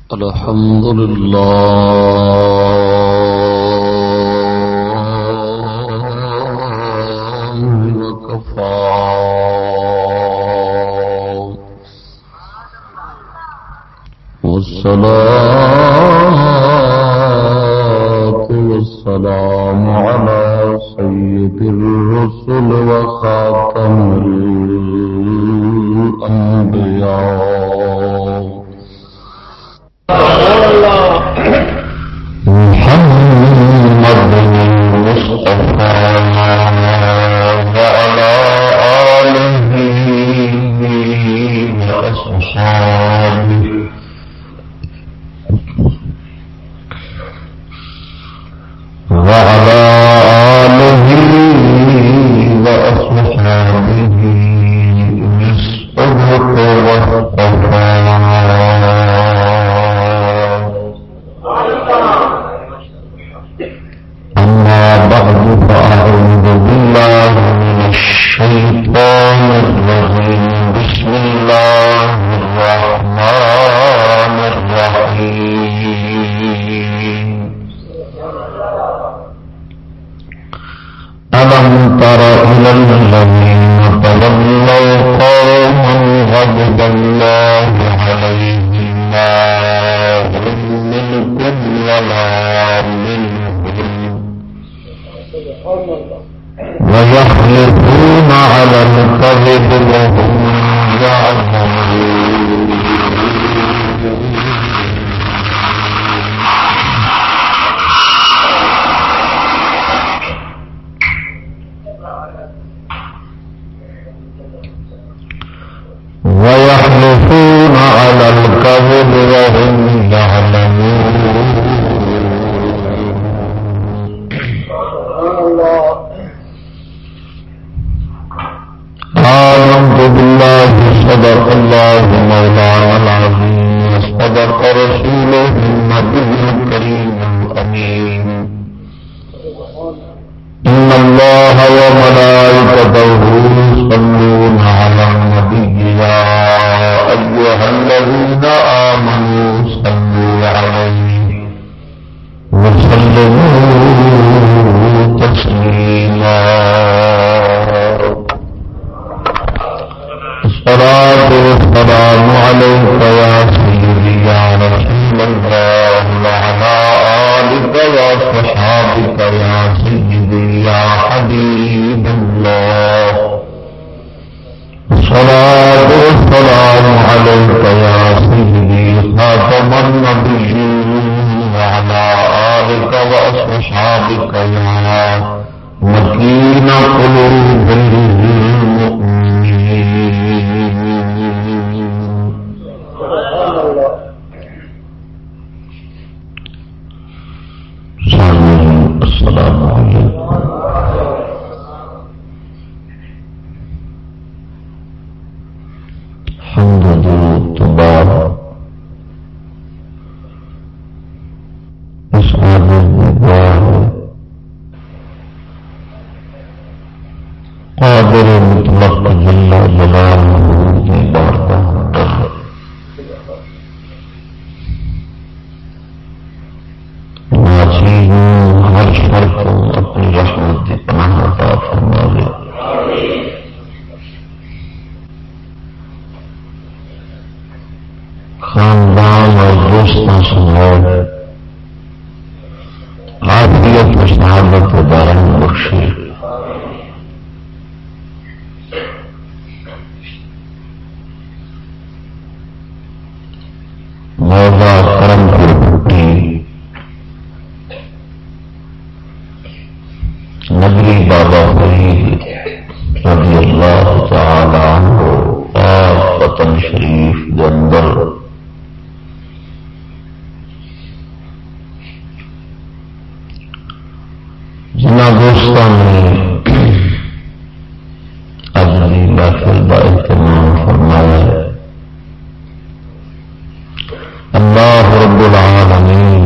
الحمد لله وكفى والصلاة والسلام على سيد الرسل وخاتم الأنبياء محمد المصطفى وعلى آله وأصحابه وعلى آله وأصحابه الصدق فأعوذ بالله من الشيطان الرجيم بسم الله الرحمن الرحيم ألم تر إلى الذين تولوا قوما غضب الله عليهم ما هم منكم ولا ويحلفون على الكذب وهم يعلمون ويحلفون على الكذب وهم يعلمون آمنت بالله صدق الله مولانا العظيم وصدق رسوله النبي الكريم الأمين إن الله وملائكته يصلون على النبي يا أيها الذين آمنوا صلوا عليه وسلموا تسليما الصلاة والسلام عليك يا سيدي يا رسول الله وعلى آلك وصحابك يا سيدي يا حبيب الله الصلاة والسلام عليك يا سيدي خاتم النبيين وعلى آلك وصحابك يا مكين قلوب السلام علیکم حمد درود اس عالم قادر مطلق جل جلالہ کی بارگاہ ہر شر کو اپنی رحمت کی پناہ عطا فرمائے. خاندان اور دوستوں سمیت عافیت و سعادت و دارین بخشے. مولا کرم کی بھٹی نبی بابا فرید رضی اللہ تعالی عنہ پاک وطن شریف کے اندر جنہ دوستوں نے اجلی محفل کا اہتمام فرمایا ہے اللہ رب العالمین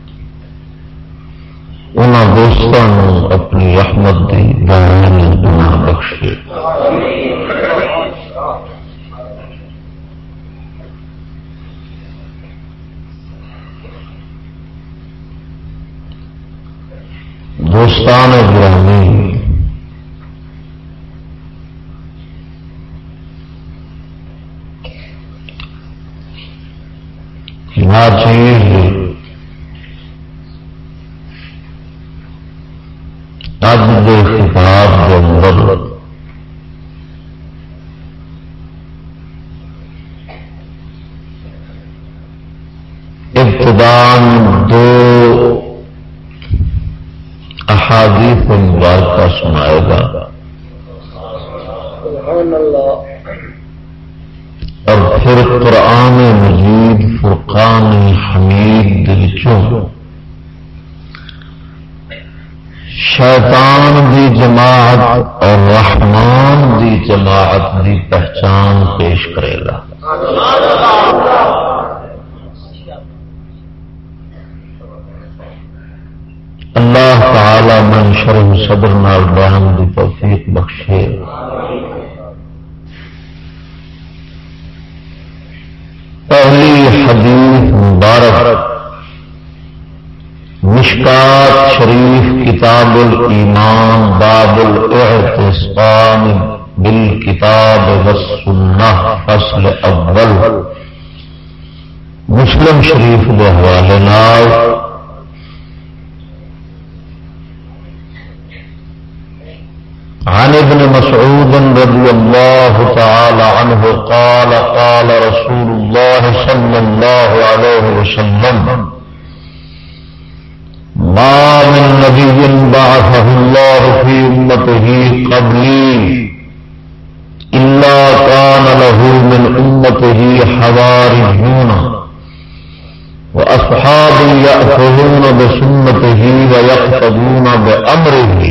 انہوں دوستوں اپنی رحمت دی دائیں دنیا بخشے. دوستان گرامی، ناچیز اج کے خطاب کے اندر ابتداءً دو احادیث مبارکہ سنائے گا سبحان اللہ، اور پھر قرآن مجید فرقان حمید دلچوں شیطان دی جماعت اور رحمان دی جماعت دی پہچان پیش کرے گا۔ اللہ تعالی من شرح صدر نال بیان دی توفیق بخشے۔ پہلی حدیث مبارک مشکات شریف کتاب الایمان باب الاعتصام بالکتاب والسنہ فصل اول، مسلم شریف کے حوالے نال عن ابن مسعود رضی اللہ تعالی عنہ قال قال رسول اللہ صلی اللہ علیہ وسلم ما من نبی بعثه اللہ فی امته قبلی الا كان له من امته حواریون واصحاب یأخذون بسنته ویقتدون بامره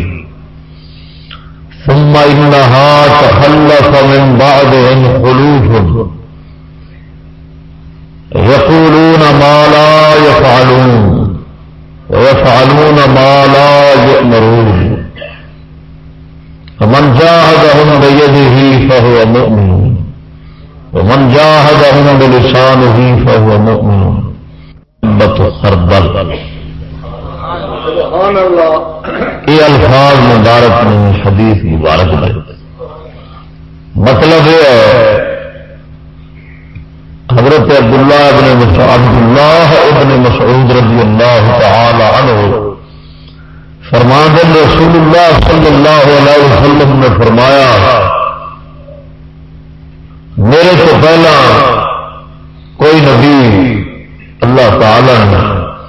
ثم انها تخلف من بعدهم خلوف يقولون ما لا يفعلون ويفعلون ما لا يؤمرون فمن جاهدهم بيده فهو مؤمن ومن جاهدهم بلسانه فهو مؤمن خردل۔ سبحان اللہ، یہ الفاظ مبارک میں حدیث مبارک میں مطلب یہ ہے حضرت عبداللہ ابن مسعود رضی اللہ تعالی عنہ فرماتے ہیں رسول اللہ صلی اللہ علیہ وسلم نے فرمایا میرے سے پہلا کوئی نبی اللہ تعالی نے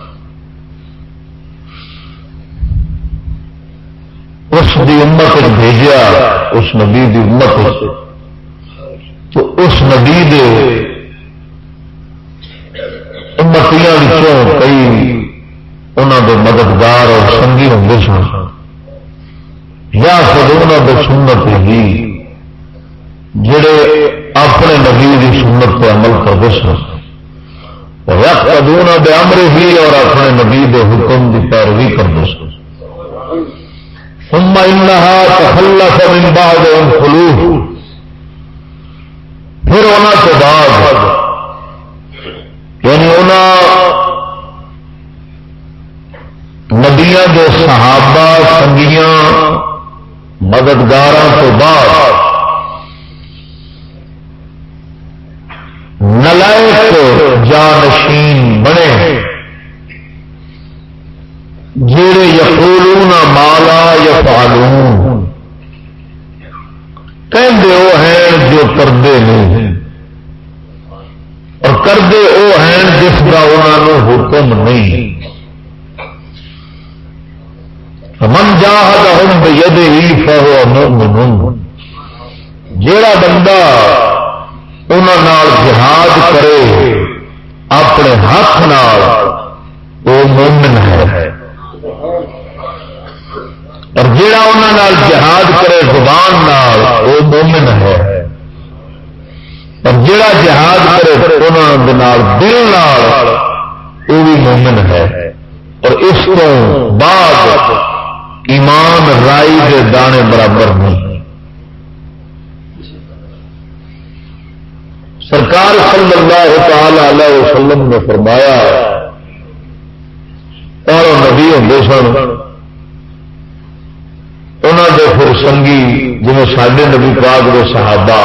اس دی امت بھیجا، اس نبی دی امت تو اس نبی دے امتیاں وچوں کئی انہاں دے مددگار اور سنگی ہوندے سن، یا خودونہ دے سنت ہی جڑے اپنے نبی دی سنت پہ عمل کرتے سن، یقتدون بامرہ اور اپنے نبی دے حکم دی پیروی کرتے سن۔ ثم انها تخلف من بعدهم خلوف، پھر انہاں کے بعد یعنی انہاں نبیاں دے صحابہ سنگیاں مددگاراں تو بعد نلائق جانشین بنے جڑے یقولون ما لا یفعلون، کہندے وہ ہیں جو کردے نہیں اور کردے وہ ہیں جس کا انہوں حکم نہیں۔ من جاہدہم بیدہ فہو مؤمن، جیڑا بندہ انہاں نال جہاد کرے اپنے ہاتھ نال وہ مومن ہے، اور جیڑا انہاں نال جہاد کرے زبان نال وہ مومن ہے، اور جیڑا جہاد کرے انہاں دے نال دل نال وہ بھی مومن ہے۔ اور اس کو بعد ایمان رائی کے دانے برابر نہیں۔ سرکار صلی اللہ تعالی علیہ وسلم نے فرمایا اور نبی ہوندے سن سنگی جنہیں سارے نبی پاک کے صحابہ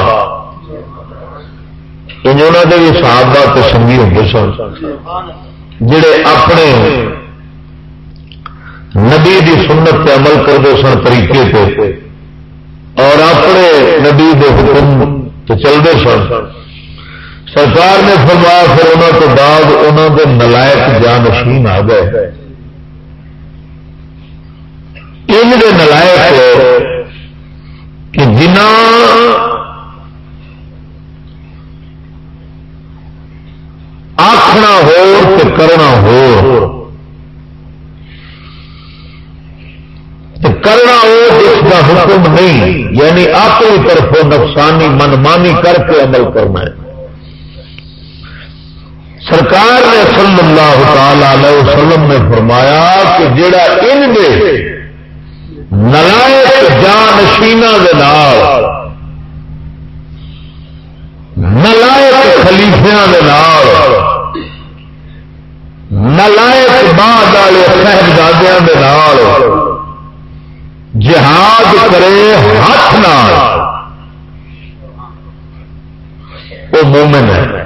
انہوں نے بھی صحابہ تے سنگی ہوتے سن جڑے اپنے نبی دی سنت پہ عمل کرتے سن طریقے پہ اور اپنے نبی دے حکم تو چلتے سن. سرکار نے فرمایا پھر انہوں تو بعد انہوں کے نلائق جانشین آ گئے. ان کے نلائق کہ جنا آخنا ہو تو کرنا ہو کرنا ہو جس کا حکم نہیں یعنی اپنی طرفوں نقصانی منمانی کر کے عمل کرنا ہے. سرکار نے صلی اللہ تعالی علیہ وسلم نے فرمایا کہ جڑا ان دے نلائق جانشیناں دے نال نلائق خلیفیاں دے نال نلائق بعد والے صاحبزادیاں دے نال جہاد کرے ہاتھ نال وہ مومن ہے.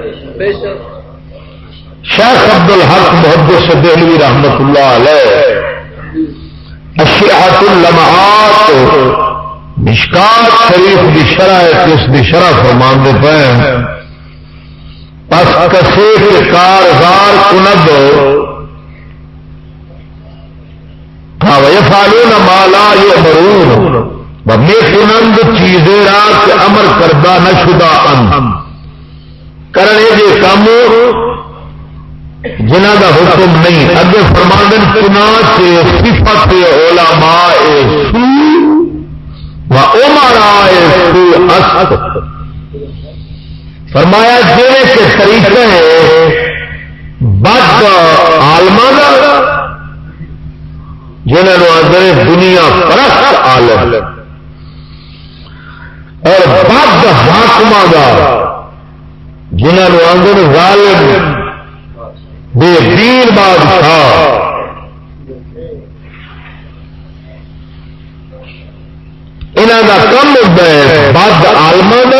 شیخ عبد الحق محدث دہلوی رحمت اللہ علیہ اشیاء اللمعات مشکات شریف کی شرح اس کی شرح فرماندے پے پس کسے کے کارزار کند ویفعلون ما لا یؤمرون ومیکنند چیزیں را کہ امر کردہ نہ شدہ ان کرنے جے کام جنہ دا حکم نہیں. اگے فرماندن چنانچہ صفت علماء سوء و امراء سوء است فرمایا جنہیں کے طریقے بد عالمان جنہوں آدھے دنیا پرست عالم اور بد حاکمہ دا جنہوں آدھے ظالم بے دین بادشاہ. انہوں کا کم ہوتا ہے بد عالماں دا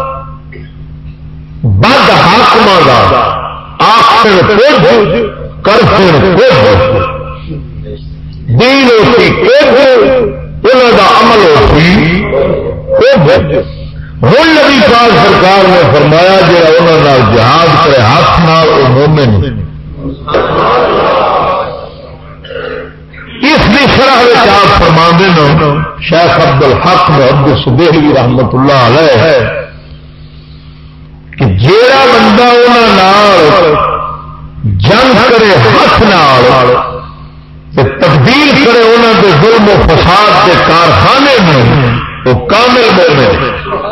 بد حاکماں دا آخر کچھ کرفن کچھ دین ہوتی کچھ انہوں کا عمل ہوتی کچھ. ہوں نبی پاک سرکار نے فرمایا جا انہوں جہاد کرے ہاتھ نال وہ مومن. اس کی شرح آپ فرما دینا شیخ عبد الحق محدث دہلوی رحمت اللہ علیہ کہ جیڑا بندہ انہوں جنگ کرے ہاتھ نال تبدیل کرے انہوں کے ظلم و فساد کے کارخانے میں وہ کامل مومن.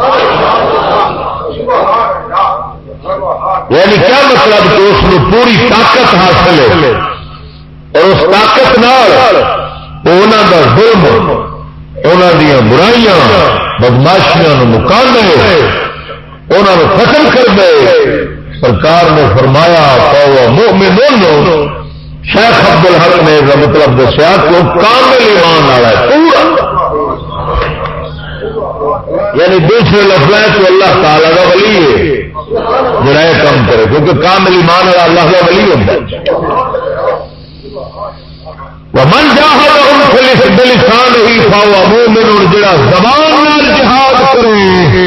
یعنی کیا مطلب کہ اس میں پوری طاقت حاصل ہے اور اس طاقت نال انہوں کا ظلم انہوں دیا برائیاں بدماشیاں مکانے انہوں نے ختم کر دے. سرکار نے فرمایا مومنون شیخ عبد الحق نے مطلب دسیا کہ وہ کامل ایمان والا ہے پورا. یعنی دوسرے لفظ تو اللہ تعالیٰ کا ولی ہے جڑا یہ کام کرے کیونکہ کامل ایمان والا اللہ کا ولی ہوتا ہے. ومن جاہدہم بلسانہ فہو مومن جڑا زبان نال جہاد کرے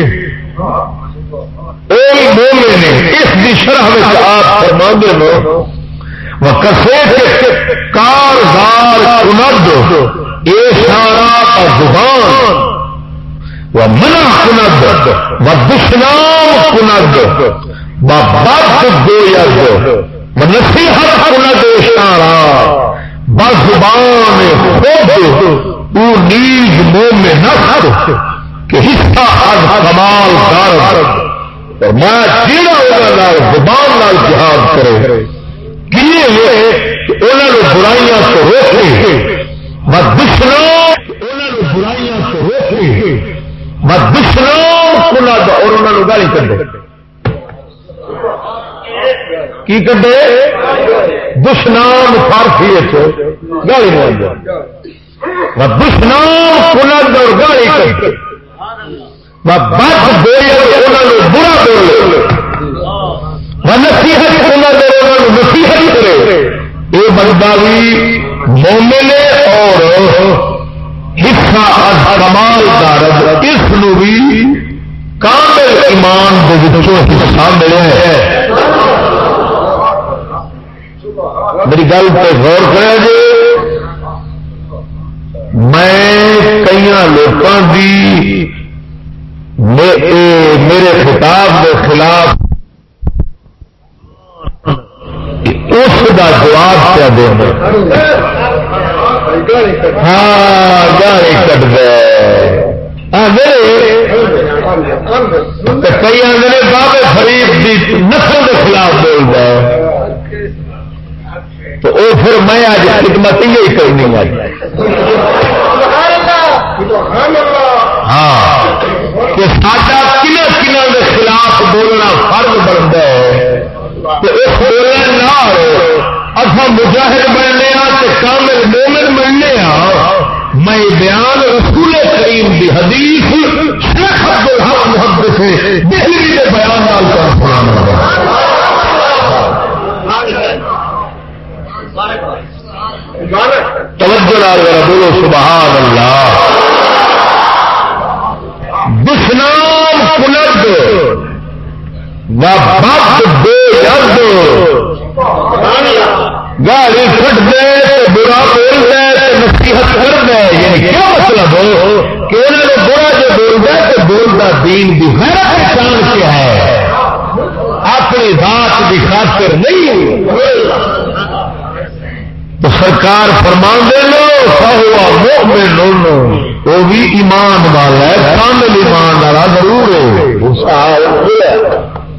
وہ مومن ہے. اس کی شرح میں آپ فرماندے ہو وکسے کارزار کند اشارہ زبان و منع کند و دشنام کند و بد گوید و نصیحت کند اشارہ بزبان خود او نیز مومن نفس کہ حصہ از کمال دارد اور میں جیڑا زبان نال جہاد کرے کیے کہ انہوں نے برائیاں تو روکے برائیاں تو روکے اور انہوں نے گالی کر دے کی کڈے دشنام فارسی گالی مار دشنام کلند اور گالی کرتے بد بولے برا بولے نصیحت نصیحت کرے یہ بندہ بھی مومن اور حصہ کمال دار اس نو بھی کامل ایمان کے حصہ ملے ہے. میری گل پہ غور کرے جی میں کئی لوگوں کی میرے خطاب کے خلاف اس کا جواب کیا دیں ہاں گاڑی کٹ گئے کئی آدھے بابے فرید کی نسل کے خلاف بول رہا ہے تو وہ پھر میں آج خدمت یہی کرنی ہے ہاں کہ ساڈا کنہ کنہ کے خلاف بولنا فرض بنتا ہے کہ اس بولنے اصا مجاہد بننے کامل مومن بننے میں بیان رسول کریم کی حدیث شیخ عبدالحق محدث دہلوی کے بیان نال کر سنانا توجہ نال بولو سبحان اللہ. دشنام کلد و بد بے ید گالی کٹ دے تو برا بول دے تو نصیحت کر دے یعنی کیا مطلب ہو کہ انہوں نے برا جو بولتا ہے تو بولتا دین کی غیرت پہچان کیا ہے اپنی ذات کی خاطر نہیں. تو سرکار فرما دے لو فہو مؤمن وہ بھی ایمان والا ہے کامل ایمان والا ضرور ہے.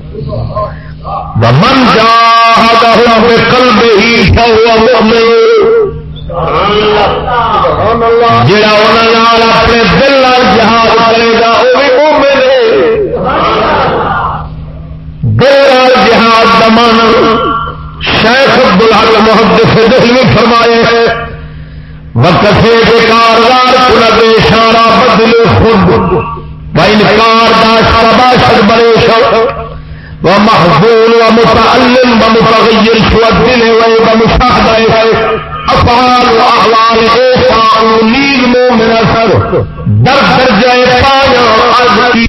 من جاہدہ بقلبہ فہو مؤمن جڑا انہاں اپنے دل نال جہاد کرے گا وہ بھی مومن ہے. دل نال جہاد دا معنی شیخ عبدالحق محدث دہلوی فرمائے وقفے کے کارگار کلب اشارہ بدل خود انکار داشت باشد بریش و محضول و متعلم و متغیر شو الدل و مشاہدہ افعال و احوال ایسا نیل مومن اثر در درجہ پایا عزی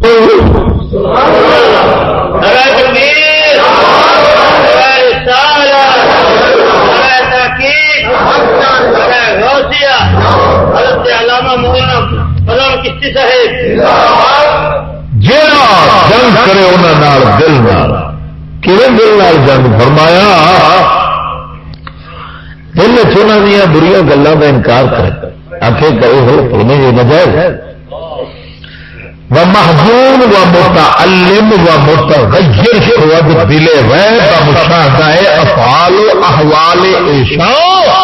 جیڑا جنگ کرے انہوں دل نال کیون دل نال جنگ فرمایا دل چنا دیا بری گلوں کا انکار کرے آخر کرے ہو یہ نجائز و محزون و متعلم و متغیر شود دل غیب و مشاہدہ افعال و احوال ایشا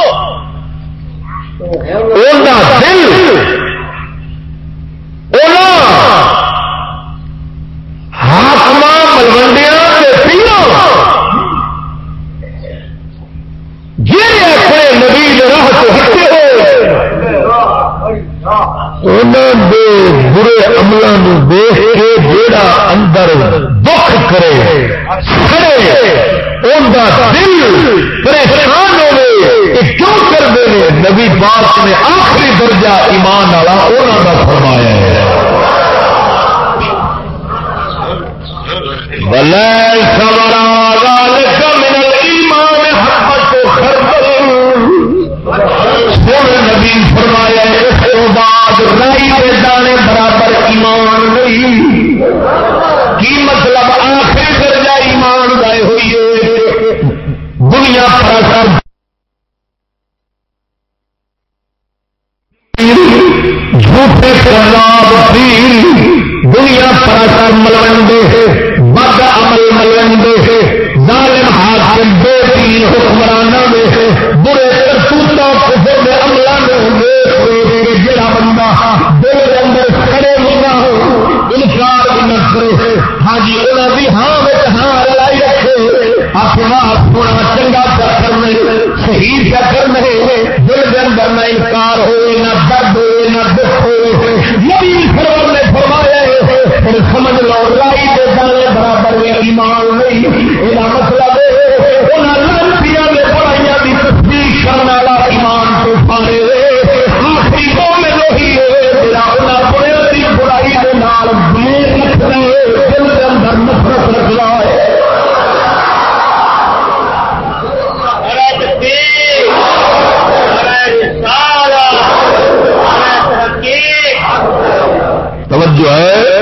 اونا دل اونا حاکمہ ملوڈیاں کے پیروں جی اپنے نبی راہ تو ہٹے ہوئے انہوں دے برے عملوں دیکھ کے جیڑا اندر دکھ کرے سڑے ان کا دل پریشان ہوئے کہ کیوں کر دے نبی پاک نے آخری درجہ ایمان والا انہوں کا فرمایا ہے وَلَيْسَ وَرَاءَ ذَلِكَ مِنَ الْإِيمَانِ حَبَّةُ خَرْدَلٍ سن نبی فرمایا اس کے بعد رائی کے دانے برابر ایمان نہیں. کی مطلب آخری درجہ ایمان لائے ہوئی ہے دنیا پر جھوٹے کذاب پیر دنیا پر ملوندے بد عمل ملوندے ظالم حاکم بے دین حکمرانوں میں برے کرتوتوں کفر کے عملوں میں جڑا بندہ دل کے اندر کھڑے بھی نہ ہو انکار بھی نہ کرے ہاں جی انہوں بھی ہاں لڑائی رکھے آپ سونا چنگا کر کرنے صحیح کر کرنے دل کے اندر اندر نہ انکار ہوئے، نہ درد ہوئے، نہ دکھ ہوئے. نبی سرور نے فرمایا پھر سمجھ لو لائی دے دانے برابر میں ایمان نہیں. یہ مطلب لانتیاں نے پڑھائیاں کی تصدیق کرنے والا ایمان تو پانے آخری مومن وہی ہے جڑا انہاں بڑیاں دی برائی دے نال میل رکھدا ہے، دل دے اندر نفرت رکھدا ہے. توجہ ہے.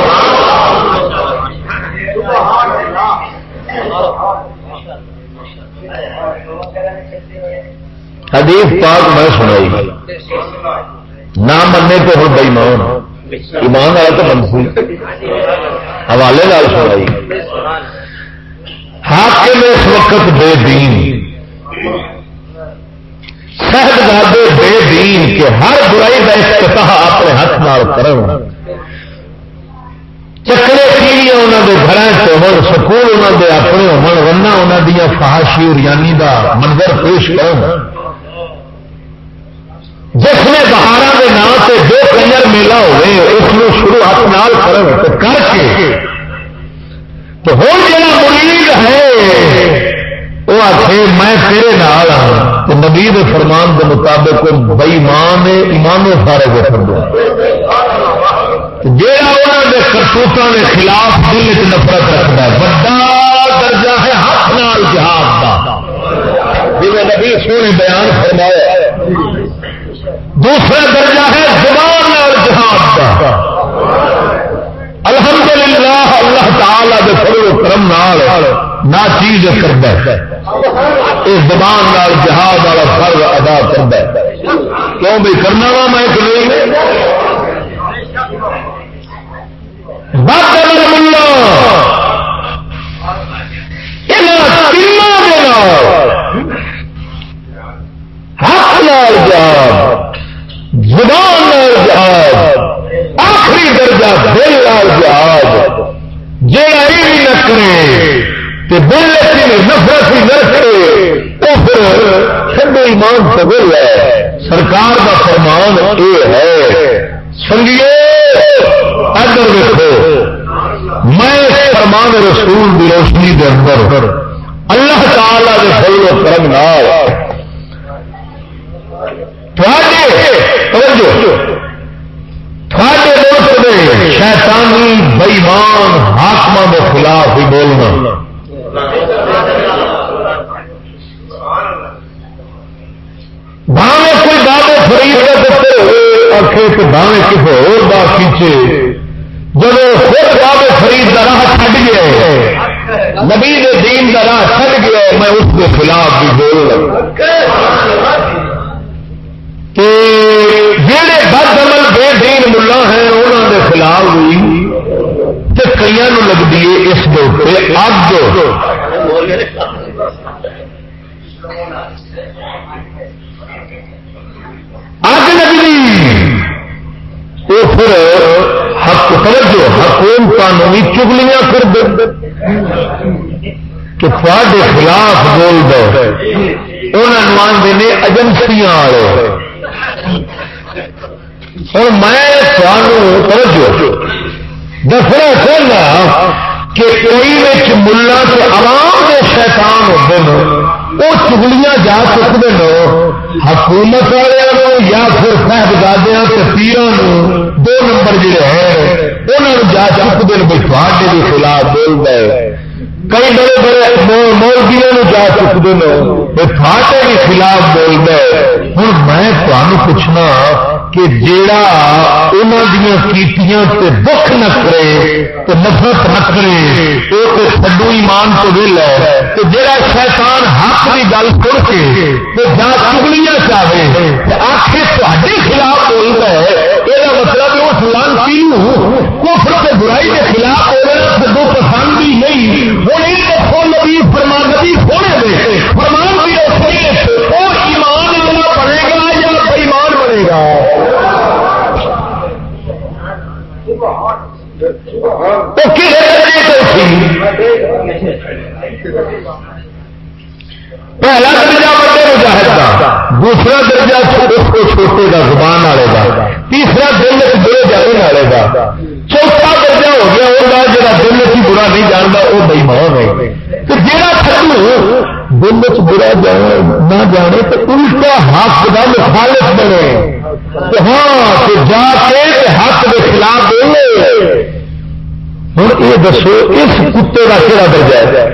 حدیث پاک میں سنائی نہ مننے تو ہوں بے ایمان، ایمان والا تو منسی حوالے نال سنائی. حاکم اس وقت بے دین، صاحبزادے بے دین کہ ہر برائی کا افتتاح اپنے ہاتھ نال کرن، چکرے کیڑیاں انہوں کے گھر ہون، سکول انہوں کے اپنے ہون، ورنہ انہوں دیا فحاشی اور یانی دا منظر پیش کرن. جس نے بہارا کے نام سے جو کنجر میلہ ہوئے اس میں شروع ہاتھ نال کرن تو کر کے تو ہوں جڑا مرید ہے وہ آخے میں تیرے نال ہاں تو نبی دے فرمان کے مطابق بے ایمان ایمان سارے کو کر دو. جہاں انہوں نے کرتوتوں کے خلاف دل چ نفرت رکھتا ہے بڑا درجہ ہے ہاتھ نال جہاد کا، جی نبی سونے بیان فرمایا. دوسرا درجہ ہے زبان نال جہاد کا. الحمدللہ اللہ تعالی دے فضل و کرم نال نہ چیز کرتا ہے اس زبان نال جہاد والا فرض ادا کرتا ہے. کیوں بھی کرنا وا میں کہ نہیں بات ملا ہاتھ نال جہاد، زبان نال جہاد، آخری درجہ دل نال جہاد. جہاں یہ نہ کرے تو دل کی نفرت ہی نہ کرے تو پھر چھڈے ایمان قبول ہے. سرکار کا فرمان یہ ہے سنگیے ادھر دیکھو میں فرمان رسول کی روشنی کے اندر اللہ تعالی کے فضل و کرم نال تھوڑے ملک میں شیطانی بے ایمان حاکموں کے خلاف ہی بولنا. بھاوے کوئی بابے فرید کا پتر ہوئے آخے تو بھاوے کسی اور بات پیچھے جب خود بابے فرید کا راہ چھڈ گیا، نبی کے دین کا راہ چھڈ گیا، میں اس کے خلاف بھی بول رہا کہ جہے بد عمل بے دین ملا ہیں انہوں کے خلاف بھی تو کئی لگتی ہے اس کے اتنے اگ. اگ لگنی وہ پھر حق توجہ حکومتوں بھی چگلیاں کر دے کہ تھوڑے خلاف بول دو. انہوں آدھے نے ایجنسیاں والے. اور میں توجہ دسنا چاہنا کہ کوئی ملا تو عوام کے شیطان ہوتے ہیں وہ چگلیاں جا سکتے ہیں حکومت والوں یا پھر صاحبزادیاں تے پیراں دو نمبر جڑے ہیں انہوں جا چکتے ہیں بھائی تھوڑے کے خلاف بول رہے. کئی بڑے بڑے مولویوں جا چکتے ہیں بھائی تھوڑے کے خلاف بول رہے. ہوں میں تمہیں پوچھنا کہ جیڑا انہوں دیا کیتیاں تے دکھ نہ کرے تو نفرت نہ کرے وہ تو سڈو ایمان تو دل ہے. تو جیڑا شیطان حق کی گل سن کے تو جا چگلیاں چاہے آخر تے خلاف بولتا ہے یہ مطلب اس لانتی کفر کے برائی کے خلاف بولنا سڈو پسند ہی نہیں. ہوں یہ دیکھو نبی فرمان نبی سونے دے فرمان بھی وہ ایمان والا بنے گا یا بے ایمان بنے گا. پہلا درجہ بڑے مجاہد کا، دوسرا درجہ اس کو چھوٹے کا زبان والے کا، تیسرا دل میں برے جانے والے کا، چوتھا درجہ ہو گیا وہ جا دل میں برا نہیں جانتا وہ بےمان ہے۔ تو جہاں تھلو دل میں برا نہ جانے تو الٹا حق کا مخالف بنے تو ہاں تو جا کے حق کے خلاف بولے۔ ہوں یہ دسو اس کتے کا کہڑا درجہ ہے؟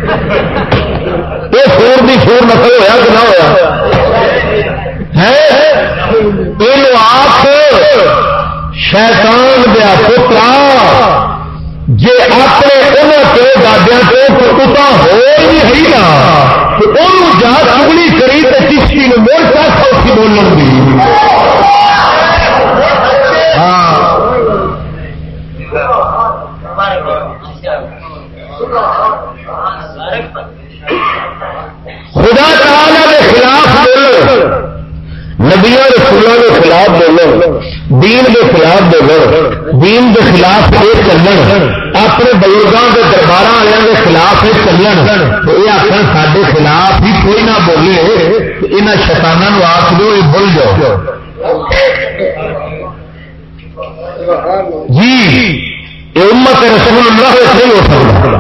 یہ سور کی سور نقل ہوا کہ نہ ہوا ہے؟ آخ شیطان دیا پترا جی اپنے انہوں کے دادیا کو پتا ہو ہی ہے نا تو انہوں جا چگلی کری تو چشتی نے مڑ کر سوچی بولن دی۔ ہاں خدا تعالی کے خلاف بولو، نبیوں رسولوں کے خلاف بولو، دین کے خلاف بولو، دین کے خلاف یہ چلن، اپنے بزرگوں کے دربار والوں کے خلاف یہ چلن تو یہ آخر سارے خلاف ہی کوئی نہ بولے، یہاں شیطانوں آخ دو یہ بھول جاؤ جی یہ امت رسول اللہ نہیں ہو سکتا۔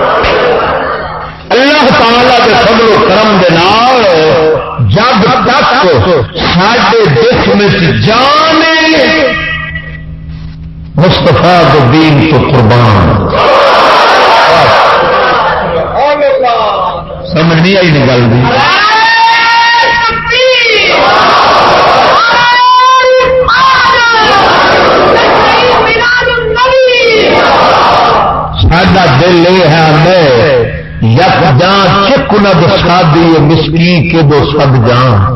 اللہ تعالی کے فضل و کرم دے نال جب تک ساڈے جسم جان مصطفیٰ کے دین تو قربان، سمجھ نہیں آئی گل دی؟ ساڈا دل یہ ہے یک جان چک ند سادی مسکی کے دو سد جان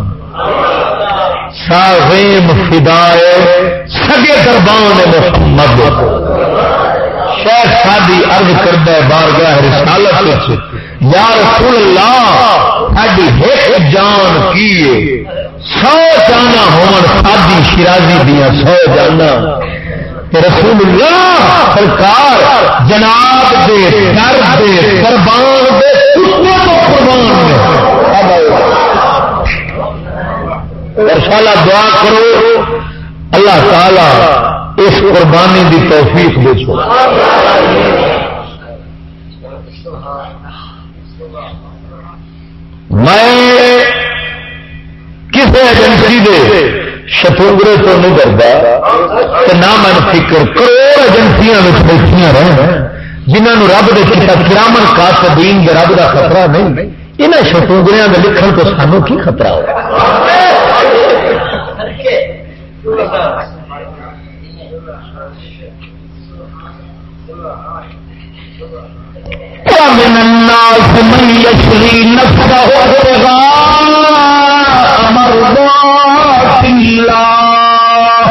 ساغیم فدائے سگے دربان محمد۔ شیخ سادی عرض کردہ بارگاہ رسالت یا رسول اللہ ساڈی ایک جان کی 100 جانا ہون سادی شرازی دیا 100 جانا رسول اللہ سرکار جناب دے در دے قربان دے کتنے تو قربان انشاءاللہ دعا کرو اللہ تعالی اس قربانی دی توفیق دے چھو۔ میں کسی ایجنسی دے شتونگرے تو نہیں ڈرتا نہ من فکر کروڑ ایجنسیاں بیٹھیاں رہن جنہوں رب دے کتاب کرامن کاتبین دے رب دا خطرہ نہیں، انہاں شتونگریاں دے لکھن تو سانوں کی خطرہ ہو؟ وَمِنَ النَّاسِ مَن يَشْرِي نَفْسَهُ ابْتِغَاءَ مَرْضَاتِ اللَّهِ۔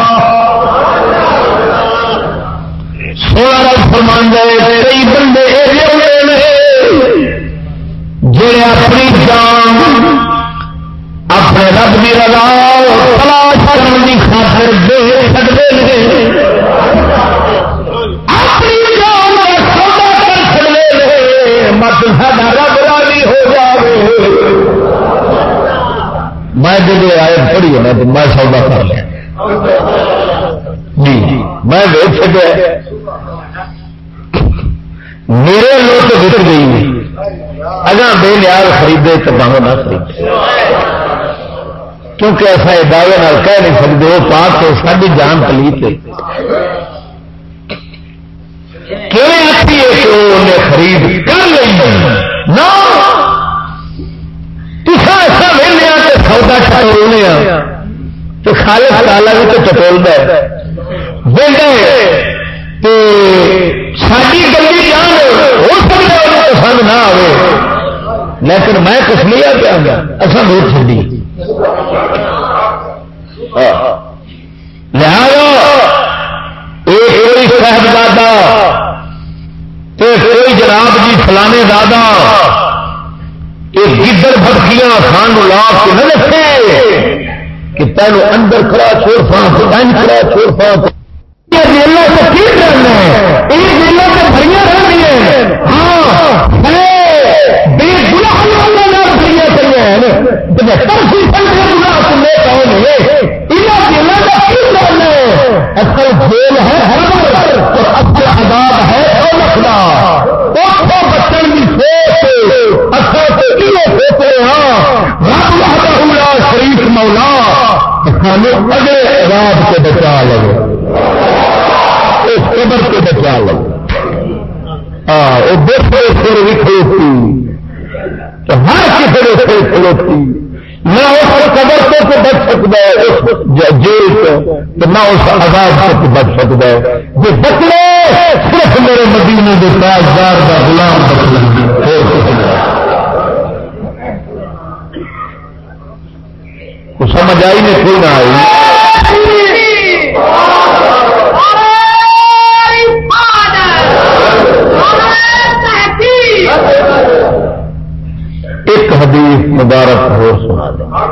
سونا فرماندا ہے کئی بندے ایسے ہوتے ہیں جڑے اپنی جان اپنے رب کی رضا تلاش کرنے کی خاطر دے سکتے ہیں، اپنی جان کا سودا کر سکتے ہیں، مت ساڈا رب راضی ہو جائے۔ میں جب آئے پڑھی ہے نا تو میں سودا کر لیا جی، میں دیکھ سکیا میرے لوگ تو بچ گئی اگر بے نیاز خریدے تو باہر نہ خریدے، کیونکہ ایسا دعوے کہہ نہیں سکتے وہ پاک تو ساری جان پلیت خرید کر لیں نہ ایسا ویلے کہ سودا ٹٹولنے تو خالص تالا بھی تو ٹٹولتا ہے ساری گلی جان ہو سکتا ہے پسند نہ آئے، لیکن میں کچھ نہیں آ گیا اصل نہیں چڑی لہذا ایک کوئی صاحبزادہ کوئی جناب جی فلانے دادا ایک گدڑ بھٹکیاں خان لا کے نہ رکھے کہ پہلو اندر کھڑا چھوڑ پاؤں تو ٹائم کھڑا چھوڑ پاؤں جیلوں سے کی کرنا ہے، ان جیلوں سے بھریاں رہی ہیں، ہاں بے گناہ لوگوں نے بھریاں سانو اگلے عذاب سے بچا لو، اس قبر سے بچا لو. ہاں وہ دوسرے سر بھی کھلوتی تو ہر کسی نے سر کھلوتی، نہ اس قبر سے بچ سکتا ہے اس جیل سے، تو نہ اس عذاب سے بچ سکتا ہے. جو بچنے صرف میرے مدینے کے تاجدار کا غلام بچنا. سمجھ آئی نہیں کوئی نہ آئی؟ ایک حدیث مبارک ہو سنا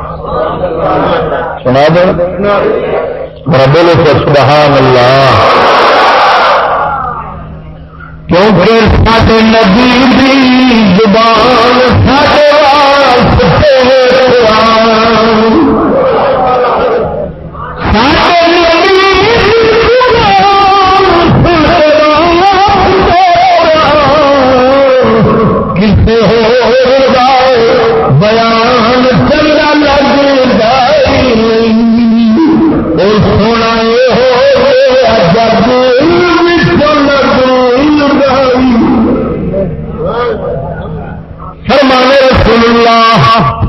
دیں میرا بولو تو سبحان اللہ. کیونکہ ساڈے نبی دی زبان ساڈے واسطے قرآن، ساڈے نبی دی زبان ساڈے واسطے قرآن، کسے بیان چلا لگ جائے اور سونا جگ فرمانے رسول اللہ.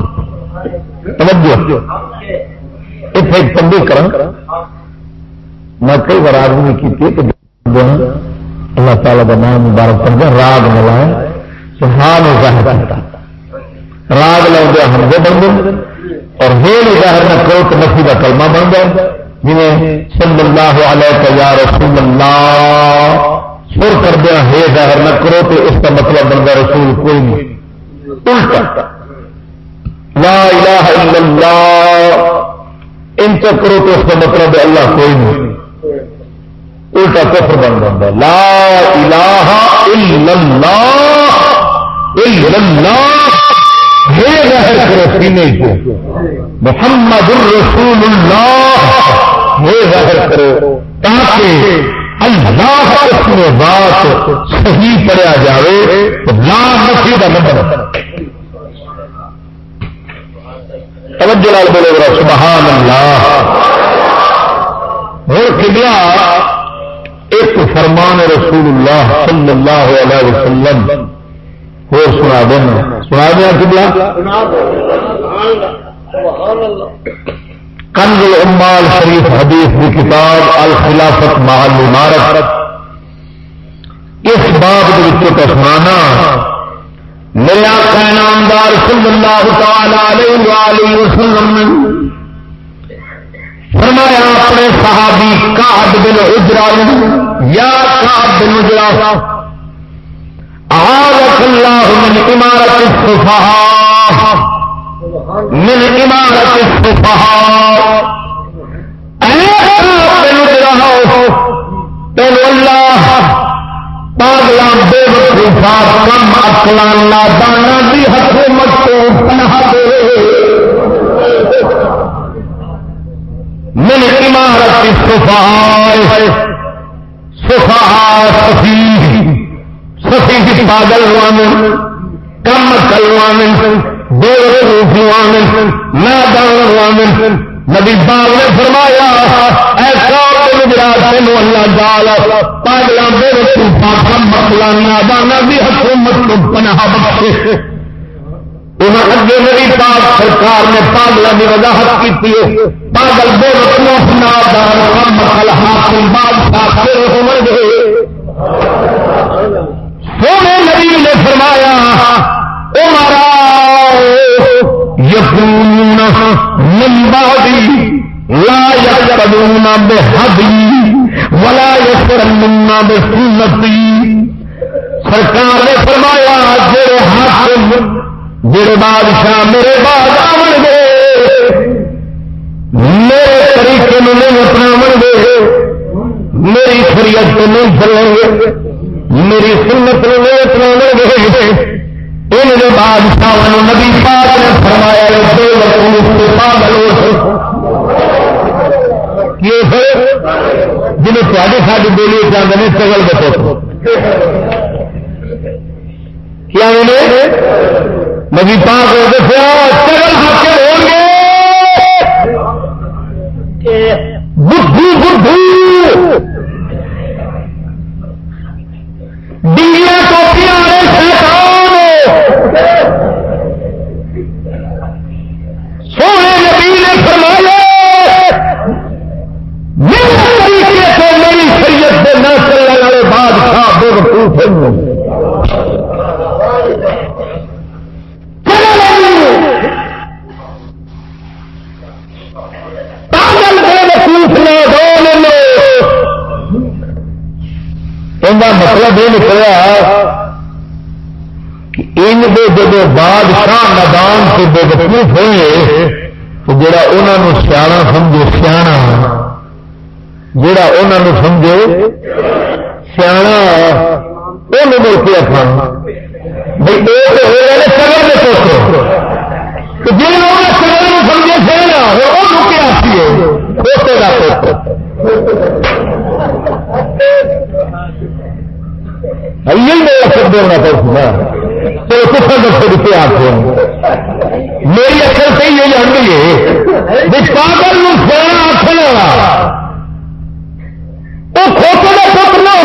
توجہ اتنے تنبیہ کرا، میں کئی بار آدمی کی اللہ تعالی کا نام مبارک سمجھا راگ ملائے سبحان ظاہر کرتا راگ لاؤ حمزے بن گئے اور ہیل ظاہر نہ کرو تو نفی کا کلمہ بن گئے. جی صلی اللہ علیہ یا رسول اللہ سر کر دیا ہے ظاہر نہ کرو تو اس کا مطلب بن گیا رسول کوئی نہیں. الٹا لا الہ الا اللہ ان سے کرو تو اس کا مطلب ہے اللہ کوئی نہیں. الٹا کفر بن جاتا. لا الہ الا اللہ الا اللہ یہ ظاہر کرو سینے کو محمد الرسول اللہ یہ ظاہر کرو تاکہ اللہ اس میں بات صحیح پڑھا جائے تو لا نفی کا مطلب. توجہ لال بولے گا سبحان اللہ. اور قبلہ ایک فرمان رسول اللہ صلی اللہ علیہ وسلم اور سنا دینا قبلہ کنز العمال شریف حدیث کی کتاب الخلافت مع الامارت اس باب کا سنانا میرے آقا نامدار صلی اللہ تعالی علیہ وآلہ وسلم نے فرمایا اپنے صحابی کعب بن عجرہ یا کعب بن عجرہ اعاذک اللہ من امارت السفہاء من امارت السفہاء اے کعب بن عجرہ تینو اللہ پاگلاں بے وقوفاں کم عقلاں ناداناں دی حکومت تو پناہ دے. من امارت السفہاء سفہاء سفیہ پاگل وامن کم عقل وامن بے وقوف وامن نادان وامن. نبی پاک نے فرمایا اے کعب بن عجرہ تینو اللہ تعالی پاگلاں بے وقوفاں کم عقلاں ناداناں دی حکومت تو پناہ بخشے. انہوں اگے نبی پاک سرکار نے پاگلاں کی وضاحت کی ہے. پاگل بے وقوف نادان کم عقل حاکم بادشاہ کھڑے ہون گے. سونے نبی نے فرمایا امراء یکونون من بعدی لا یقتدون بہدی ولا یسرنون بسنتی. سرکار نے فرمایا جڑے حاکم جڑے بادشاہ میرے بعد آون گے میرے طریقے میں نہیں اپناون گے میری شریعت کو نہیں چلیں گے میری سنت کو نہیں اپناون گے. ان کے بادشاہ نبی پاک نے فرمایا بے وقوف سے پاگل ہو جنہیں تھوڑی ساری بولی چاہتے ہیں چگل بتو کیا نبی پاک نے دسیا چگل حاکم ہوں گے بدھو بدھو ڈنگیاں ٹوپیاں والے شیطان سونے نبی نے فرمایا میرے طریقے سے میری شریعت سے نہ چلنے والے بادشاہ بے وقوف ہیں پاگل بے وقوف نہ مطلب یہ نکلا کہ ان کے جب بادشاہ میدان سے بے وقوف ہوئے تو جڑا انہوں سیاح سمجھے سیاح جڑا انہوں سمجھے سیاح وہ مل کے آخر بھائی یہ تو ہو رہے سگر کے پوچھو تو جی سگر سمجھے سیاح وہ کے آتی ہے پوچھے کا پوچھو شبد ہونا پڑتا چلو کچھ دسو دیتے آپ میری اکثر سے یہ جانتی ہے پاگل سونا آخر وہ کھوٹے کا پتر نہ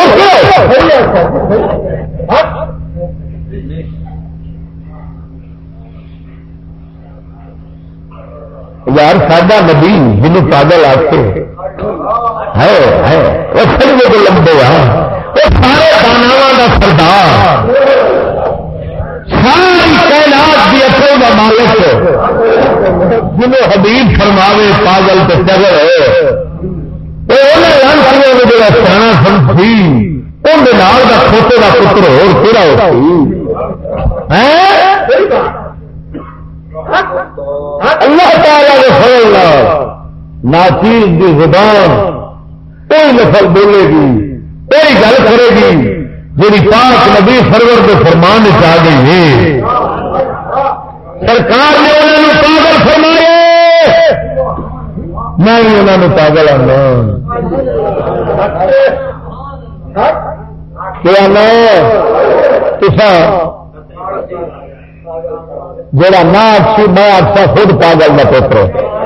یار ساڈا نبی جنوب پاگل آتے ہے وہ سجے کو لمبے سارے داناواں کا سردار ساری کائنات کی اصل کا مالک جنہوں حبیب فرماوے پاگل تو چگل جا سیاح سمجھی اندر کا کھوٹے کا پتر ہو کہڑا اللہ تعالی کے فضل ناچیز کی زبان کوئی نسل بولے گی کوئی گل کرے گی جی پاک نبی سرور کے فرمان چ آ گئی ہے سرکار نے انہوں پاگل فرمایا میں بھی انہوں پاگل آنا کیا جڑا نہ اچھی میں اچھا خود پاگل کا پوتر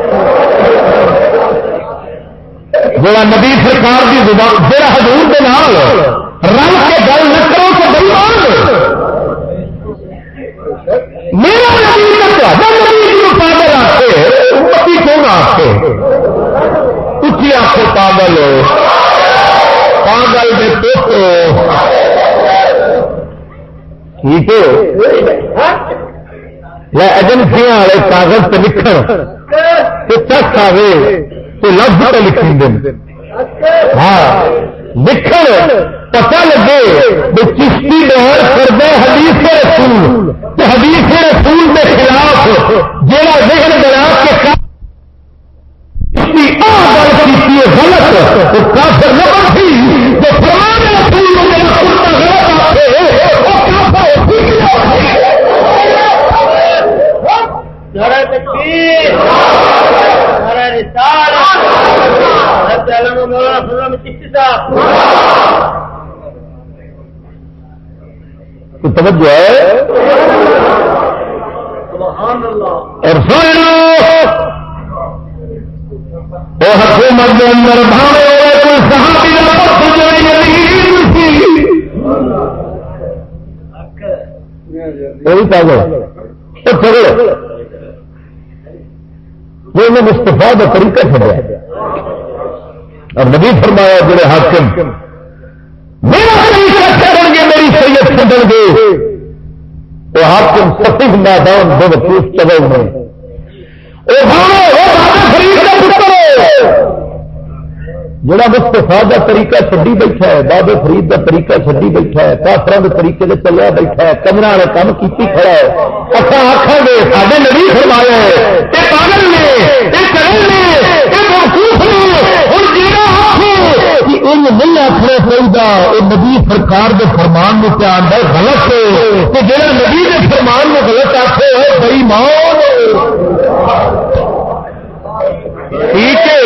جڑا نبی سرکار کی زبان جڑا حضور کے نال رل کے گل نہ کرو تو بےمان میرا نبی پاگل آتے امتی کون آتے اچھی آخو پاگل ہو پاگل میں پوترو ٹھیک ہے ایجنسیاں والے کاغذ پہ لکھن تو تک آئے تو لفظ پہ لکھیں دیں ہاں لکھن پتہ لگے وہ چشتی دور کردے حدیث رسول تو حدیث رسول کے خلاف جہاں ذہن بنا کے چشتی گل کی غلط وہ کافر نہ بنتی جو فرمان رسول غلط آتے وہ کافر توجہ ہے اور وہ حکومت کے اندر بھاوے کوئی صحابی وہی پاگل وہ مستفا کا طریقہ چڑھا اور نبی فرمایا جڑے حاکم میرا طریقہ چڑھن گے میری شریعت چڑھن گے وہ حاکم سفید میدان بے وقوف چلے ہوئے جڑا مستفا کا طریقہ چڈی بیٹھا ہے بابے فرید کا طریقہ چڈی بیٹھا ہے کافران کے طریقے سے چلیا بیٹھا ہے کمرہ والے کام کی کھڑا ہے اچھا آخر گے سارے نبی فرمایا ہے یہ پاگل نے یہ کریں گے یہ موقوف نے ہوں جیڑا آخو کہ ان نہیں آخنا چاہیے یہ نبی سرکار کے فرمان میں کیا آتا ہے غلط ہے کہ جڑا نبی کے فرمان میں غلط آخو ہے بڑی مان ٹھیک ہے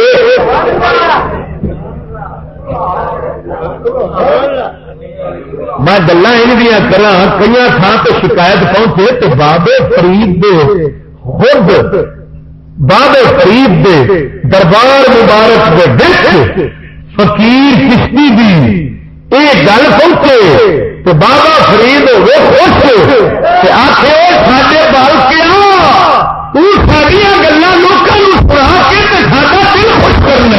میں گلا کرا کئی تھان پہ شکایت پہنچے تو بابے فرید دے خود بابے فرید دے دربار مبارک کے وچ فقیر چشتی دی یہ گل پہنچے تو بابا فرید ہوئے خوش آخے سارے بال کے ساریا گلا لوگوں سنا کے سارا دل خوش کرنا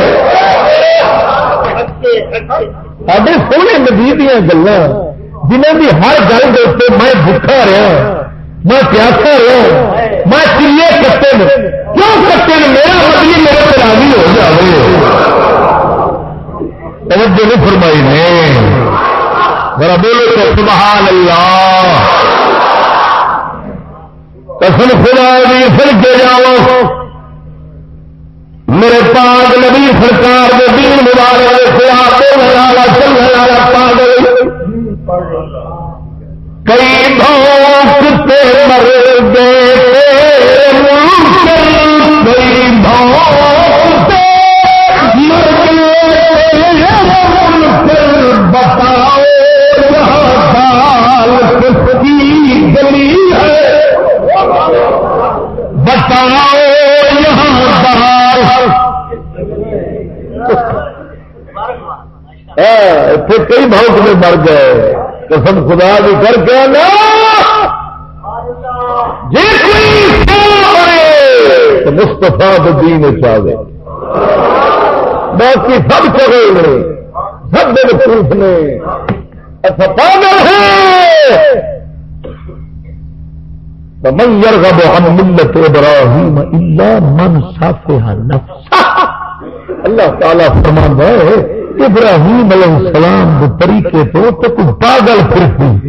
سارے سونے نبی دیا گلا جنہوں کی ہر گل کے میں بھوکا رہا میں پیاسا رہا میں چیلے کٹے کیوں کٹے میرا مطلب میرے سے راضی ہو جائے توجہ نہیں فرمائی نے ذرا بولو تو سبحان اللہ قسم خدا دی پھر کے جاؤ میرے پاک نبی سرکار کے دین مبارک سے آپ چلنے والا پاگل کئی بھوکتے مر گئے کئی بھوکتے مر گئے بتاؤ سال کس کی گلی ہے بتاؤ یہاں سال کئی بھوک میں مر گئے قسم خدا بھی کر کے نا جی کوئی مستفا دین چاہے باقی سب چلے سب دل پوچھ نے اچھا پاگل ہے من يرغب عن ملت ابراہیم الا من صفح نفسه اللہ تعالیٰ فرماتا ہے ابراہیم علیہ السلام کے طریقے تو کوئی پاگل پھرتی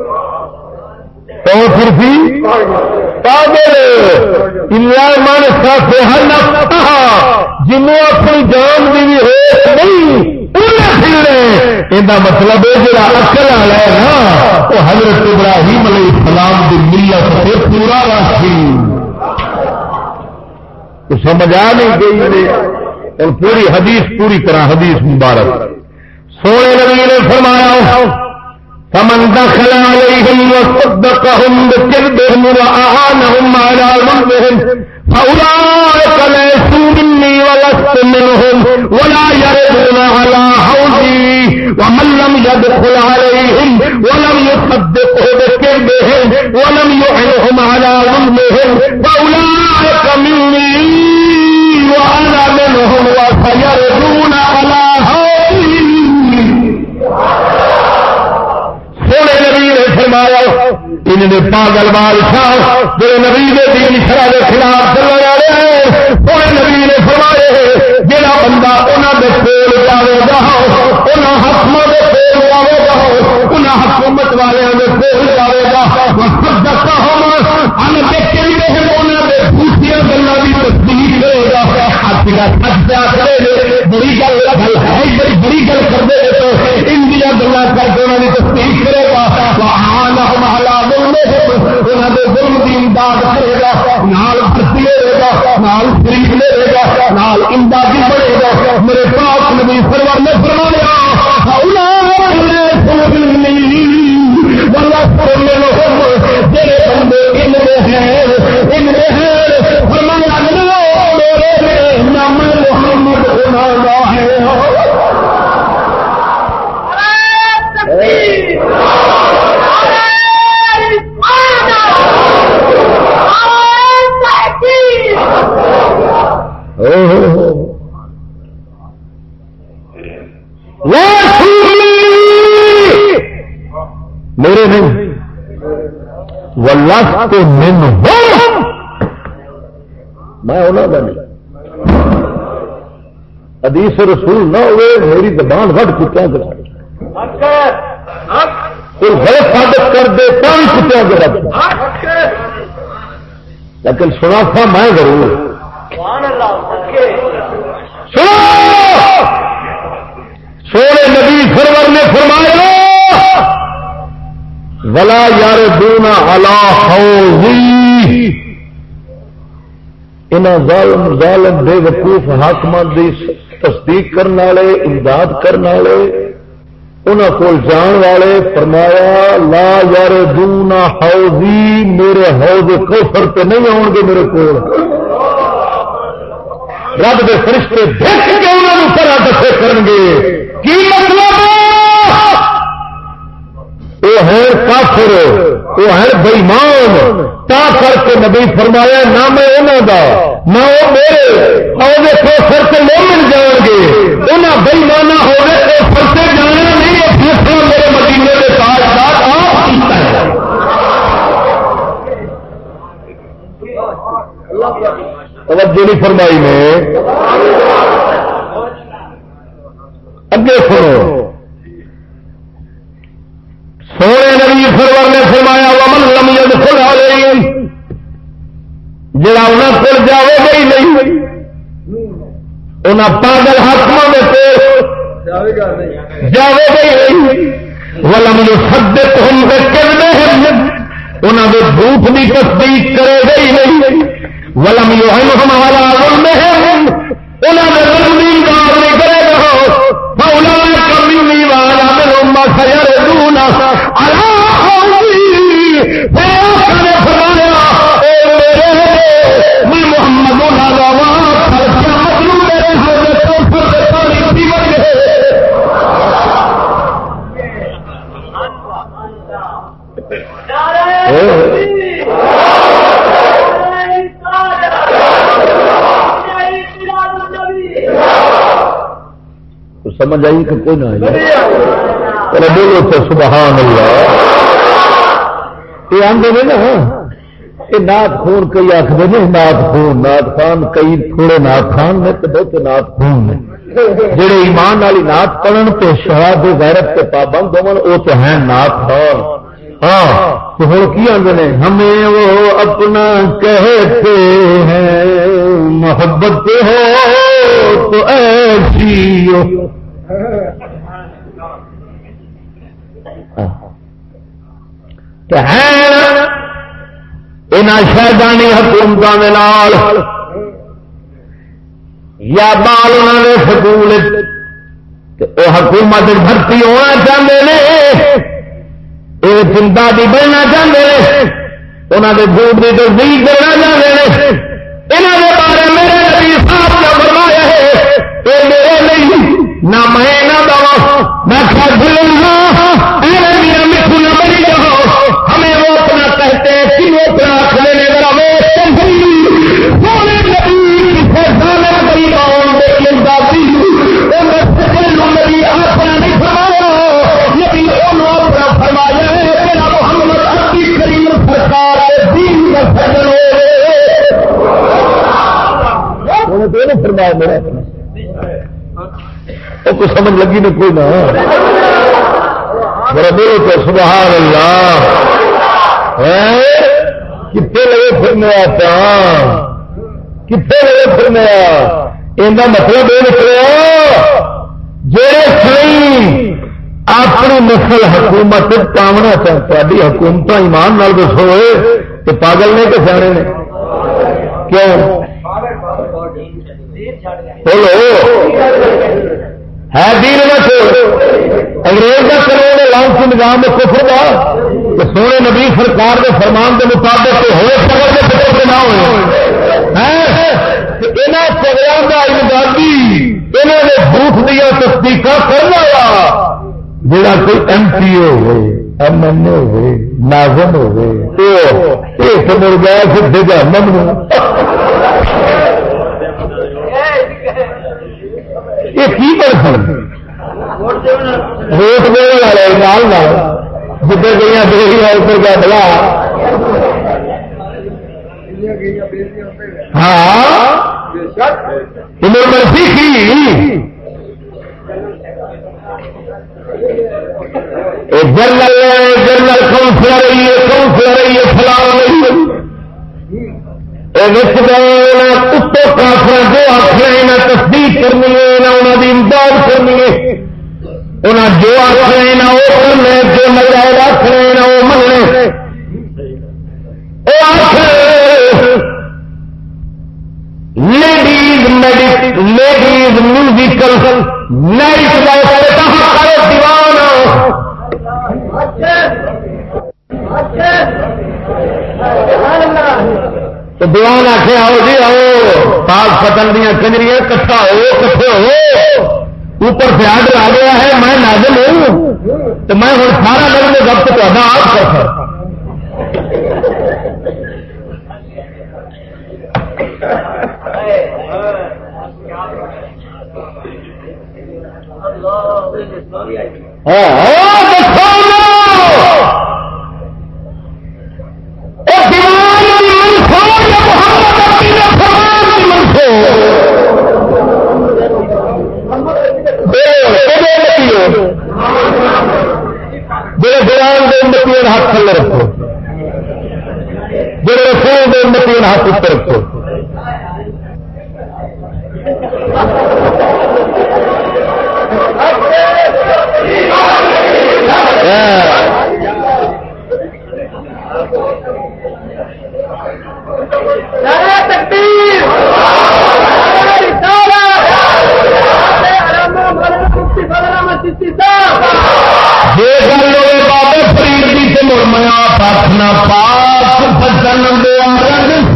تو پھرتی پاگل الا من صفح نفسه جنوں اپنی جان بھی ہو نہیں یہ مطلب ہے جڑا عقل والا ہے نا وہ حضرت ابراہیم علیہ السلام کی ملت سے پورا راسی تو سمجھ آ نہیں گئی اور پوری حدیث پوری طرح حدیث مبارک سونے نبی نے فرمایا فمن دخل عليهم وصدقهم بكذبهم وأعانهم على ظلمهم فأولئك ليسوا مني ولست منهم ولا يردون على حوضي ومن لم يدخل عليهم ولم يصدقه بكذبهم ولم يعنهم على ظلمهم فأولئك مني وأنا منهم وسيردون على حوضي سونے نبی نے فرمایا انہوں نے پاگل بادشاہ جو نبی کے دین شرع کے خلاف چلنے والے ہیں سونے نبی نے فرمایا جہاں بندہ انہوں نے کول جائے گا انہوں حکموں کے کول جائے گا انہوں حکومت والوں کے کول جائے گا ہم دیکھتے بھی رہے انہوں نے دوسری گلوں کی تصدیق کرے گا بڑی گل ہے بڑی گل کرتے تو ان گلا کر کے انہوں نے تصدیق کرے گا ظلم کی امداد کرے گا نال بھرتی لے گا نال فریق لے گا نال امدادی بڑھے گا میرے پاک نبی سرور نے فرمایا جڑے بندے ان میں ہیں فرمایا نام محمد ہونا ہے میرے نہیں واللہ کو من میں انہوں کا نہیں حدیث رسول نہ ہوئے میری زبان وڈ کتیا کوئی غلط ثابت کر دے تو بھی کتیا کے لیکن سنا تھا میں ضرور سونے نبی سرور نے فرمایا ولا یردون علی حوضی انہاں ظالم بے وقوف حاکماں دی تصدیق کرنے والے امداد کرنے والے انہاں کول جان والے فرمایا لا یردون حوضی میرے حوض کوثر تے نہیں آؤ گے میرے کول رب کے فرشتے دیکھ کے انہوں پرا دفے کرن گے کی مطلب وہ ہے کافر وہ ہے بےمان تا کر کے نبی فرمایا نہ میں انہوں دا نہ وہ میرے اور کوفر سے مومن جان گے انہیں بےمانہ ہونے کوفر سے جانا نہیں یہ فیصلہ میرے مدینے کے تاجدار آپ کیتا ہے توجہ نہیں فرمائی نے اگے سنو سونے نبی سرور نے فرمایا ومن لم يدخل علیہم جڑا انہاں کول جاوے گا ہی نہیں انہاں پاگل حاکماں میں جاوے گا ہی نہیں ولم يصدقهم بكذبهم انہاں دے جھوٹ کی تصدیق کرے گا ہی نہیں ولم يعنهم على ظلمهم انہاں دے ظلم کی امداد نہیں کرے گا فاولئک منی وانا منهم ما سيردون على قومي فانا فرمایا میں محمد سمجھ آئی کہ کوئی نہ آئی بولو تو سبحان اللہ یہ آدھے نے نا یہ نات خون کئی آخر نے نات خان کئی تھوڑے نات خان نے تو بہت نات خون نے جڑے ایمان والی نات پڑھن تو شہاد غیرت کے پابند ہون وہ تو ہیں نات خان ہاں تو ہوں کی آدھے نے ہمیں وہ اپنا کہتے ہیں محبت ہو تو ایسی ہو شیطانی حکومتوں یا بال انہوں نے سکول حکومت بھرتی ہونا چاہتے ہیں یہ چنتا بھی بننا چاہتے ہیں انہوں نے جھوٹ کی تصدیق کرنا چاہتے ہیں یہاں کے بارے میرے نبی صاحب نے فرمایا ہے یہ میرے نہیں نہ میں نہ دوا میں مٹھو نہ بنی جاؤ ہمیں وہ اپنا کہتے ہیں کہ وہ اپنا کھلے نے میرا نبی اپنا نہیں فرمایا نبی اپنا فرمایا ہے میرا محمد عبدی کریم سرکار دین کا سجن ہو فرمایا میرا کو سمجھ لگی نا کوئی نہ میرا بولو تو سبحان اللہ کتنے لگے پھرنے آتا کتنے لگے پھرنے ان مطلب یہ نکلیا جہے سی اپنی نسل حکومت پاونا تاری حکومت ایمان نال دسو تو پاگل نے کہ سیانے نے کیوں بولو ہے دین انگریز کا کروڑ لانسی نظام کفر کا تو سونے نبی سرکار کے فرمان کے مطابق ہوئے سفر کے فکر سے نہ ہوئے یہاں چگڑوں کا امدادی انہوں نے جھوٹ دیا تصدیق کرنا جا کوئی ایم پی ہوئے ایم این اے ہوئے ناظم ہوئے مڑ گیا سدھے جہنم یہ کی بڑھ ووٹ دینے والے لال جدھر گئی دیکھی ادھر کا بلا ہاں عمر مرضی کی جنرل کونسلر رہی ہے فلاں کتوں کافر جو آخر نہ تصدیق کرنی ہے نہ انہوں کی امداد کرنی ہے انہیں جو آخر نہ وہ کرنے جو نظر آخر نہ وہ مننے لیڈیز میوزیکل نائٹ کرو دیوانہ تو دیوان آخے آؤ جی آؤ پاک پتن دیا کنجریاں کٹھا کٹھے ہو اوپر سے آڈر آ گیا ہے میں نازل ہوں تو میں ہوں سارا لفظ ضبط تا آپ کر سکتا میرے بیان دے متین ہاتھ تھلے رکھو میرے رسول دے متین ہاتھ اوپر رکھو بابے فرید کی سے مرمیا پرتنا پاک بچن دیا رنگ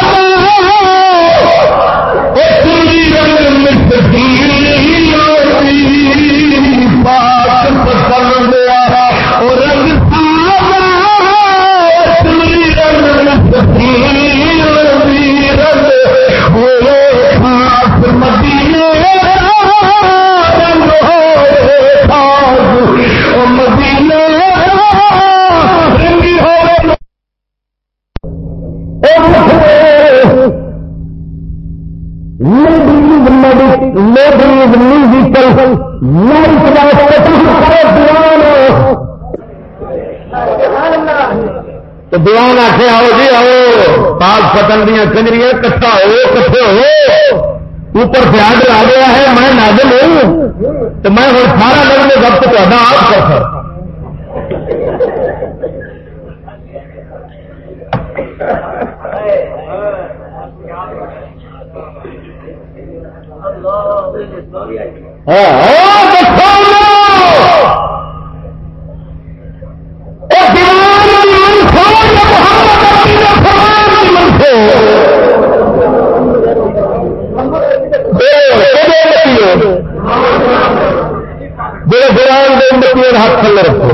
پاک بچن دیا اور رنگ تو دیوان آخے آؤ جی آؤ پاک پتن دیا کنجریاں کٹھا کٹھے ہو اوپر سے آڈر آ گیا ہے میں نازل ہوں تو میں ہوں سارا لفظ ضبط تا آپ کر سکتا میرے بیان دے متین ہاتھ تھلے رکھو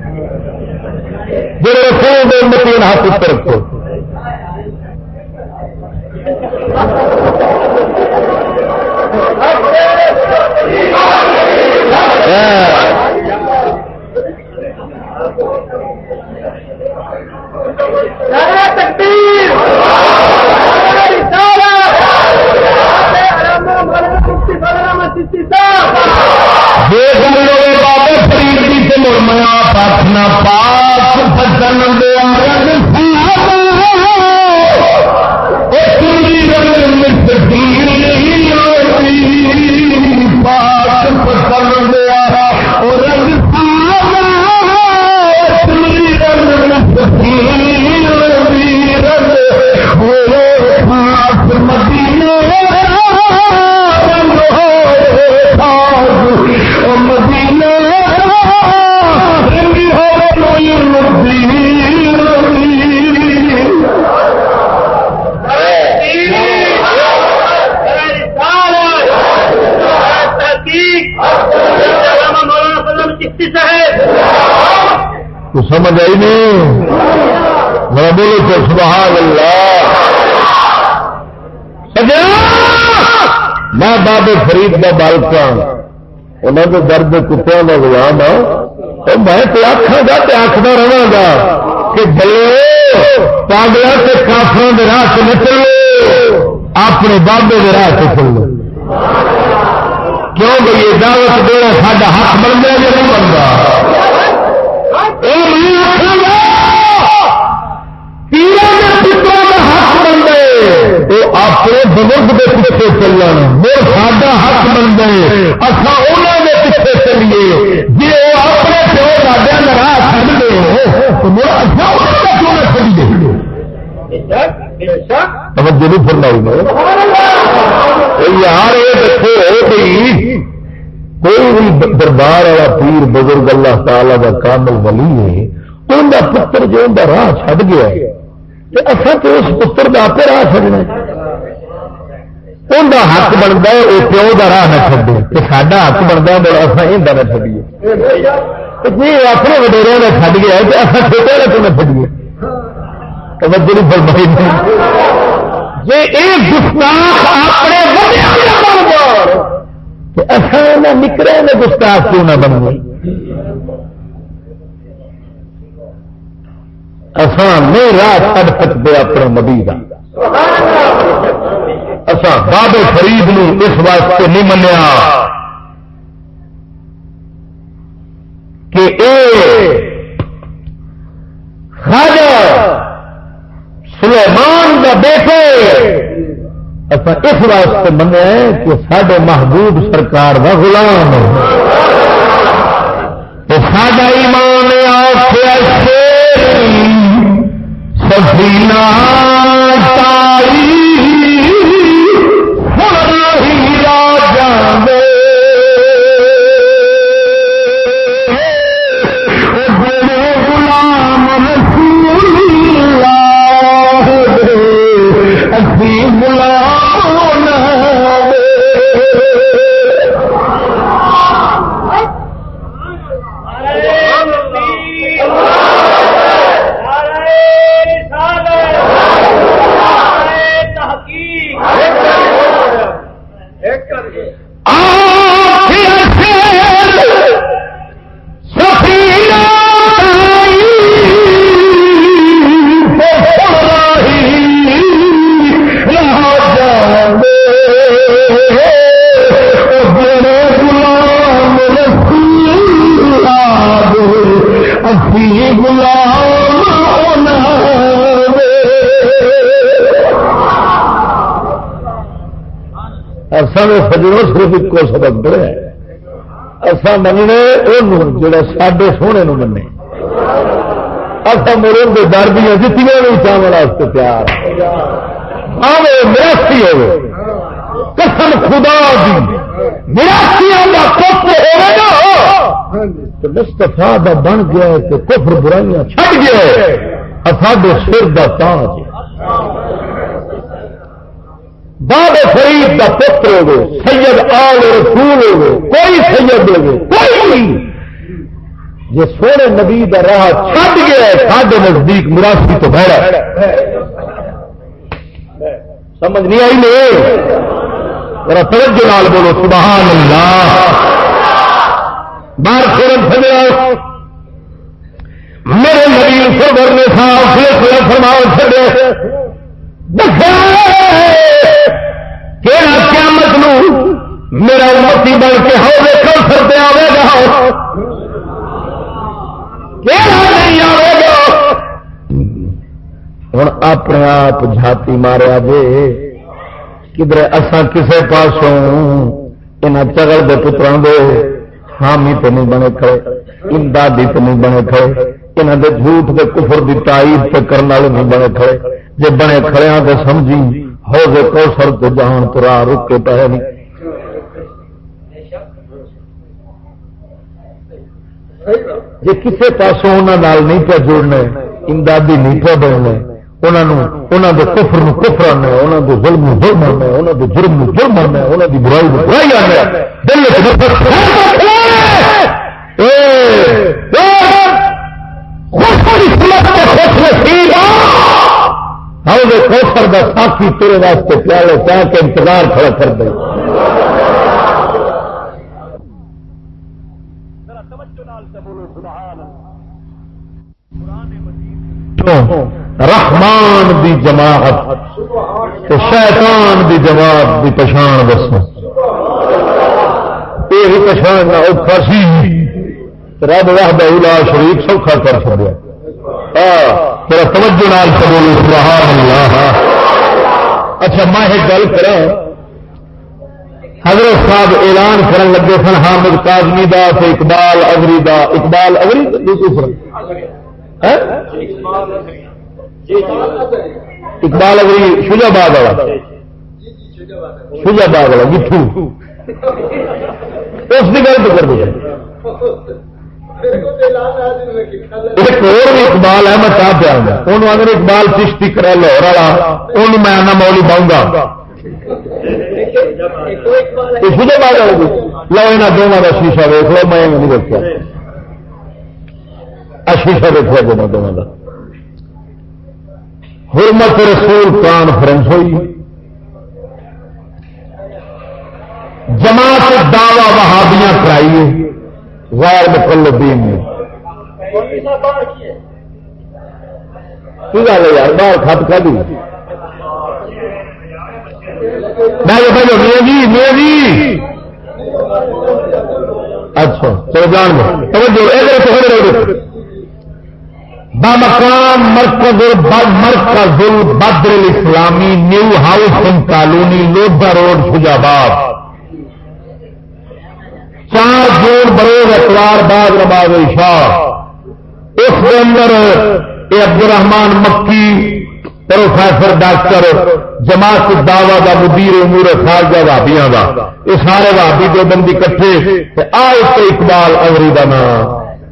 میرے رسول دے متین ہاتھ اوپر رکھو بابے فرید کی سے مرمیا پرتنا پاک بچن دیا رنگ پاک بچن دیا اور رنگ تو سمجھ آئی نہیں میں بولو تو سبحان اللہ میں بابے فرید کا بالکا انہوں نے درد کتوں کا غلام ہوں میں تو آخا گا تو آخر رہا گا کہ بلو پاگلوں سے کافروں کے راہ سے نہ چلو اپنے بابے کے راہ سے چلو کیوں بھائی یہ دعوت دینا ساڈا حق بن گیا یا نہیں بنتا اپنے بزرگ کے پیچھے چلنا مر ساڈا حق بن گئے اصا انہوں کے پیچھے چلیے جی وہ اپنے پیو دادیا راہ چڑھتے ہو تو مر اصا کیوں نہ چلیے توجہ نہیں فرمائی یار یہ دیکھو کہ کوئی بھی دربار والا پیر بزرگ اللہ تعالی کا کامل ولی ہے ان کا پتر جو ان کا راہ چڑھ گیا اصل تو اس پتر کا آپ راہ چڑنا ان کا حق بنتا ہے وہ پیو کا راہ نہ چڈے تو ساڈا حق بنتا ہے اصل یہ نہ چڈیے جی اپنے وڈیروں نے چڈ گیا تو اصل چھوٹے نے کیوں نہ چڈیے توجہ نہیں فرمائی جی یہ گستاخ اپنے تو اصل نکلے نے گستاخ کیوں نہ بن گئے اسان نہیں راہ چڑھ سکتے اپنے نبی کا اسان بابے فرید نو اس واسطے نہیں منیا کہ خواجہ سلیمان کا بیٹے اسان اس واسطے منیا کہ ساڈے محبوب سرکار کا غلام ساڈا ایمان سفینہ تاری راجا غلام رسول اللہ اسی غلام سجڑوں صرف ایک سبق پڑھا اصا مننے جڑا ساڈے سونے منے اصا میرے کے ڈر دیا جتنے بھی چاول واسطے تیار آوے میراسی ہوے قسم خدا دی میراسیاں دا پتر ہوے نا تو مصطفیٰ دا بن گیا کہ کفر برائیاں چھڈ گیا ساڈے سر دا تاج باب فرید کا پتر ہوگے سید آل رسول ہوگے کوئی سید ہوگے کوئی جی سونے نبی کا راہ چھڈ گیا ساڈے نزدیک مراسی تو بہرا سمجھ نہیں آئی نہیں ذرا توجہ نال بولو سبحان اللہ بار فورن سجا میرے نبی سرور نے صاحب فرماؤ چڑے قیامت نو میرا امتی بن کے ہوے کوثر پہ آئے گا نہیں آئے گا ہوں اپنے آپ جھاتی ماریا جے کدھر اساں کسے پاسوں یہاں چگل دے پتروں دے حامی تو نہیں بنے کھڑے امدادی تو نہیں بنے کھڑے یہاں دے جھوٹ دے کفر دی تائید تے کرنے والے نہیں بنے کھڑے جے بنے کھڑے ہاں تے سمجھی ہو گئے کوثر تو جہان تو راہ رک کے پہ نہیں جے کسے پاسوں انہاں نال نہیں پہ جوڑنا امدادی نہیں پہ بننا انہوں دے کفر نو کفر آنا انہوں دے ظلم نو ظلم آنا انہوں دے جرم نو جرم آنا انہوں دی برائی نو برائی آنا دل کوثر کا ساتھی تیرے واسطے پیالے چاہ کے انتظار کھڑا کر دے رحمان دی جماعت شیطان دی جماعت دی پچھان دسو یہ پچھان اوکھا سی رب وحدہ لا شریک سوکھا کر چڑیا تیرا توجہ نال قبول سبحان اللہ. اچھا میں ایک گل کرا حضرت صاحب اعلان کرن لگے سن حامد کاظمی دا تے اقبال اغری دا اقبال اغری دوسرا اقبال اغری شجاباد والا شجاباد والا مٹھو اس کی گل تو کر دیا ایک اور بھی اقبال ہے، میں چاہ پیا ہوں اگر اقبال چشتی کرا لاہور والا ان میں آنا مولی پاؤں گا لو یہاں دونوں کا شیشہ دیکھ لو، میں نہیں دیکھا شیشہ دیکھا دونوں کا۔ حرمت رسول کانفرنس ہوئی، جماعت دعوی وہابیاں کرائیے غیر مقلدین نے کی گل ہے یار، باہر کھپ کر دی جی اچھا چلو جان بمقام مرکز البدر الاسلامی new housing colony Lodha road Faizabad 4 جون بروز اتوار بعد نماز عشاء۔ اس کے اندر عبد الرحمان مکی پروفیسر ڈاکٹر جماعت دعوی دا مدیر امور خارجہ وہابیاں دا، یہ سارے وہابی دو بندی کٹھے آئے تو اقبال اوری دا نام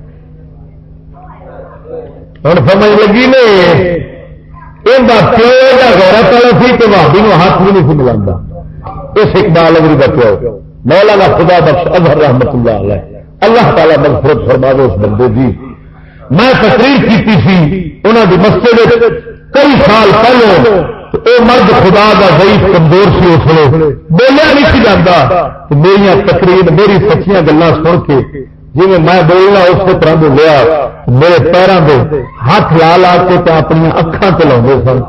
ہوں سمجھ لگی نے ان کا پیو کا غیرت والا سی تو بھابی نو ہاتھ بھی نہیں سی ملا، اس اقبال اوری کا پیو مولانا خدا بخش اظہر رحمت اللہ علیہ، اللہ تعالیٰ مغفرت فرماوے اس بندے جی۔ میں تقریر کی سی انہوں کی مسجد کئی سال پہلے، وہ مرد خدا کا ضعیف کمزور سی، اس لیے بولیا نہیں سی جاتا، میری تقریر میری سچیاں گلاں سن کے جی میں بولنا اسی طرح بولیا، میرے پیروں کے ہاتھ لا لا کے اپنی اکھاں تے لاؤندے سن۔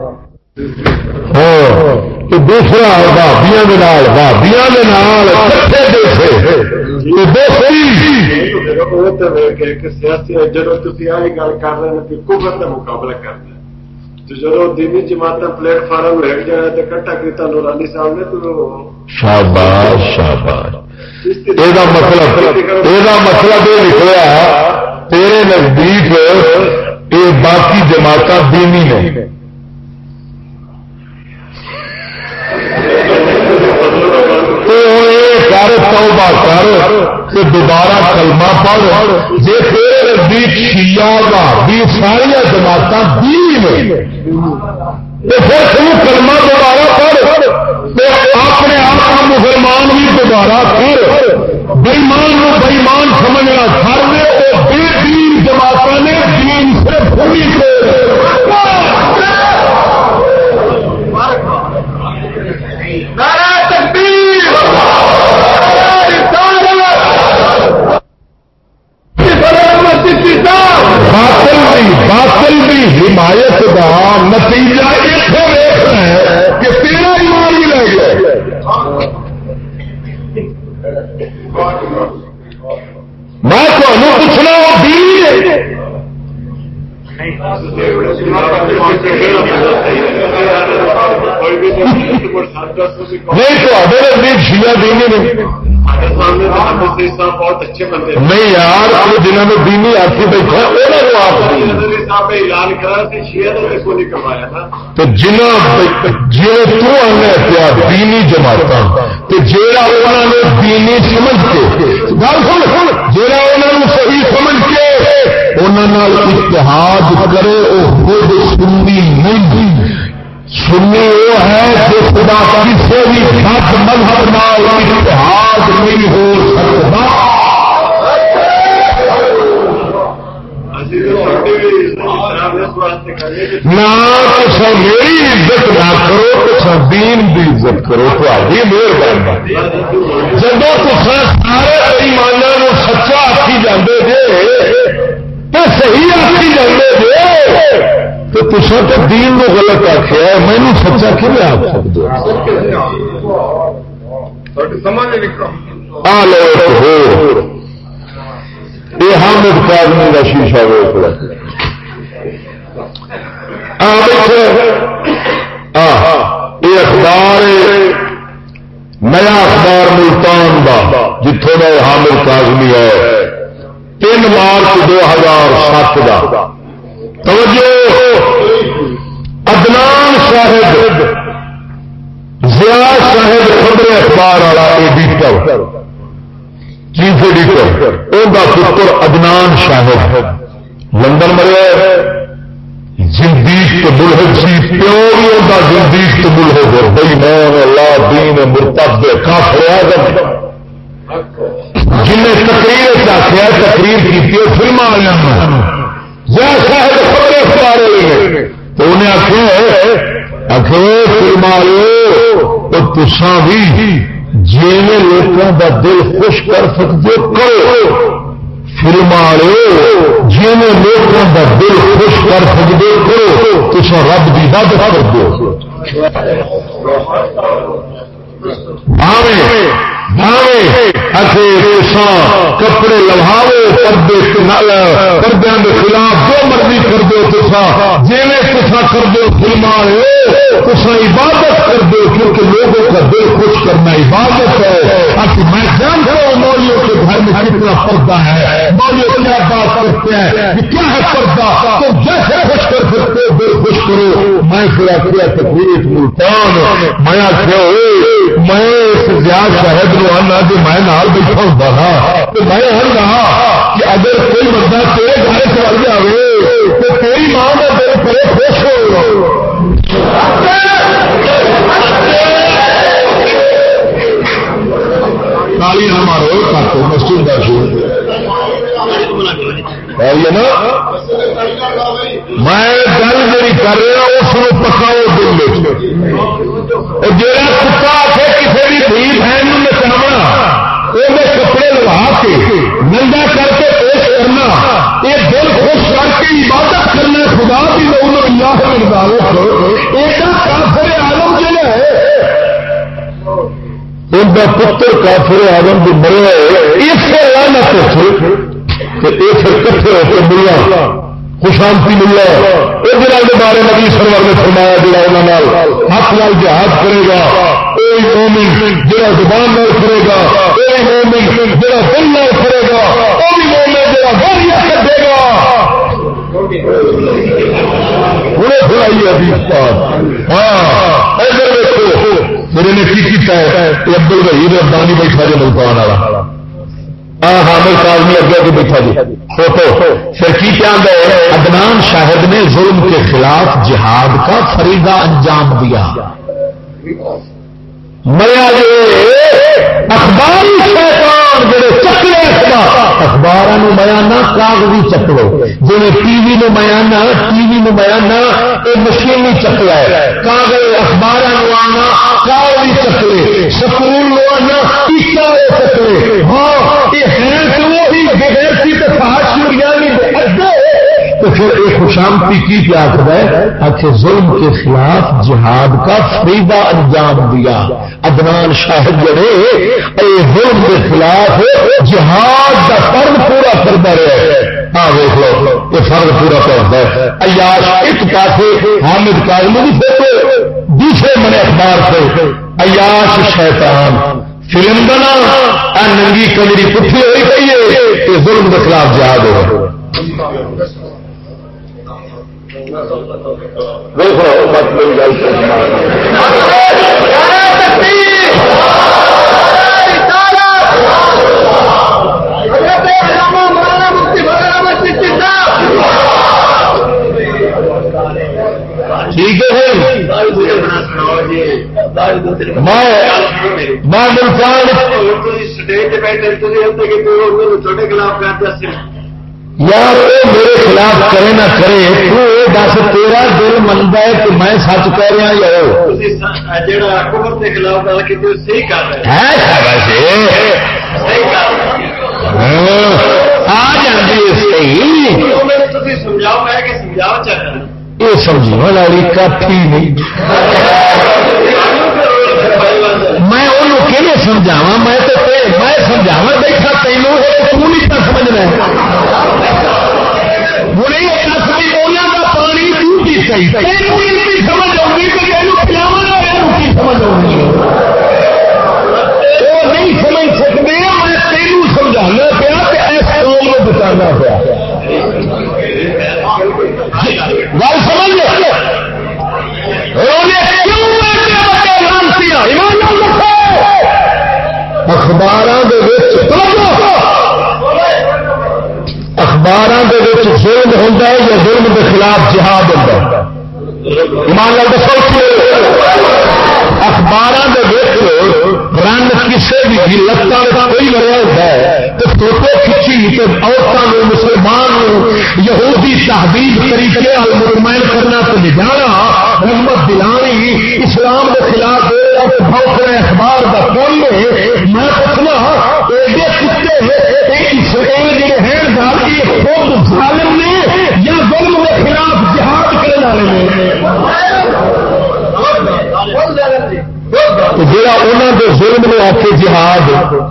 دوسرا بھابیاں سیاسی جب تھی آئی گل کر رہے ہیں کہ کفر کا مقابلہ کرنا تو جب دینی جماعت پلیٹ فارم لگ جائے تو کٹا کیتا نورانی صاحب نے تو شاباش شاباش یہ مطلب یہ نکلا تیرے نزدیک یہ باقی جماعت دینی نے کر توبہ کر کہ دوبارہ کلمہ پڑھ، جی تیرے نزدیک شیعہ وہابی ساری جماعت دین تو پھر تو کلمہ دوبارہ پڑھ، اپنے آپ کو مسلمان بھی دوبارہ کر، بےمان کو بےمان سمجھنا سر میں وہ بے دین جماعت نے دین سے پوری باطل بھی حمایت کا نتیجہ اتنے دیکھنا ہے کہ تیرا ایمان بھی لے گیا۔ میں تمہیں پوچھنا نہیں تو شیعہ دینی نہیں بہت اچھے بندے نہیں یار، جنہوں نے دینی آتی بیٹھا صاحب اعلان کرا شیعہ نے کو نہیں کروایا تھا تو جنہیں جی تیا دینی جماعت تو جیڑا انہوں نے دینی سمجھ کے جیڑا انہوں نے صحیح سمجھ کے انہوں اتحاد کرے وہ خود سنی نہیں، سنی وہ ہے جو خدا کسی بھی سات مذہب نال اتحاد نہیں ہو سکتا۔ نہ تو میری عزت نہ کرو تو دین کی عزت کرو، تاری مہربانی۔ جب سارے ایمانوں سچا آخی جاندے جے تو صحیح آخی جاندے جے تو تصا تو دین کو غلط آخیا، مینو سچا کیوں آخ سکتے یہ حامد کاظمی کا شیشہ ویچ یہ اخبار نیا اخبار ملتان کا جتوں کا حامد کاظمی ہے 3 مارچ 2007 کا۔ توجہ عدنان صاحب ضیاء صاحب خبر اخبار والا ایڈیٹر چیف ایڈیٹر ان کا پتر عدنان شاہد لندن مرے زندیق تو ملحد سی پیو بھی ہوتا زندیق تو ملحد ہے بےمان اللہ دین مرتد کافر اعظم جنہیں تقریر آخیا تقریر کی فلم والوں شاہد خبریں اخبار ہوئے تو انہیں آخر فلم والے تساں بھی جی لوگوں کا دل خوش کر سکتے کرو فلم والے جی لوگوں کا دل خوش کر سکتے کرو تو رب کی ود کر دو کپڑے لواو پردے کے خلاف جو مرضی کر دو جی کر دو فلم عبادت کر دو کیونکہ لوگوں کا دل خوش کرنا عبادت ہے میں جانتا ہوں مولویوں کے گھر میں کتنا پردہ ہے مولوی کیا بات کرتے ہیں کیا ہے پردہ تو جیسے خوش کر سکتے ہو دل خوش کرو میں پھر کیا تقریر ملتان میں آخیا میں شاہد روحانہ جو میں نال بیٹھا ہوتا تھا تو میں کہا کہ اگر کوئی بندہ تیرے گھر چل جائے تو تیری ماں کا دل بڑے خوش ہو تالی نہ مارو کاٹو مسجد کا شور نا میں گل میری کر رہا اس کو پکاؤ دل جا کتا آخے کسی بھی دھی بہن نچاونا وہ کپڑے لگا کے ننگا کر کے پیش کرنا یہ دل خوش کر کے عبادت کرنا خدا کی لوگ اللہ عبادت ایسا کافر عالم جو ہے ان کا پتر کافر عالم جو مرے اس سے لعنت کٹھے ہو کے ملا خوشانتی ملا یہ بارے نبی سرور نے فرمایا جڑا انہوں ہاتھ نال جہاد کرے گا کوئی مومن جڑا زبان نال کرے گا کوئی مومن جڑا دل نال کرے گا کوئی مومن جڑا گالیاں کٹے گا انہیں سنائی حدیث پاک ہاں ادھر دیکھو میرے نے کی کیتا ہے عبد الوحید ربانی بیٹھا جو ملتان والا حامد کاظمی اگے کے بیٹھا جی فوٹو پھر کی کیا عدنان شاہد نے ظلم کے خلاف جہاد کا فریضہ انجام دیا مریا اخباری شیطان جڑے چکلے اخبار میاں کاغذی چکلو جی ٹی وی نو میاں یہ مشینی چکلا ہے کاغذ اخبار آنا کاغذی چکلے سکول لو آنا ٹیچا چکلے ہاں یہ ہے تو وہی بغیرتی تو فحش تو پھر ایک خوشامتی کی کیا ہے کہ ظلم کے خلاف جہاد کا فریضہ انجام دیا عدنان شاہد جڑے ظلم کے خلاف جہاد کا فرض پورا کرتا رہے ہاں دیکھ لو یہ فرض پورا کرتا ہے عیاش ایک پاسے حامد کاظمی سے دوسرے من اخبار سے عیاش شیطان فلم بنا ننگی کمری پٹھی ہوئی گئی ہے کہ ظلم کے خلاف جہاد ہو ٹھیک ہے میں ملتان یار میرے خلاف کرے نہ کرے تو دس تیرا دل منتا ہے کہ میں سچ کہہ رہا یہ سمجھنے والی کافی نہیں میں انہوں کہ سمجھاوا میں سمجھاوا بیٹھا تینوں تو نہیں پہ سمجھنا ہوں یہ کسمی بولیا کا پانی ڈیوٹی صحیح سمجھ آؤں گی کہ پلاوا سمجھ آؤں گی وہ نہیں سمجھ سکتے میں تینوں سمجھانا پیا کہ ایسے قوم کو بچانا پیا گل سمجھ اخبار ظلم ہوتا ہے یا ظلم کے خلاف جہاد ہوتا ہے؟ ایمان لال دسو اخبار رن کسی بھی لتان کوئی مریا ہوتا ہے تو فوٹو کھچی تو عورتوں مسلمان یہودی تہذیب طریقے مطمئن کرنا تو لجانا رحمت دلانی اسلام کے خلاف بہت اخبار کا کون میں پوچھنا ایڈے کتے جڑے ہیں خود ظالم نے یا ظلم کے خلاف جہاد کرنے والے جڑا انہوں کے ظلم نے آ کے جہاد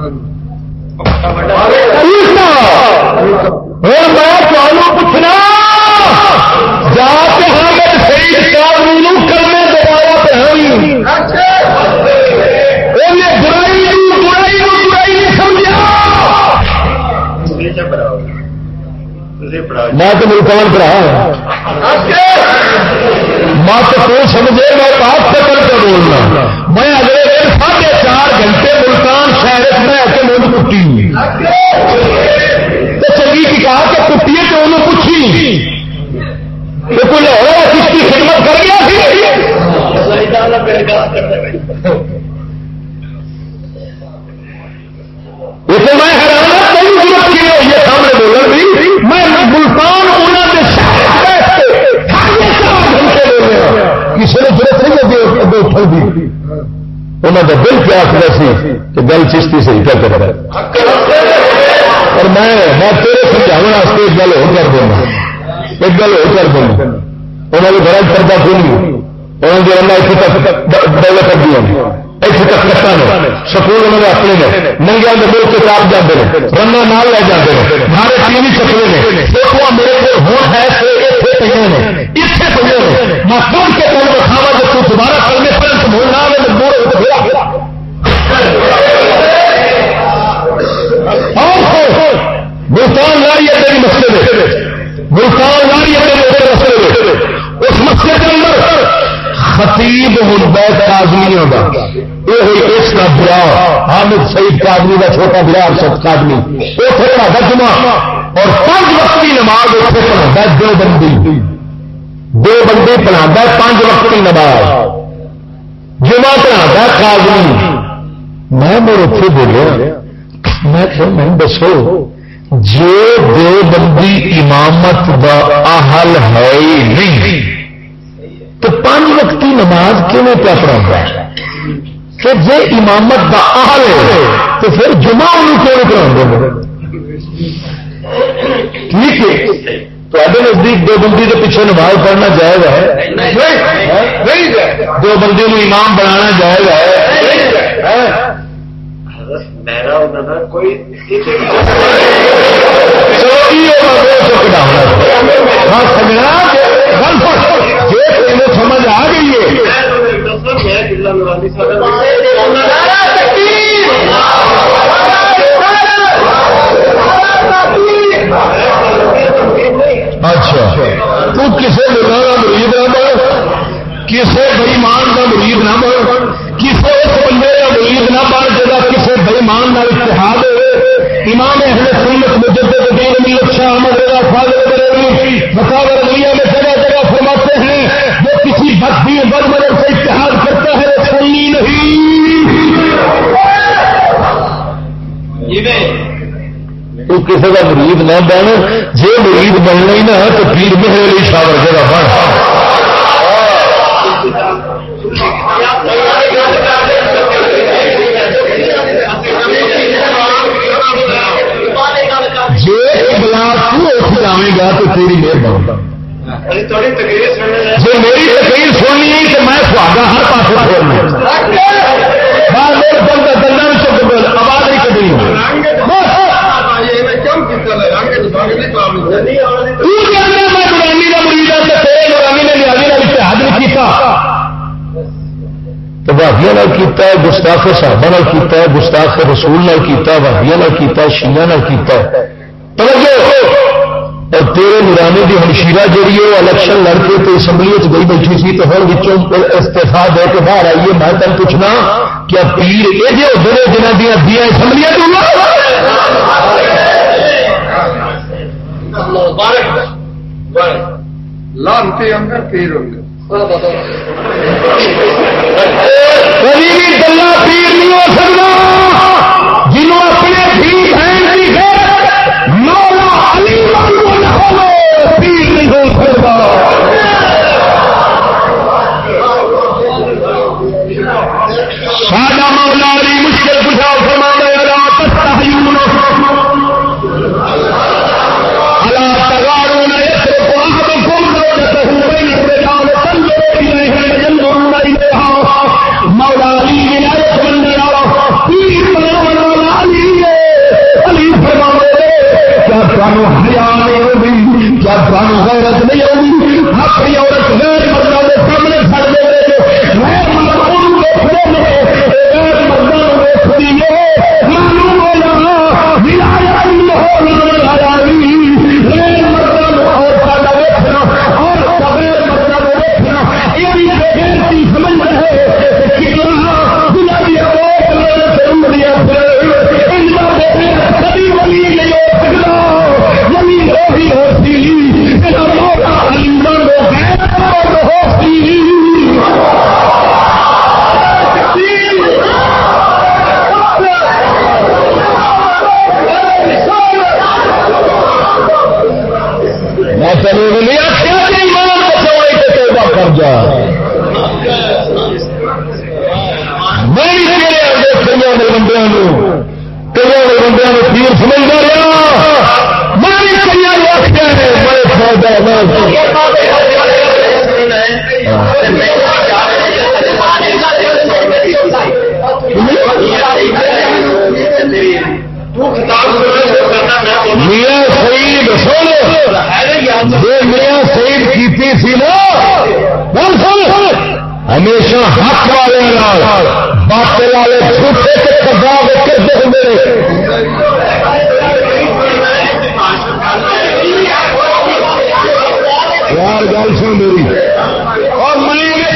پوچھنا جا کے حامد سعید قادری کرنے دوبارہ برائی نہیں سمجھا میں تو ملتان پڑھا مت تو سمجھے میں بات سے کر کے بولنا میں اگلے دن 4.5 گھنٹے ملتان شہر میں آ کے مجھ کٹی تو چنگی کی کہا کہ کٹی ہے تو انہوں پوچھی تو کوئی لاہور کس کی خدمت کر گیا اسے میں حیران کوئی ضرورت کی ہوئی ہے سامنے بولن بھی میں ملتان انہوں نے کسی نے ضرورت نہیں لگی اٹھن کی انہوں کا دل پیاس ویسی کہ گل چشتی صحیح کر کر اور میں تیرے سمجھانے ایک گل ہو کر دینا ایک گل ہو کر دینا انہوں نے گھر پردہ کھولی انہوں نے رنگا اتنے تک ڈیولپ کر دیا اتنے تک کٹا نے سکول انہوں نے اپنے نے ننگیا کے ملک کے آپ جاتے ہیں رنگا نال لے جاتے ہیں ہمارے ٹی وی چکلے نے فوٹو میرے کو ہون ہے اتنے پہ نے میں خود کے کول دکھاوا جب تو دوبارہ کرنے پر نہ مجبور ملتان لاری ہے تیری مسئلے ملتان لاری ہے تیرے مسئلے اس مسئلے کے اندر خطیب ہوتا ہے قاضیوں کا یہ ہوئی اس کا برا حامد سعید قادری کا چھوٹا برا ارشد قادری وہ پڑھا جمعہ اور 5 وقت کی نماز اتنے پڑھا دو بندے پڑھا 5 وقت کی نماز جمعہ پڑھا قادری میں اتنے بولیا میں دسو جو دیوبندی امامت کا اہل ہے ہی نہیں تو 5 وقت کی نماز کیوں کیا پڑھا کہ جی امامت کا اہل ہے تو پھر جمعہ انہوں کیوں پڑھا ٹھیک ہے تے نزدیک دیوبندی کے پیچھے نماز پڑھنا جائز ہے دیوبندی کو امام بنانا جائز ہے سمجھ آ گئی ہے اچھا تو کسی ملا کا مرید نہ بن کسی بئیمان کا مرید نہ بن کسی اس بندے کا مرید نہ بن جا کسی بئیمان کا اتحاد ہوئے امام اہل سنت مجدد دین ملت شاہ احمد رضا فاضل بریلوی فتاوی رضویہ میں جگہ جگہ فرماتے ہیں جو کسی بددین بد مذہب سے اتحاد کرتا ہے وہ سنی نہیں تو کسی کا مرید نہ بن جی مرید بننا ہی نہ تو پیر مہر علی شاہ ورگے کا بن جی بلا تو اٹھ جائے گا تو تیری مہربانی جی میری تقریر سننی ہے تو میں سواگا ہر پاس چھوڑنا آواز نہیں کٹنی بھابیا کیتا ہے گستاخ صحابہ کیتا ہے گستاخ رسول کیتا بھابیا کیتا شیعہ کیتا اور تیرے نورانی کی ہمشیرہ جہی ہے وہ الیکشن لڑ کے تو اسمبلی گئی بیٹھی سی تو ہوں استعفا دے کے باہر آئیے میں تم پوچھنا کیا پیر یہ جو ہوتے ہیں جنہ دیا دیا اسمبلیاں لانتے اندر پیر ہوں گے کبھی بھی گلا پیر نہیں ہو سکتا جنہوں اپنے بھی بہن کی مولا علی پیر نہیں ہو سکتا. سادہ مولا علی مشکل کشا فرماتا ہے کیا غیرت نہیں ہوگی اپنی عورت غیر مردوں کے سامنے کھڑ دے غیر مردوں دیکھتے غیر مردوں دیکھتی ہے معلوم ہونا غیر مردوں عورتوں کا دیکھنا اور غیر مردوں کو دیکھنا یہ غیرتی سمجھ رہے کبھی ولی نہیں ہو سکتا ولی ہوتی میں چلے گی کر جا بندے بندے پیر سمجھتا رہا میاں شہید میاں شہید کی سی نا ہمیشہ حق والے باطل والے جھوٹے کے تباہ کرتے ہوئے یار گل سن میری اور میں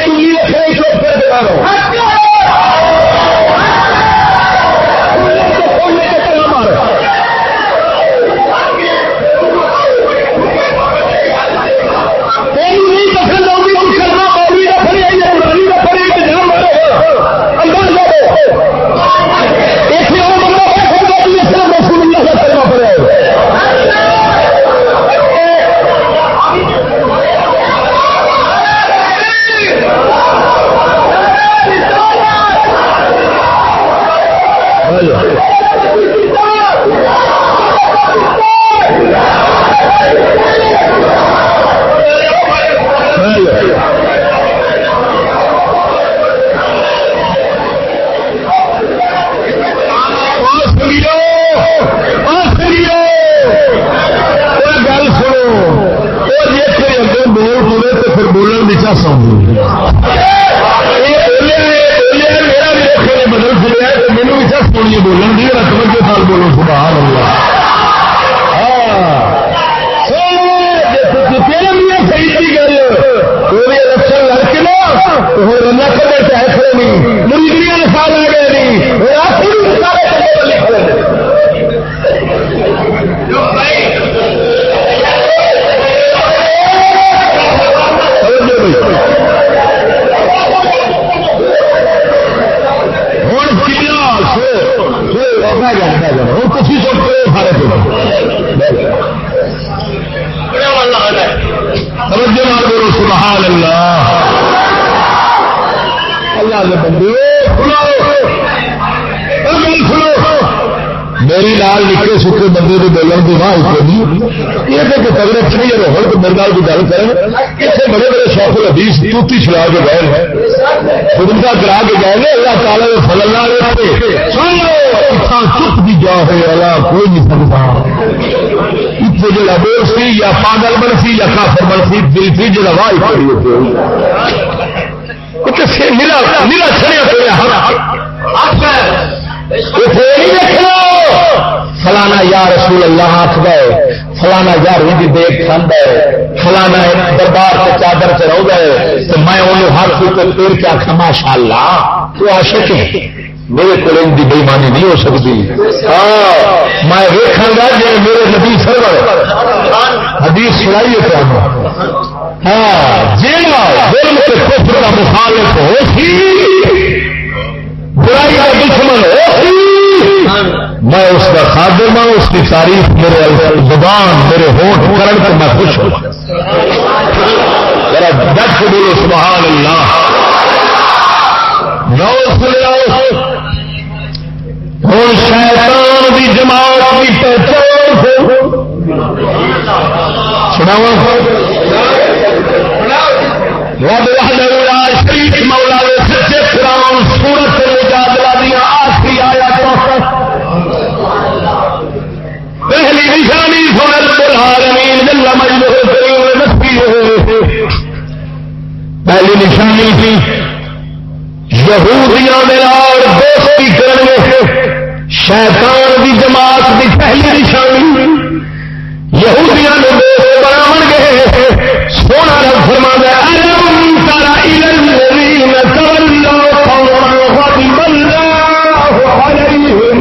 بولن دی رقم کے سال بولو سبحان اللہ. صحیح کی گل کوئی الیکشن لڑ کے نا رنا کرنے چاہے کھڑے نہیں مریدیاں سال آ گئے نہیں سبحان اللہ. اللہ کے بندے میری لال نکلے سکے بندے کے بولن کی واہ نہیں یہ تگڑے چڑی ہو تو میرے نال کی گل کریں اتنے بڑے بڑے شوق حدیث توتی چھڑا کے گئے ہیں خدمتا کرا کے گئے ہیں اللہ تعالی کے فضل نال چپ دی جا ہے اللہ کوئی نہیں سکتا اتنے جڑا بول سی یا پاگل بن سی یا کافر بن سی دل سی جڑا واہ کری نیلا چھڑیا فلانا یا رسول اللہ آخ گئے فلانا یار بھی دیکھ کھانا ہے فلانا دربار سے چادر چڑھا گئے تو میں انہوں ہر کوئی کو پیر کے آخا ماشاء اللہ تو عاشق ہے میرے کو ان کی بےمانی نہیں ہو سکتی میں ویکھاں گا جی میرے نبی سرور حدیث سنائیے تو ہاں جیڑا ظلم کے کفر کا مخالف ہو سی برائی کا دشمن ہو سی میں اس کا خادم ہوں اس کی تعریف میرے زبان میرے ہونٹ کرن تو میں خوش ہوں ذرا ڈٹ کے بولو سبحان اللہ ہوں شیطان کی جماعت کی پہچان سناوا رب وحدہ شریف مولا نے سچے قرآن سورت مجادلہ دیا آخری آیاتوں پہلی نشانی سن رب العالمین جل مجدہ کریم نسبی پہلی نشانی تھی یہودیاں دے نال دوستی کرنگے شیطان دی جماعت دی پہلی نشانی یہودیاں نے دوست بناون گے سونا رب فرماندا ہے الم تر الی الذین تولوا قوما غضب اللہ علیہم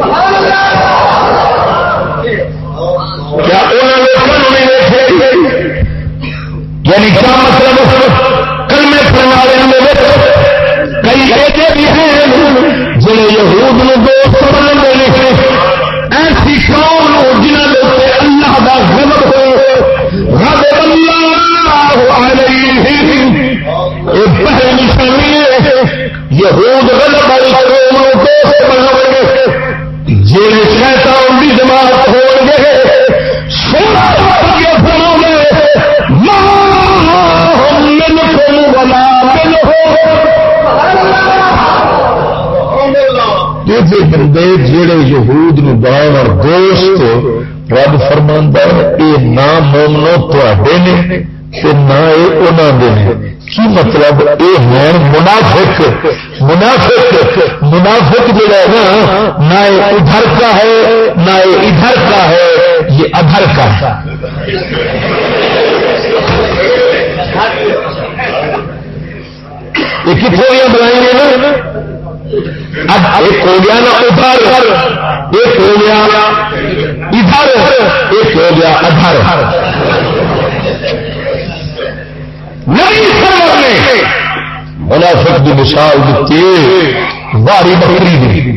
کیا انہوں نے کلمے دیکھے یعنی کیا مطلب کلمے پڑھنے والوں میں کئی ایسے بھی ہیں جنہیں یہود نے دوست بننے لکھے ایسی قوم جنہوں نے اللہ کا غضب ہو غضب اللہ علیہم ایک پہلی نشانی ہے یہود غضب والی قوم کو دوست بناؤ گے جنہیں شیطان کی جماعت ہو گے سونا یہ فرماؤ گے ما ہم منکم ولا منہم بندے جہے یہود نبان اور دوست رب فرماندا یہ نہ مومنو تے نے نہ یہ انہوں نے کی مطلب یہ ہے منافق منافق منافق جڑا ہے نا نہ یہ ادھر کا ہے نہ یہ ادھر کا ہے یہ ادھر کا ہے یہ کتوں بنائیں گے نا اب ایک ہو گیا نا ادھر ایک ہو گیا ادھر ایک ہو گیا ادھر نبی سرور نے منافق کی مثال دیتی ہے واری بکری دی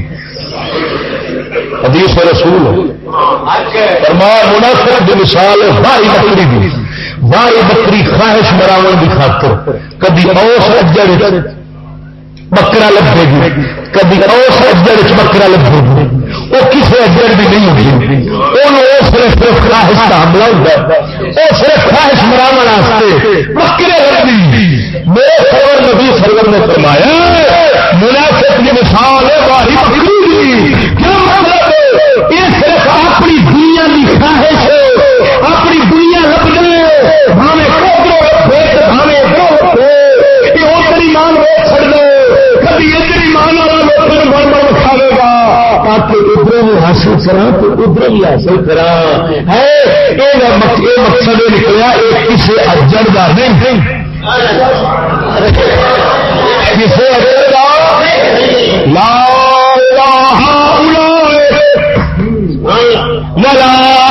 حدیث رسول فرمایا منافق کی مثال ہے واری بکری دی واری بکری خواہش مراون کی خاطر کبھی اوس اجڑ بکرا لبے گی کبھی اس اجڑ بکرا لبے گی وہ کسی اجڑ بھی نہیں ہوتی وہ صرف خواہش کا حملہ ہوتا ہے وہ صرف خواہش مراون واسطے بکرے لبی میرے سرور نبی سرور نے فرمایا منافق کی مثال ہے واری بکری کیا مطلب ہے یہ صرف اپنی دنیا کی خواہش ہے اپنی دنیا لبنے ہمیں کوپرو رکھے ہمیں یہ اتری مان روک چڑ دو کبھی اتنی مان والا کھاوے گا تاکہ ادھر بھی حاصل کرا تو ادھر بھی حاصل کرا ہے یہ مقصد نکلا ایک کسی اجڑ کا نہیں کسی اجڑ کا لا الہ الا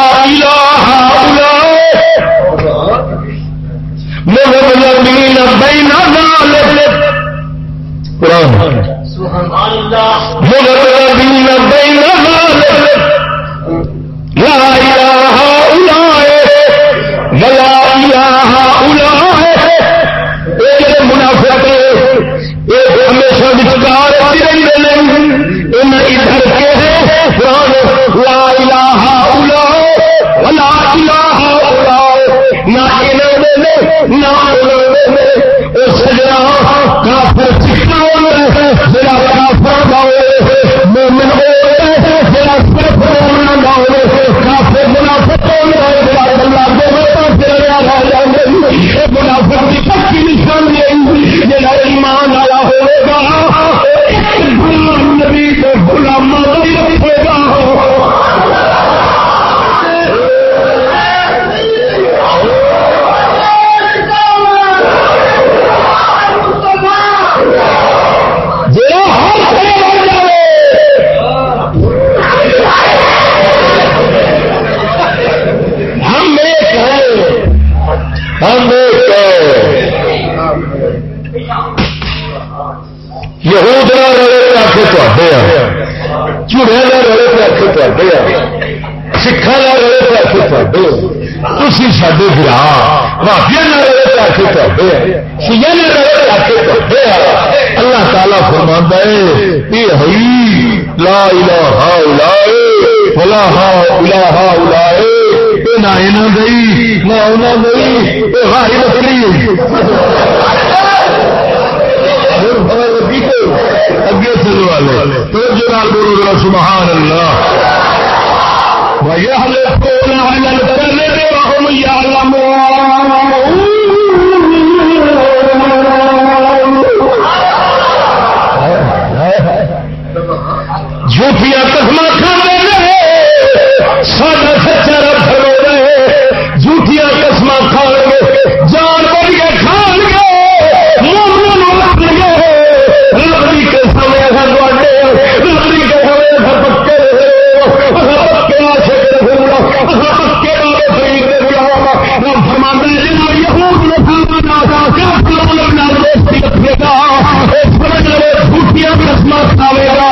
مذبذبین بین ذلک قرآن مذبذبین بین ذلک لا الہ الا ولا الہ الا ایک منافق ایک ہمیشہ وچکار رہتے ہیں ان ادھر کے ہیں قرآن لا الہ الا ولا الہ الا نہ نہ سجنا کافر چکا جڑا کافر گاؤ مومن جڑا صرف مومن گاؤ کافر منافق منافق کی پکی نشانی جڑا ایمان والا ہوگا چوڑے کا رلے پیسے تے سکھان کا رلے پیسے تے تھی سارے برا بھابیا رلے پیسے تے سیا رلے پیسے تے اللہ تعالیٰ فرماتا ہے یہ لا الہ الا ولا الہ الا نہ یہاں گئی نہ انہوں گئی ہاری بکری اگے چلو والے تو جناب بولو سبحان اللہ وَيَحْلِفُونَ عَلَى الْكَذِبِ وَهُمْ يَعْلَمُونَ جھوٹیاں قسماں کھانے رہے ساڈا سچا رب فرما رہے جھوٹیاں قسماں کھان گے جان بڑھ کے کھان گے مومن لگ گے لکڑی کے سامنے اگر ڈاڈے لکڑی کے سامنے اگر پکے پکے آشے کے گھومنا پکے بابے فرید کے گلاما رب فرماتے ہیں جناب یہود مسلمان دوستی رکھے گا سمجھ لو جھوٹیاں قسماں کھاوے گا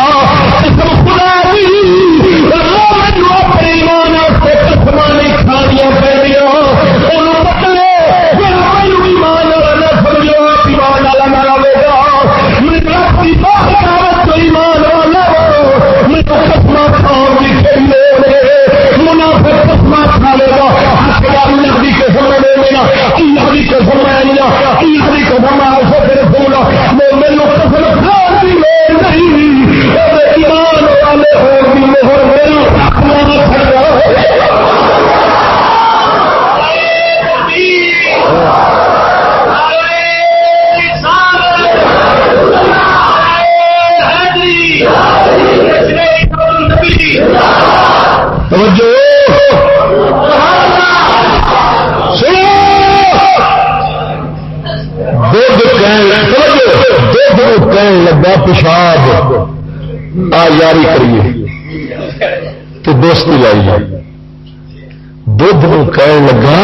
لگا پیشاب آ یاری کریے تو دوستی لائی دھد نو کہن لگا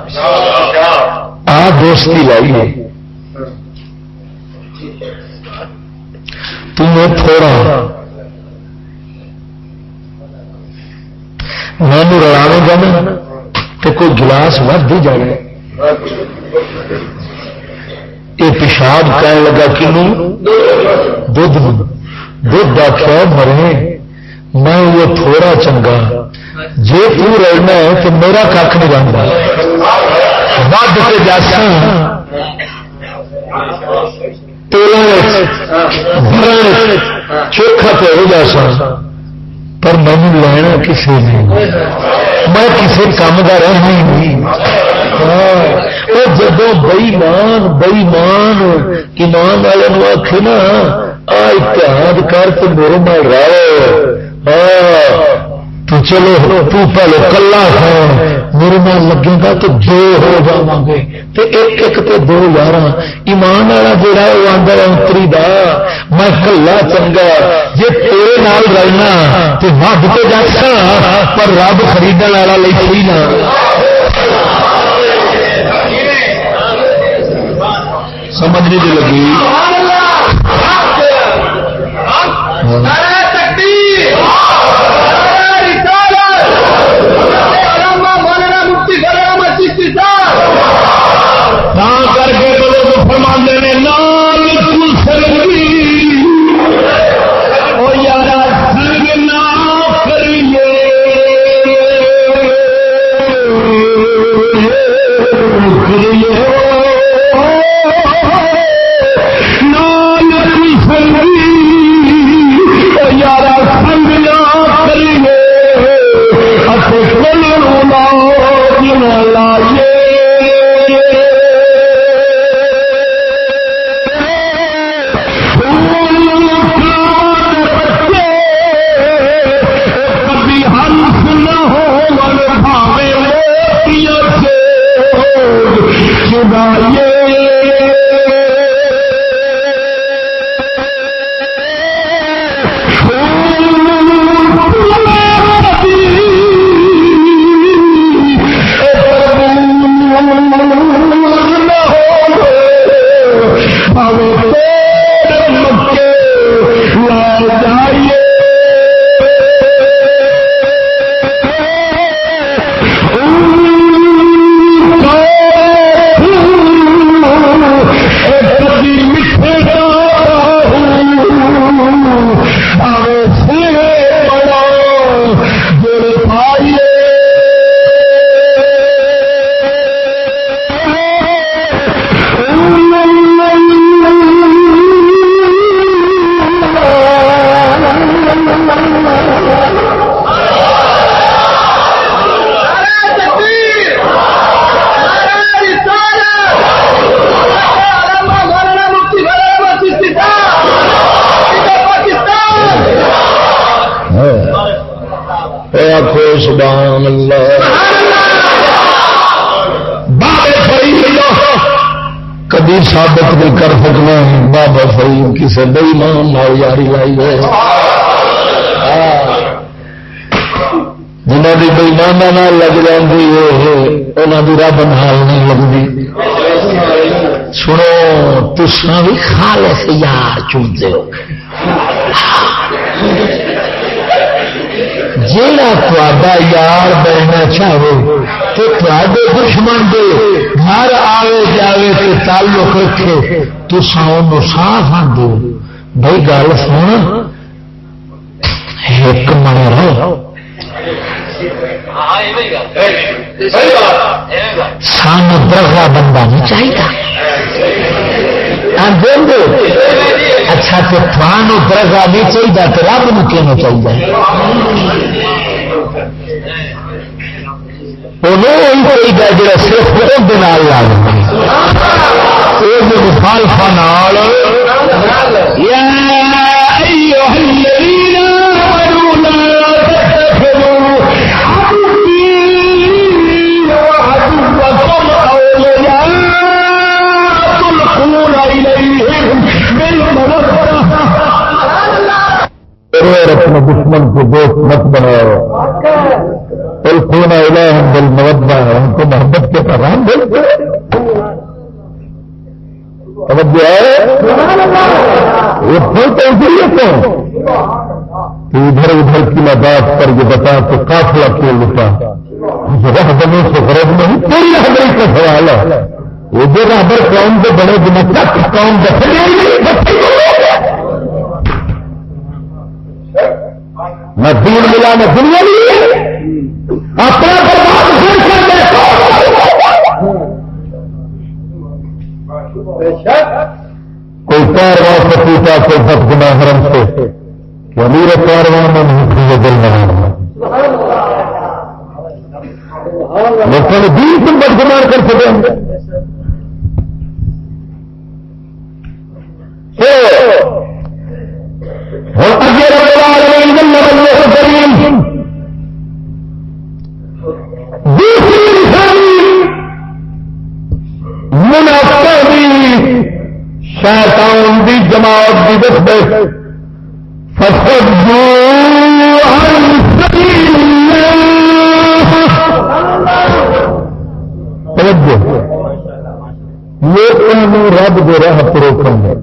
آ دوستی لائی تمہیں تھوڑا میں رلانے جانا تو کوئی گلاس ود ہی جانا یہ پیشاب کہنے لگا کنوں دھد آخیا مرے میں یہ تھوڑا چنگا جی تو رہنا ہے تو میرا کھ نہیں بنتا ود سے جاسا چوکھا تو ہو جاسا پر مینو لینا کسی نے میں کسی کام کا رہنا ہی نہیں جب بئیمان ایمان والے آخ نا اتحاد کر تو میرے نال رہو تو چلو تو پہلے کلا ہے میرے نال لگے گا تو دو ہو جاواں گے تو ایک تے دو یار ایمان والا جڑا وہ آندا انتری دا میں کلا چنگا جے تیرے نال رہنا تو ود تے جاسا پر رب خریدن والا لئی نہ سمجھ نہیں لگی کر کے بولو تو فرماندے نے نال سرگی او یارا سرگ نہ کریے آخو سبحان اللہ. بابے فرید کبھی ثابت نہیں کر سکنا بابا فرید کسی بے ایمان نال یاری لائی ہے. جنہ کی بےمانہ لگ جاتی ہے انہوں کی رب نال نہیں لگتی. سنو تساں بھی خالص یار چنتے ہو. جیڑا تہاڈا یار بننا چاہے تو تہاڈے دشمن دے گھر آوے جاوے تے تعلق رکھے تساں اونوں صاف آندے بھائی گل سن ایک من رہو سان درگاہ بندہ نہیں چاہیے. اچھا تو تھانوں درگاہ نہیں چاہیے تو رب نو کیوں چاہیے؟ چاہیے جا صرف مخالفا نال اپنے دشمن کو دوست مت بناؤ. القونا الہم بالمودہ ہم کو محبت کے پیغام دے. توجہ ہے یہ پھر تو ادھر ادھر کی بات پر یہ بتا کہ قافلہ کیوں لٹا رہبری سے غرض نہیں پوری رہبری کا سوال ہے. یہ جو رہبر قوم کے بڑے دن تک قوم نہ دین ملا نہ دنیا ملی اپنا برباد کوئی کارواں سے پوچھا کوئی بد گنا حرم سے کہ امیر کارواں میں نہیں کھلے دل بنانا لوگوں نے دین سے بدگمان کر سکے شیطان دی جماعت دی دستے فصدوا عن سبیل یہ رب دے راہ پر روکیں گے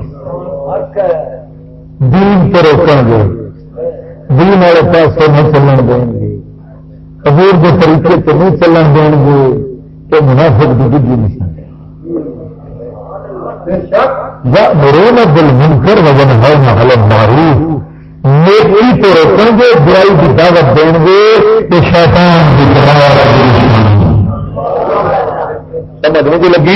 دین پر روکیں گے دین والے پاسے نہیں چلن دیں گے حضور کے طریقے سے نہیں چلن دیں گے تو منافق کی بجلی نشان یأمرون بالمنکر وینہون عن المعروف نیکی تو روکیں گے برائی کی دعوت دیں گے کہ شیطان کی جماعت سمجھنے کی لگی.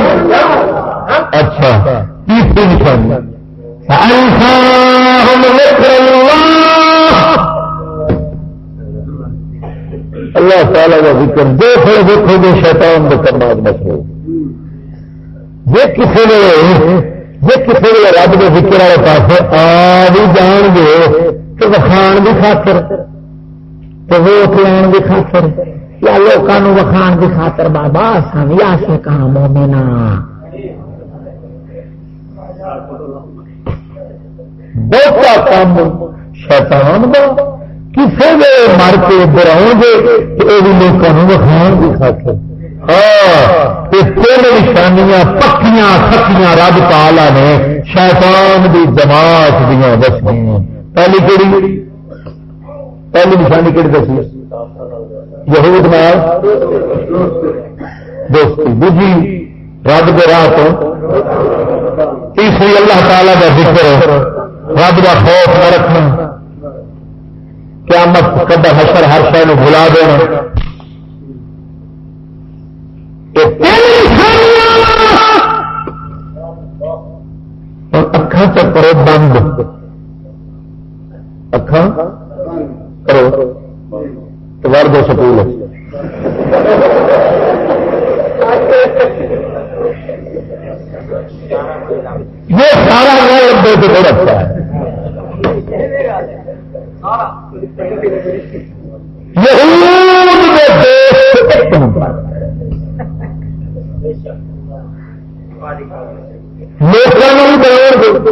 اچھا تیسری نشانی فأنساهم ذکر اللہ تعالی کا ذکر دیکھو گے شیطان کے کرنات مشہور یہ کسی نے رب کے ذکر والے پاس آ بھی جان گے تو وکھان کی خاطر تو ووٹ لین کی خاطر یا لوگوں وکھان کی خاطر بابا سن یا کہاں مومنا بہت کام شیطان کا کسی نے مر کے ڈراؤ گے تو یہ بھی لوگوں وکھان کی خاطر. تین نشانیاں پکیاں سکیاں رب تعالی نے شیطان دی جماعت دیا دسیاں. پہلی کہڑی پہلی نشانی کہڑی دسی یہود نال دوستی دوجی رب کے راہ تو تیسری اللہ تعالی کا ذکر رب کا خوف نہ رکھنا قیامت کدا حشر ہر شے بھلا دینا. اکھاں چ کرو بند اکھاں کرو تو ور دو سکول یہ سارا تو بڑا اچھا ہے. یہود کے دوست ایک نمبر، لوگوں دے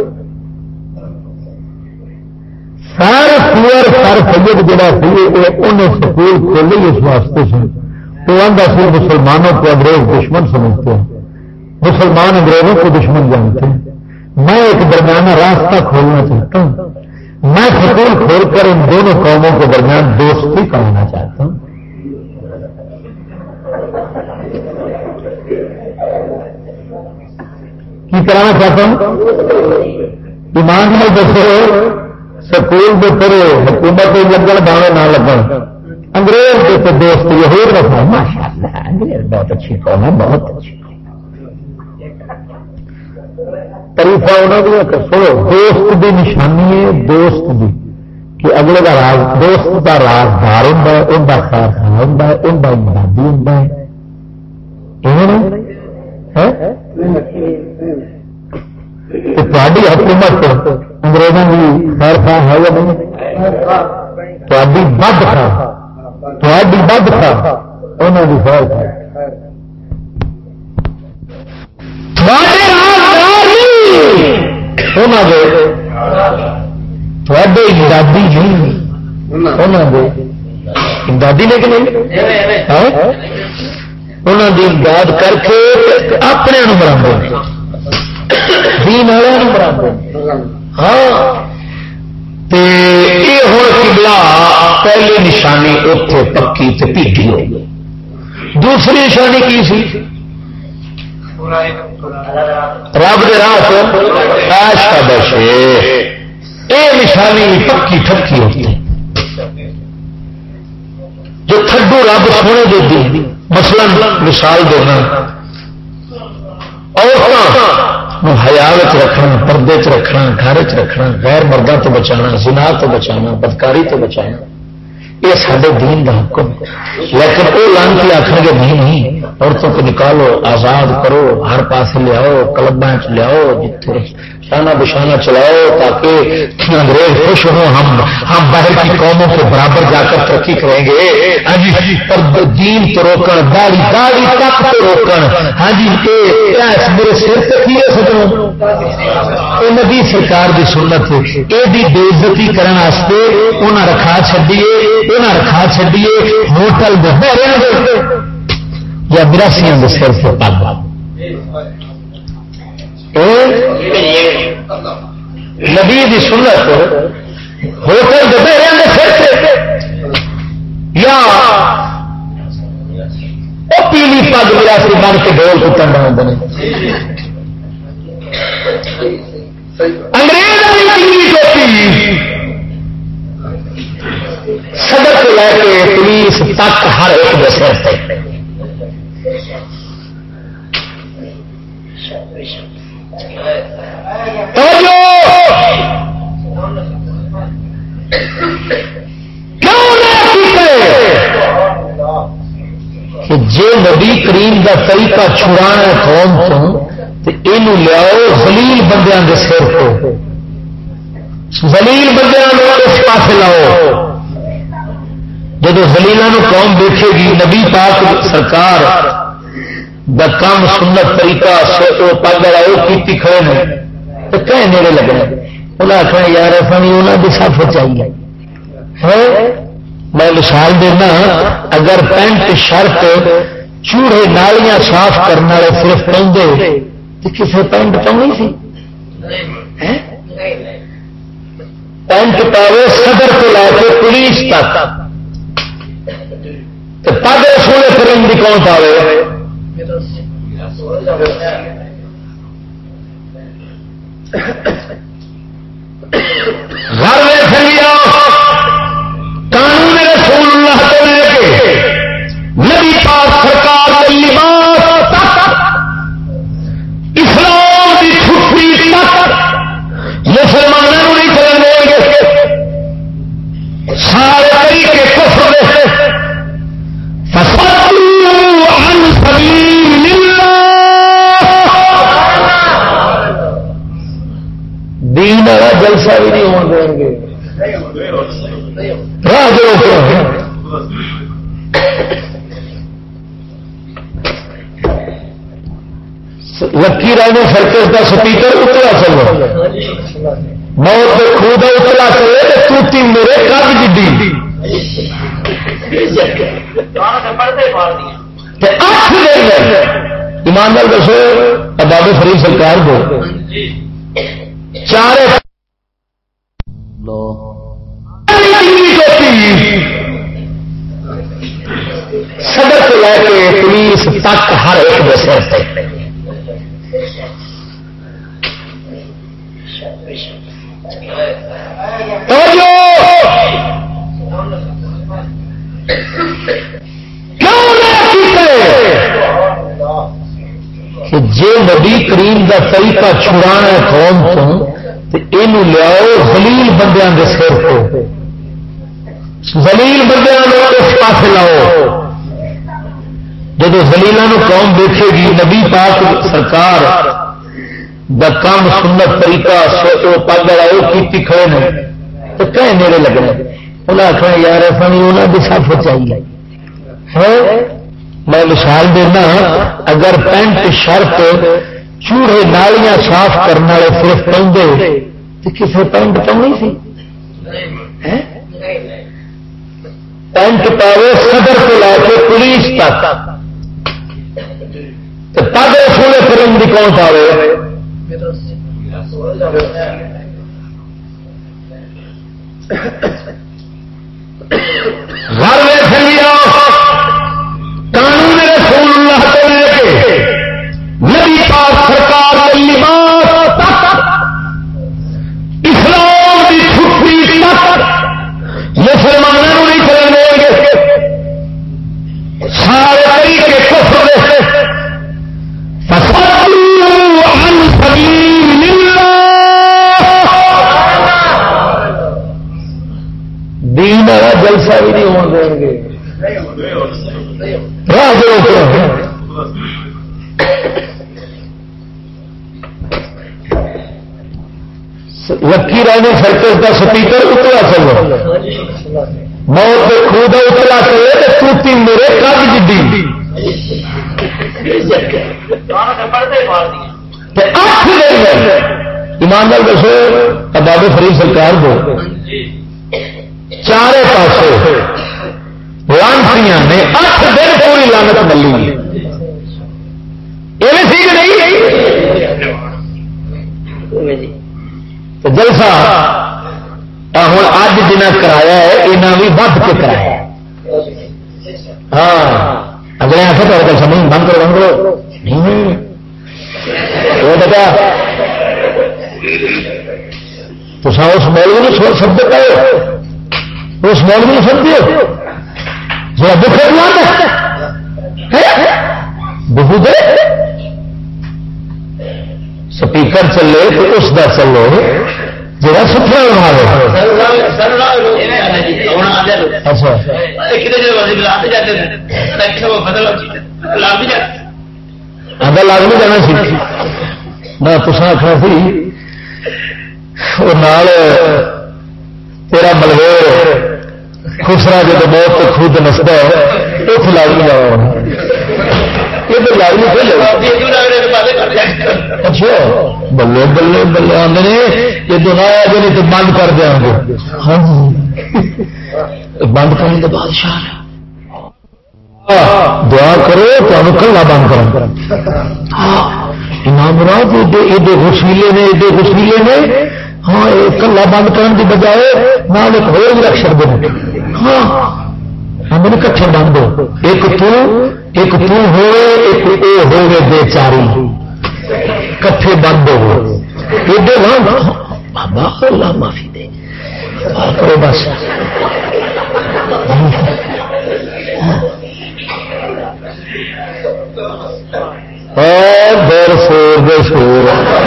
سارا سور سر سید جڑا سی انہیں سکول کھولی اس واسطے سے وہ آدھا سی مسلمانوں کو انگریز دشمن سمجھتے ہیں، مسلمان انگریزوں کو دشمن جانتے ہیں، میں ایک درمیانہ راستہ کھولنا چاہتا ہوں، میں سکول کھول کر ان دونوں قوموں کے درمیان دوستی کرانا چاہتا ہوں۔ کی کرانا چاہتا ہوں؟ ایمان میں دسو سکول کے پڑھو، حکومت لگن بانے نہ لگن، انگریز کے تو دوست یہود رکھنا، ماشاء اللہ انگریز بہت اچھی قوم ہے، بہت اچھی طریقہ انہوں نے سنو، دوست کی نشانی ہے دوست کی کہ اگلے کا راز، دوست کا رازدار ہوتا ہے، ان کا خیر خواہ ہوتا ہے، ان کا امدادی ہوتا ہے، تاری حکومت انگریزوں کی خیر خواہ ہے یا نہیں؟ تاری بد خواہ، تاری بد خواہ انہوں کی خیر خواہ، تھوڑے امدادی نہیں، امدادی نے کہ نہیں، انہوں کی امداد کر کے اپنے برابر دین والوں برابر۔ ہاں یہ ہوں قبلہ پہلی نشانی اتنے پکی تے پیٹی ہو گئی، دوسری نشانی کی سی رب دے راہ تو یہ نشانی پکی ٹھکی ہوتی ہے جو تھڈو رب سونے دے دی، مثلا مثال دینا عورتوں حیا رکھنا، پردے چ رکھنا، گھر چ رکھنا، غیر مردوں تو بچانا، زنا تو بچانا، بدکاری تو بچانا، یہ سارے دین کا حکم، لیکن وہ لانتی آخر گے نہیں عورتوں کو نکالو، آزاد کرو، ہر پاس لیاؤ، کلباں لیاؤ، جتنے شانہ بشانہ چلاؤ تاکہ انگریز خوش ہوں، ہم باہر کی قوموں کے برابر جا کر ترقی کریں گے۔ ہاں جی پر دین تو روکن، داڑھی داڑھی تک تو روکن، ہاں جی میرے سر تک ہی سکوں نبی سرکار کی سنت یہ بے عزتی کرنے انہیں رکھا چڈیے ہوٹل یا براسیاں کے سر سے پگ نبی کی سنت ہوٹل دبیرے کے سر سے یا پیلی پگ براسی بن کے ڈول کٹن بنا انگریز ٹوپی صدر کو لے کے پولیس تک ہر ایک دسے کہ جے نبی کریم کا طریقہ چھڑانا قوم تو یہ لیاؤ زلیل بندیاں کے سر کو، زلیل بندیاں اس پاس لاؤ، جب زلیلوں قوم دیکھے گی نبی پاک سرکار دا کام سنت طریقہ پگ والا کی کھڑے ہیں تو کہ نیڑے لگنا، انہیں آخر یار اپنی انہوں کی سف چاہیے۔ میں مثال دینا، اگر پینٹ شرٹ چوڑے نالیاں صاف کرنے والے صرف پہنتے تو کسی پینٹ پاؤنی سی؟ پینٹ پاوے صدر کو لے کے پولیس تک، تو پگ سونے فلم کی کون پاوے؟ گھر میں سنگیا قانون رسول اللہ کو لے کے نبی پاک سرکار کے لباس تک، اسلام کی چھٹی تک مسلمانوں نہیں چلن دیں گے، سارے طریقے کفر میں فصدوا عن سبیل اللہ، دین والا جلسہ بھی نہیں ہونے دیں گے، راہ جو لکی رانی سرکس کا سپیکر اتلا چلو موت کے خود اتلا چلے توتی میرے کب جی ایمان نال دسو بابے فرید سرکار کو چار صدر کو لے کے پولیس تک ہر ایک دسے جی نبی کریم کا طریقہ چھڑانا قوم تو یہ لیاؤ زلیل بندیاں کے سر کو زلیل بندیاں اس پاس لاؤ جب زلیلوں قوم دیکھے گی نبی پاک سرکار دا کام سنت طریقہ پگ آؤ کی کھڑے نے تو کہیں میرے لگنے انہیں آخر یار ایسا نہیں انہوں کی سف چاہیے میں مثال دینا اگر پینٹ شرٹ چوڑے نالیاں صاف کرنے والے صرف پہنتے تو کسی پینٹ پاؤنی سی پینٹ پاوے صدر کو لا کے پولیس تک پگ سونے فلم کی کون پاوے گھر میں قانون رسول اللہ کو لے کے نبی پاک سرکار کے لباس تک اسلام کی چھٹی تک مسلمانوں نہیں چلنے دیں گے سارے طریقے کفر فصلوا عن سبیل اللہ دین والا جلسہ بھی نہیں ہونے دیں گے لکی رانی سرکس کا سپیکر اتلا چلو موت کے خود اتلا چلے تو توتی میرے کب جی ایمان نال دسو بابے فرید سرکار کو چارے پاسے لانسیاں نے 8 دن پوری لانت ملی جلسہ ہوں اج جنہیں کرایا ہے یہاں بھی ود کے کرایا ہاں اگلے آخر تو سمجھ بند کرو نہیں وہ بیٹا تو اس مولوی کو سمجھتے پہ اس مولوی کو سمجھتے جو بخے بہو دے سپیکر چلے تو اس کا چلو جا ستھرا بنا اگر لازمی جانا سی میں پوچھنا آخنا سی تیرا ملویر خسرا جب موت تو خود نستا ہے اس لازمی جانا اچھا بلے بلے بلے آدھے یہ تو نہ آگے نہیں تو بند کر دیا گے ہاں بند کرنے کے بادشاہ دعا کرو تو کلا بند کرو امام مراد ایڈے غسیلے نے ایڈے غسیلے نے ہاں کلا بند کرنے کی بجائے نال ایک ہو رکھ سکتے ہیں ہاں ہم کٹھے بند ہو ایک تو ہوئے ایک او ہوئے بے چاری کٹھے بند ہو ایڈے بابا اللہ معافی دے کرو بس دیر سور دے سور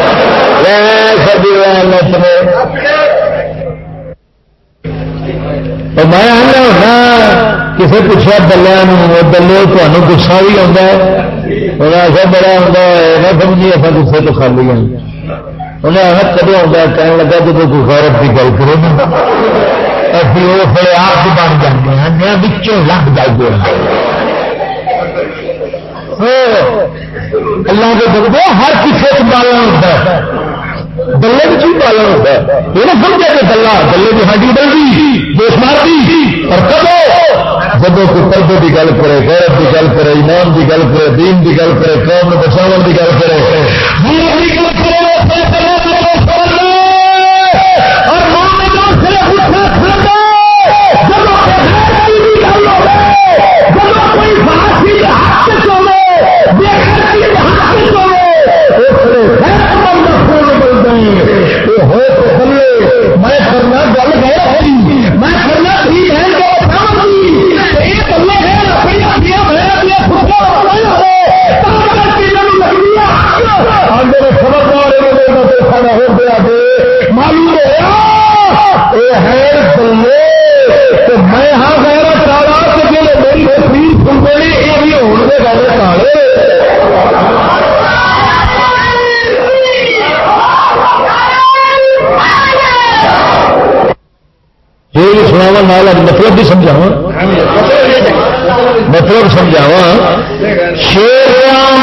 میں ہونا کسی پوچھا بلیا بلے تمہیں گسا بھی آتا ہے ایسا بڑا آتا ہے نہ سمجھیے اصل گسے تو خالی ہیں انہیں کدو آتا کہنے لگا جب کوئی غیرت کی گل کرے نا ابھی وہ پھر آپ بھی بن جاتے ہیں میں بچوں لگ جائیے اللہ کے دکھتے ہر کسی کو پالنا ہوتا ہے دلے بھی چیز پالنا ہوتا ہے یہ نہ سمجھے کہ دلہ دلے کی ہڈی بلدی دوست مارتی اور کبو جب کوئی پردے کی گل کرے غیرت کی گل کرے ایمان کی گل کرے دین کی گل کرے قوم میں بچاؤ کی گل کرے مطلب بھی سمجھاوا مطلب سمجھاوا شیرام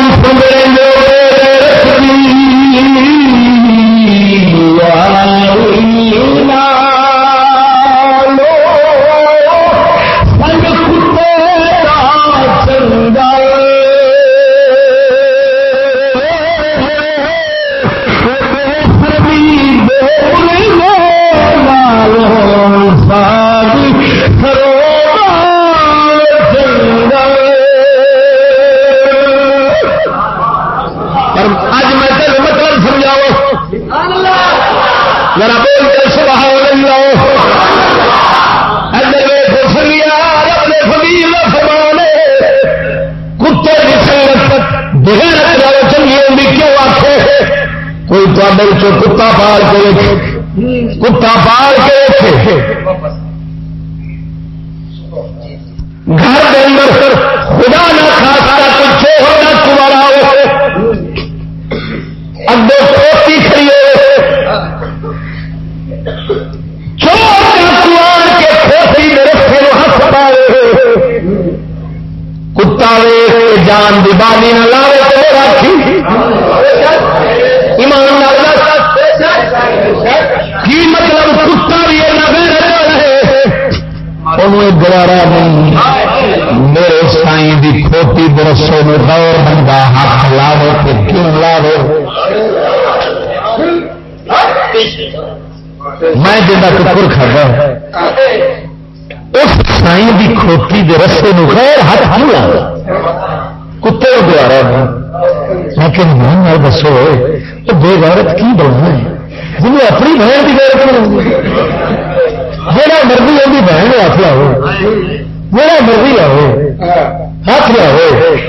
کتا پال کے کتا پال کے گھر کے اندر خدا نہ خاصا پیچھے ہونا تمہارا اگے پوتی کھڑی ہو چور کے کھوتی میرے پھر ہاتھ پائے کتا ویخ جان دی بالی نہ لاوے تو راکھی ایمان کی مطلب کتا بھی گوارا نہیں میرے سائی کی کھوتی برسوں میں غور بندہ ہاتھ لاو کہ کیوں لاو میں جا ٹکر کھانا اس سائی کی کھوتی کے رستے میں غیر ہاتھ کیوں لاو کتے کو گوارا نہیں لیکن من دسو تو بے غیرت کی بولنا ہے جنہیں اپنی بہن کی غیرت بناؤں جہاں مرضی ہوگی بہن ہاتھ لاؤ جہاں مرضی لاؤ ہاتھ لاؤ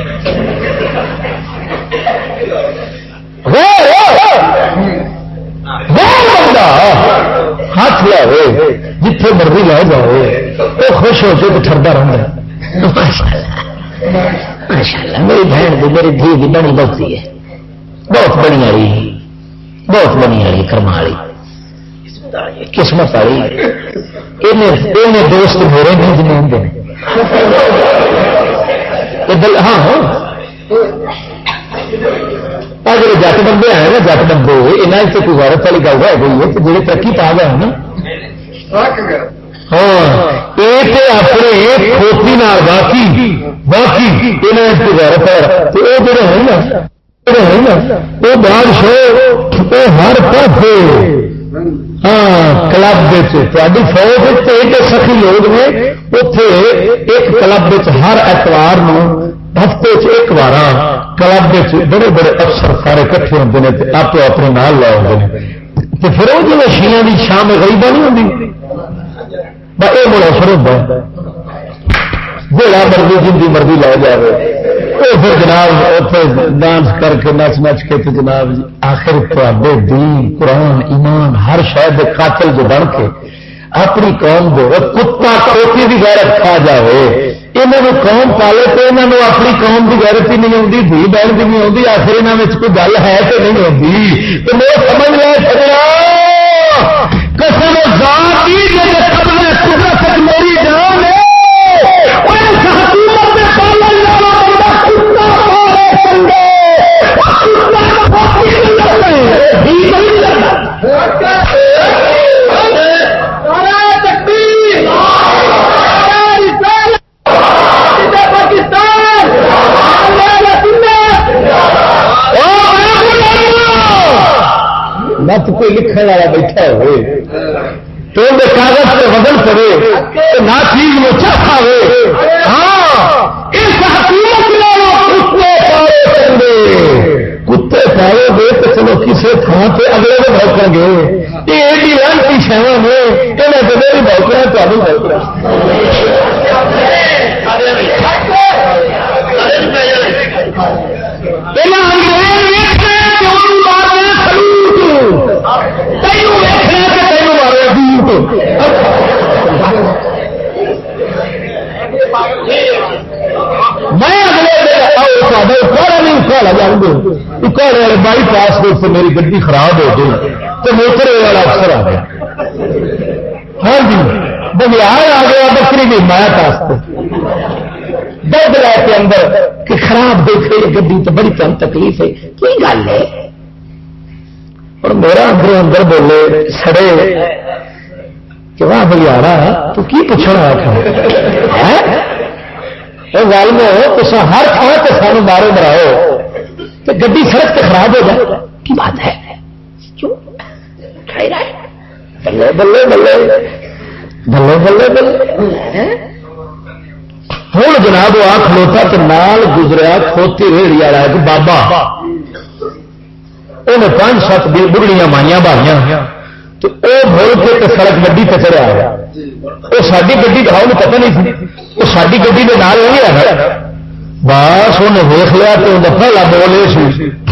بندہ ہاتھ لاؤ جتنے مرضی لے جاؤ وہ خوش ہو کے ٹھردا رہتا ماشاءاللہ میری بہن کی میری دھی کی بنی بہتی ہے بہت بڑی والی بہت بنی والی کرما والی قسمت والی دوست میرے نہیں جن ہاں جی جٹ بندے ہیں نا جٹ بندے یہاں سے کوئی غیرت والی گل ہے گئی ہے کہ جی ترقی پا گئے نا ہاں یہ اپنے کھوتی باقی باقی غیرت ہے وہ جڑے ہیں نا وہ بادشاہ وہ ہر پاس ہاں کلب تاری فوج سخی لوگ نے اتے ایک کلب ہر اتوار ہفتے ایک بار کلب بڑے بڑے افسر سارے کٹھے ہوتے ہیں آپ اپنے نال لے آتے ہیں تو پھر وہ جب شیئر کی شام غریبا نہیں ہوتی یہ بڑا اثر ہوتا ہے جہاں مرضی جن کی مرضی لے جائے وہ پھر جناب اتنے ڈانس کر کے نچ نچ کے تو جناب آخر تے دین قرآن ایمان ہر شہر کے قاتل جو بن کے اپنی قوم کو کتا کھوتی کی غیرت کھا جائے یہاں قوم پالے تو یہاں اپنی قوم کی غیرت ہی نہیں آتی، دھی بہن کی نہیں آتی، آخر یہاں کوئی گل ہے تو نہیں آتی. تو میں سمجھ لیا سجنا قسم ذات کی قدرت میری جان ہے حکومت میں پالن والا بندہ کتا مارے چنگے مت کوئی لکھنے والا بیٹھا ہوئے تو کاغذ پہ وزن پڑے تو نہ چیز میں چاہتا ہوئے. ہاں اس حکومت کتے پاؤ گے تو چلو کسی تھان سے اگلے میں بھوکیں گے. یہ ایڈی لانتی شہر میں یہاں تو میری بھوکنا تمہیں بھوکنا میں بائی پاس سے میری گڈی خراب ہو گئی تو موٹر والا افسر آ گیا. ہاں جی بگیار آ گیا بکری کی مایا پاس دھد لے کے اندر کہ خراب دیکھے گڈی تو بڑی کم تکلیف ہے کی گل ہے. اور میرا اندر اندر بولے سڑے کہ واہ بگیارا تو کی پوچھنا گل میں تصا ہر تھان سے سانو مارو مراؤ تو گڈی سڑک سے خراب ہو جائے کی بات ہے. کیوں بلے بلے بلے بلے بلے بلے. ہوں جناب آ کھلوتا تو نال گزریا کھوتی ریڑھی والا ایک بابا انہیں 5-7 بڑھڑیاں مائیاں باریاں تو وہ بھول کے سڑک گڈی پہ چڑھا گیا. وہ ساری گڈی کا انہیں پتہ نہیں تھی وہ ساری گڈی کے نال نہیں ہے بس انہیں دیکھ لیا تو انہیں پہلا بول یہ سی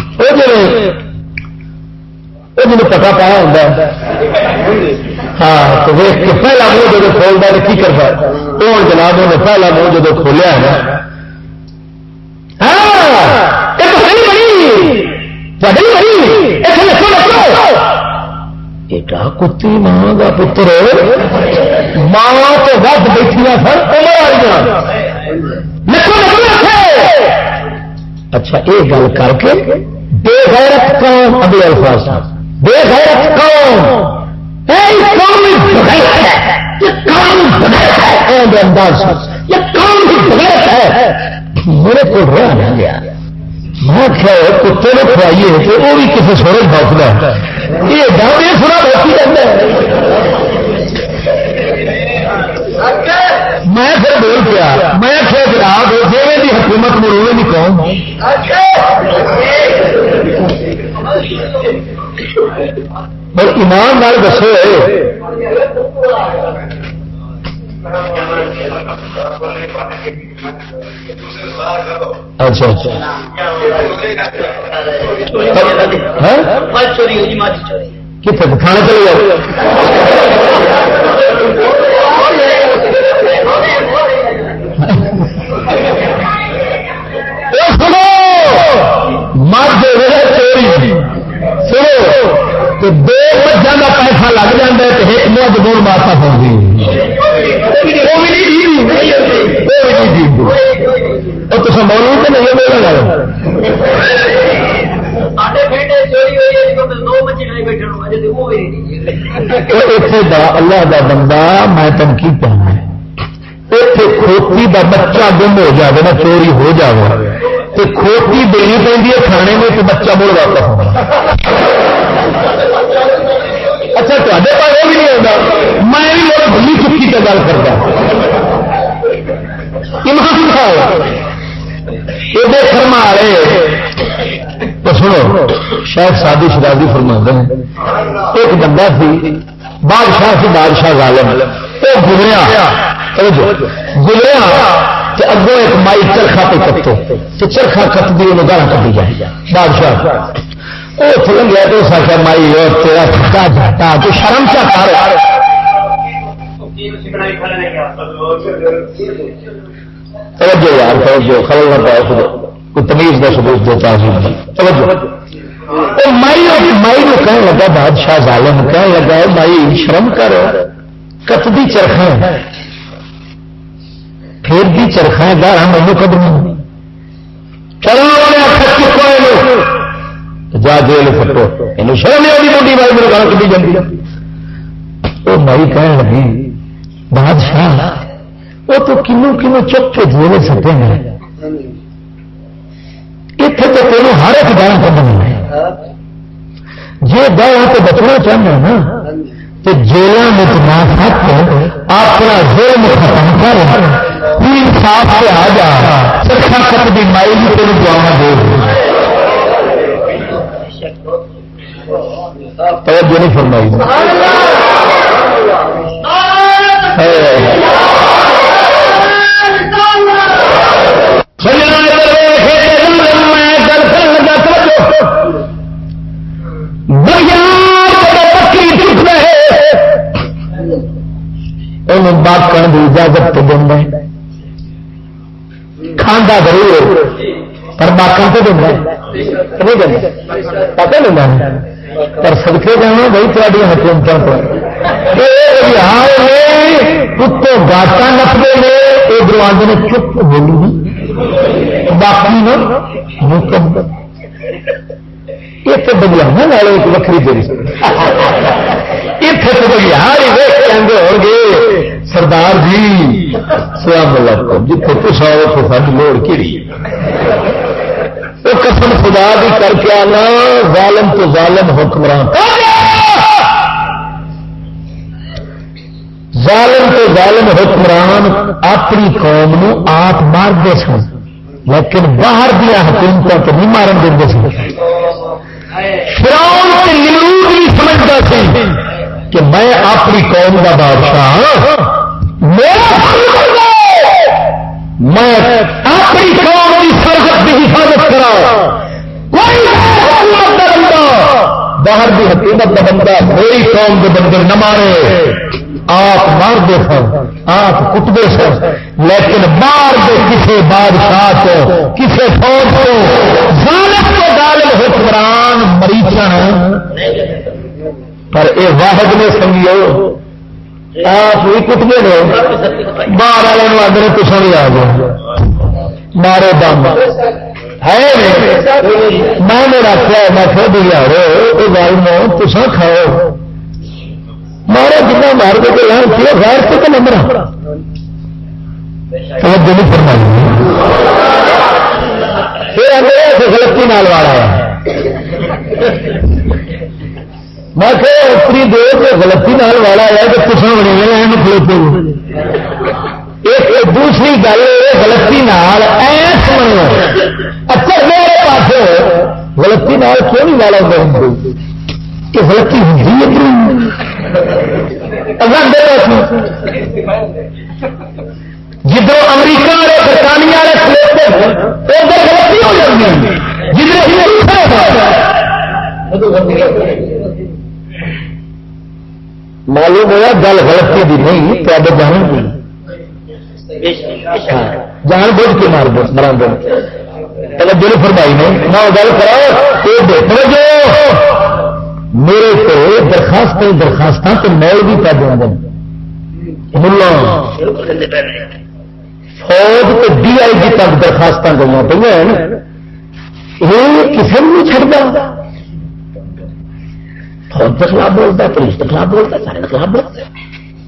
وہ جن پتا پایا ہوتا ہے. ہاں تو ویخ کے پہلا منہ جب کھولتا تو کی کرتا وہ جناب انہیں پہلا منہ جب کھولیا ہے کتی ماں کا پتر ماں تو وقت بیٹھیا سن اچھا یہ گل کر کے بے غیرت قوم ابھی الفاظ بے غیرت قوم میرے کو رہا نہیں گیا. میں کتے نے کھوائیے کہ وہ بھی کسی سورج بھوکتا ہے یہ ڈاؤن سورا بھوکی جاتا ہے. میں پھر بول پیا میں کیا جناب جی کی حکومت مروے نہیں قوم اور ایمان نال دسو اچھا اچھا کتنے کھانے چلے جاؤ مرد چوری سنو تو 2 مجھوں کا پیسہ لگ جاتا ہے تو ایک مجھ بول ماتا ہوگی تو سنبھالو تو نہیں ملے گا. اللہ کا بندہ میں تم کی کہنا اتنے کھوتی کا بچہ گم ہو جائے نا چوری ہو جائے تو کھوتی دینی پہ کھانے میں تو بچہ مڑ واپس ہوگا. اچھا تے پاس وہ بھی نہیں ہوگا میں بھی لوگ بھلی چکی سے گل کرتا ایمان یہ فرما رہے تو سنو شاید سادی شرازی فرما ہیں ایک بندہ سی بادشاہ سی بادشاہ ظالم وہ گزریا اگوں ایک مائی چرخا پہ کٹو تو چرخا کٹتی انہوں گاہ کٹی جائے بادشاہ وہ فلم گیا تو سکا مائی اور تیرا تھکا جاتا تو شرم کیا کر توجہ یار توجہ خبر نہ پائے خود کوئی تمیز کا ثبوت دیتا ہے توجہ مائی کو کہنے لگا بادشاہ ظالم کہنے لگا مائی شرم کر کتبی چرخا پھر بھی چرخا گار ہم قدم چلو جا جیل پٹو یہ شرم نہیں آئی موٹی مائی میرے گھر کبھی جاتی وہ مائی کہنے لگی بادشاہ وہ تو کنو کنو چپ کے جیل سٹے ہیں اتنے تو تینوں ہر ایک گانا کرنا ہے جی گاہ تو بچنا چاہنا نا تو جیلوں میں اپنا ظلم ختم کر انصاف سے آ جا سرکھا کٹ دی مائی بھی تین دعا دے توجہ نہیں فرمائی بات کرنے کی اجازت تو دینا کھانا ضرور پر باقی تو دینا پتا نہیں پر سدکے جانا بھائی تاری حکومتوں کو کتوں گاٹا نپتے ہیں یہ دروازے نے چپ بولی باقی مکمل یہ تو بگیانا والے ایک وکری دے اتنے تو بگیار ہی ویک ہو گے سردار جی سلام علیکم جتنے کچھ آؤ تو ساری لوڑ کیڑی وہ قسم خدا بھی کر کے آنا ظالم تو ظالم حکمران ظالم تو ظالم حکمران اپنی قوم نو آپ مارتے سن لیکن باہر دیا حکومتوں کو نہیں مارن دیں سن فرعون کے نمرود بھی سمجھتا سی کہ میں اپنی قوم کا بادشاہ میں اپنی قوم کی سرحد کی حفاظت کرا کوئی بندہ باہر کی حکومت کا بندہ میری قوم کے بندے نہ مارے آپ مارتے سن آپ کٹتے سن لیکن مار دے کسی بادشاہ کو کسی فوج کو ظالم کو ظالم حکمران مریچن پر اے واحد نے سمجھو آپ بھی کٹتے رہو باہر والے آدھے کچھ بھی آ جائے مارے دم ہے میں نے رکھا میں خود یار وہ گل میں تسا کھاؤ مارے جنا مار کے یہاں غیر تو نمبر توجہ نہیں فرمائی پھر غلطی نال والا ہے میں کہ اتنی دیر سے غلطی نال والا ہے کہ کچھ بنے کھلوتے ایک دوسری گل غلطی نال ایس بنو اچھا میرے پاس غلطی نال کیوں نہیں والا ہوتا کہ غلطی ہوتی جدھر امریکہ والے برطانیہ والے کھلوتے ادھر غلطی ہو جاتی معلوم ہوا گل غلطی دی نہیں تے جان کی جان بوجھ کے مار مرا دو توجہ نہیں فرمائی نہیں نہ گل کرو میرے کو درخواست تو میل بھی پہ دیں ملا فوج تو ڈی آئی جی تک درخواست گئی پہ کسی نے نہیں چڑھتا فوج کے خلاف بولتا ہے پولیس کے خلاف بولتا ہے سارے کے خلاف بولتا ہے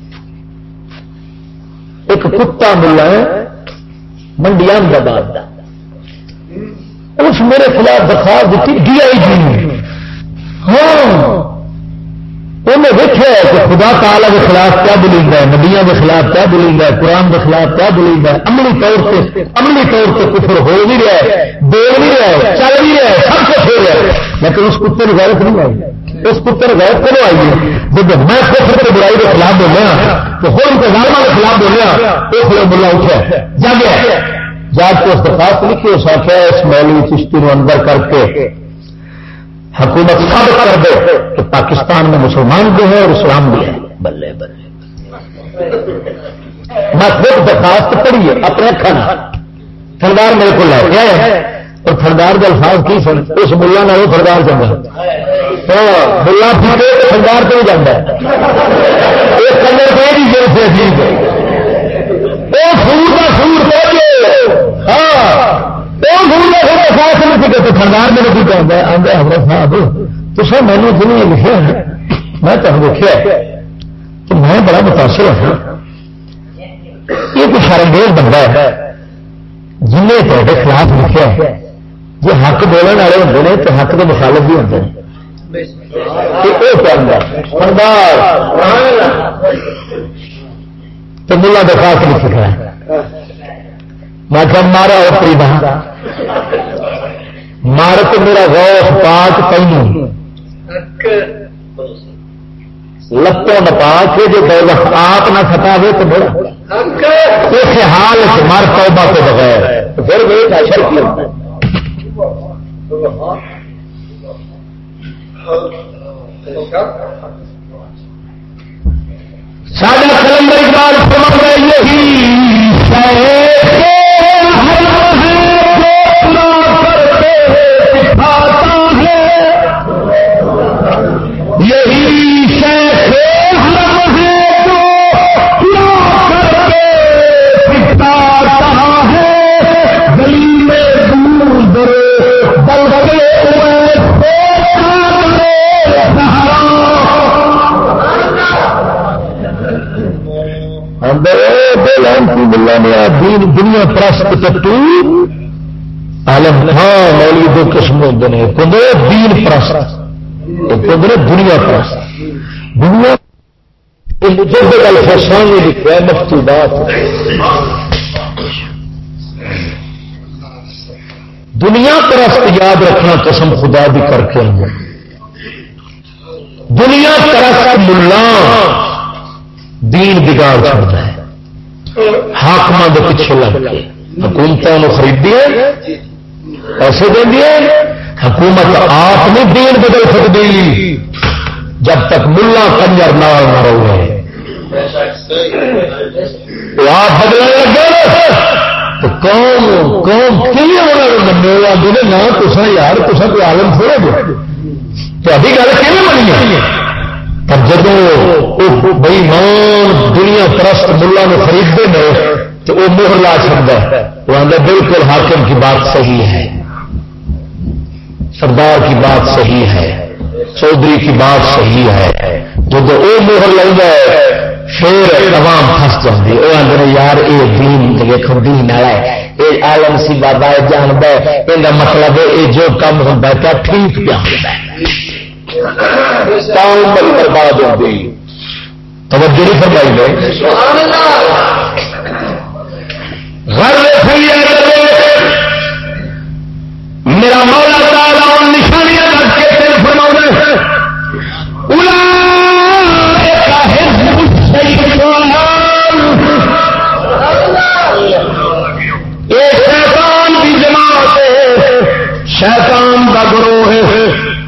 ایک کتا ملا ہے منڈی احمدآباد کا اس میرے خلاف درخواست دیتی ڈی آئی جی نے ہاں انہیں دیکھا ہے کہ خدا تعالیٰ کے خلاف کیا بولیں گا نبیوں کے خلاف کیا بولیں گا قرآن کے خلاف کیا بولیں گا عملی طور سے کفر ہو بھی رہا ہے بول بھی رہا ہے چل بھی رہا ہے سب کچھ ہو رہا ہے لیکن اس کتے کی غیرت نہیں آئی اس کتے کی غیرت کیوں آئی ہے جب میں کفر کی برائی کے خلاف بولیا تو ہو کے ظالموں کے خلاف بولیا ایک لوگ بلا اٹھا جاگیا جاگ کے اس درخواست لکھی اس آخیا اس مولوی چشتی کو اندر کر کے حکومت ثابت کر دے کہ پاکستان میں مسلمان بھی ہے اور اسلام بھی ہے بلے بلے میں خود درخواست پڑھی ہے اپنے اکھان تھندار میرے کو لے کے آیا اور تھندار کے الفاظ کی سن اس ملا نہ تھندار چاہتا ملا پیٹے تھندار تو جانا یہ کلر پہ بھی جو سے عجیب ہے وہ سور کا سور بولے ہاں وہ سور کا سور احساس نہیں سکے تو تھندار میرے کو کہتا ہے آدھے حضرت صاحب تو سر میں نے جنہیں لکھا ہے میں تمہیں دیکھا تو میں بڑا متاثر ہوں یہ کوئی شرمگیز بندہ ہے جنہیں تے خلاف لکھا ہے جی حق بولنے والے ہوتے ہیں تو حق کے مخالف بھی ہوتے ہیں تو ملا درخواست لکھ رہا ہے میں کہ مارا اوپری بہا مار تو میرا غوث پاک پہنوں لپوں نپا کے جو دولت آپ نہ کھٹاوے تو میرا اس حال سے مر توبہ کے بغیر پھر وہ شرک لگتا ہے سادہ کلندر اقبال فرماتا ہے یہی دنیا پرست عالم ہاں مولوی دو قسم ہوتے ہیں قدرت دین پرست قدرت دنیا پرست دنیا مجھے الفسان نے لکھا ہے مکتوبات دنیا پرست یاد رکھنا قسم خدا بھی کر کے دنیا پرست ملا دین بگاڑ چھوڑتا ہے حاکمان کے پیچھے لگ کے حکومتوں خریدی پیسے دیں حکومت آپ نہیں دین بدل سکتی جب تک ملا کنجر نال نہ رہے آپ بدلنے لگے تو قوم میرا دے نہ تصا یار تصا کوئی عالم تھوڑے گے تو ابھی گل کیون بنی ہے پر جب بےمان دنیا پرست ملا نے خریدتے ہیں تو وہ مہر لا چکتا ہے وہ آدھا بالکل حاکم کی بات صحیح ہے سردار کی بات صحیح ہے چودھری کی بات صحیح ہے جب وہ مہر لگتا ہے پھر عوام پھنس جاتی ہے وہ آدھے یار یہ دین دیکھو دین والا ہے یہ عالم سی بابا جانتا ہے یہ مطلب ہے یہ جو کام ہوتا ہے کیا ٹھیک پہ ہوتا ہے برباد ہوتی توجہ نہیں فرمائی میں میرا مولا تعالی نشانیاں رکھ کے پھر فرماؤں یہ شیطان کی جماعت ہے شیطان کا گروہ ہے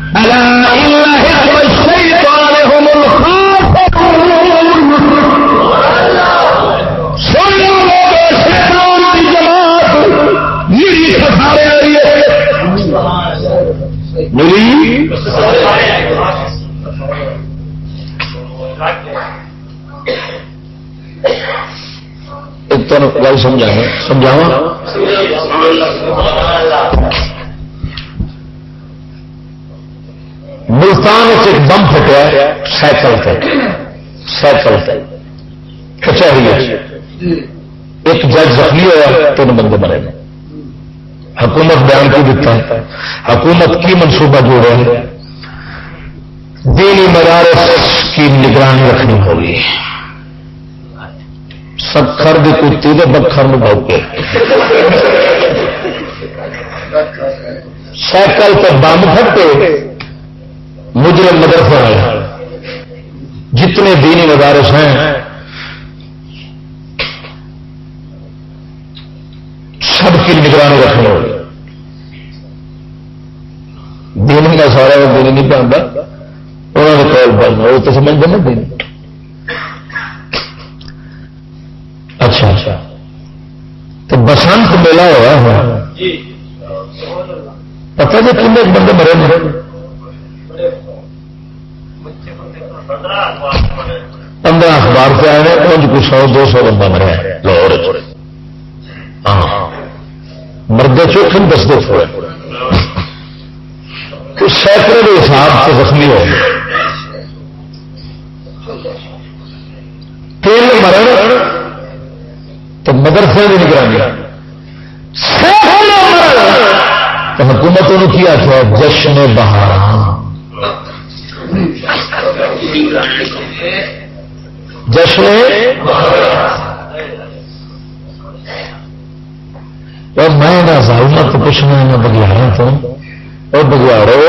گل سمجھاوا ملتان ایک بم پھٹیا سائیکل کچہری ایک جج زخمی ہوا 3 بندے مرے حکومت بیان کی دیتا ہے حکومت کی منصوبہ جوڑا ہے دینی مدارس کی نگرانی رکھنی ہوگی سکھر کی کتی کے بکھر میں بھوکے سائیکل پہ بم پھٹے مجرم مدرسے والے جتنے دینی مدارس ہیں سب کی نگرانی رکھنی ہوگی دینی کا سارا دینی نہیں پہنتا انہوں نے کال پڑھنا وہ تو سمجھتے نا دینی اچھا تو بسنت میلہ ہوا ہے پتہ جی کنے بندے مرے مرے 15 اخبار پہ آئے انج کو 100-200 بندہ مریا لاہور مردے چوکھن دستے تھوڑے کچھ سینکڑے کے حساب سے زخمی ہو گئے 3 مرن تو مدرسے کی نگرانی تو حکومت نے کیا تھا جشن بہار جشن اور میں ظالمہ تو پوچھنا ہے بگیاروں تو اور بگیارو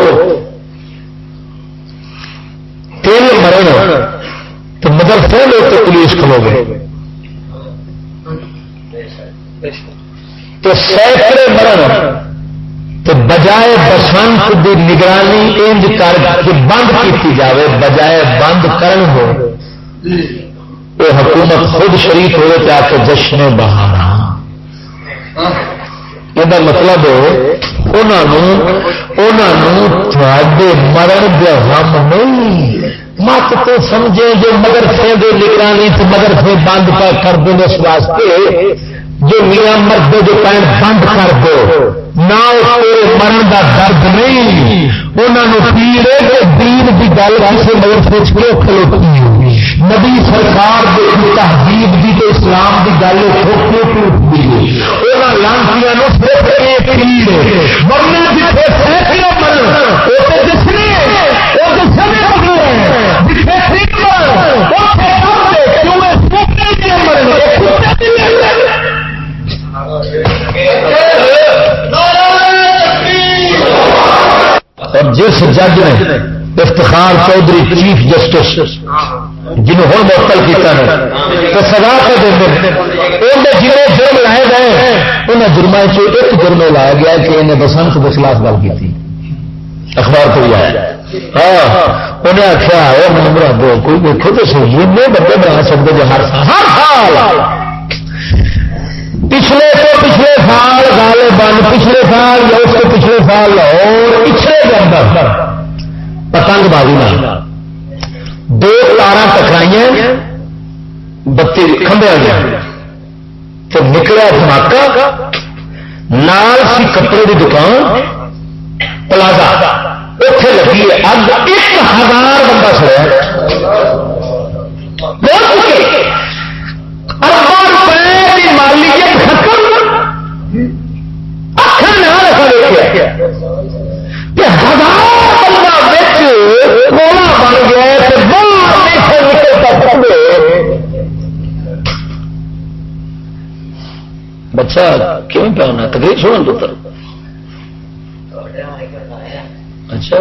3 مرن تو مدرسے لوگ تو پولیس کھلو گئے تو سینکڑے مرن تو بجائے بسنت کی نگرانی انج کر کے بند کی جائے بجائے بند کرن ہو یہ حکومت خود شریک ہوئے کہ آ کے جشن بہار یہ مطلب مرن دے غم نہیں مت تو سمجھے جو مدرسے دے نگرانی تو مدرسے بند کر دیں اس واسطے جو میاں مرد جو پینٹ بند کر دو نہ مرن کا درد نہیں انہوں پیڑے دین کی گل کسی مدرسے کھلوتی نبی سرکار تہذیب کی تو اسلام کی گل ٹوٹتی ہے انہوں لانچیاں صرف ایک پیڑ مرنے جتنے سینکڑے مرن وہ جسنے وہ جسنے اور جس جج نے افتخار چودھری چیف جسٹس جنہوں ہوں معطل کیا ہے تو سزا کر دیں جنہیں جرم لائے گئے انہیں جرم ایک جرم لایا گیا کہ انہیں بسنت کے خلاف گل کی تھی اخبار کو بھی آیا انہیں آخیا مراد کوئی دیکھو تو صحیح نہیں بندے بنا سکتے جو ہر سال پچھلے سال غالباً پچھلے سال یا اس کے پچھلے سال لاہور پچھلے کے اندر پتنگ بازی میں 2 تارا ٹکرائی بتی کھمبے گیا تو نکلا دھماکہ نال سی کپڑے کی دکان پلازا اتے لگی ہے اگ 1000 بندہ سڑیا مالیت ختم اکھر نہ رکھا دیکھا 1000 بندہ کولا بن گیا بچہ کیوں پہ ہونا تقریر چھوڑن دو تر اچھا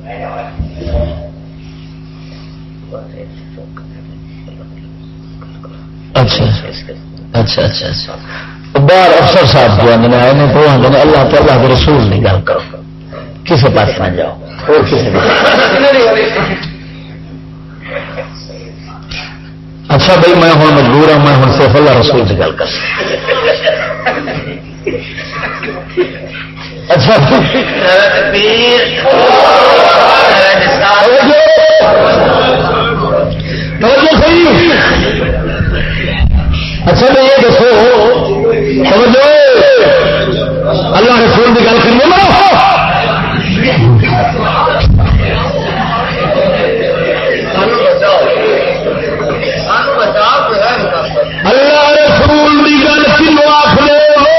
اچھا اچھا اچھا اچھا باہر افسر صاحب جو آدھے آئے نے تو آدھے اللہ تو اللہ کے رسول نہیں گل کرو کسی پاس نہ جاؤ اور کسی اچھا بھائی میں ہوں مجبور ہوں میں ہوں صرف اللہ رسول سے گل کر اچھا اچھا میں یہ دسو سمجھو اللہ رسول کی گل کرنے اللہ رسول کی گل کنو آخ لو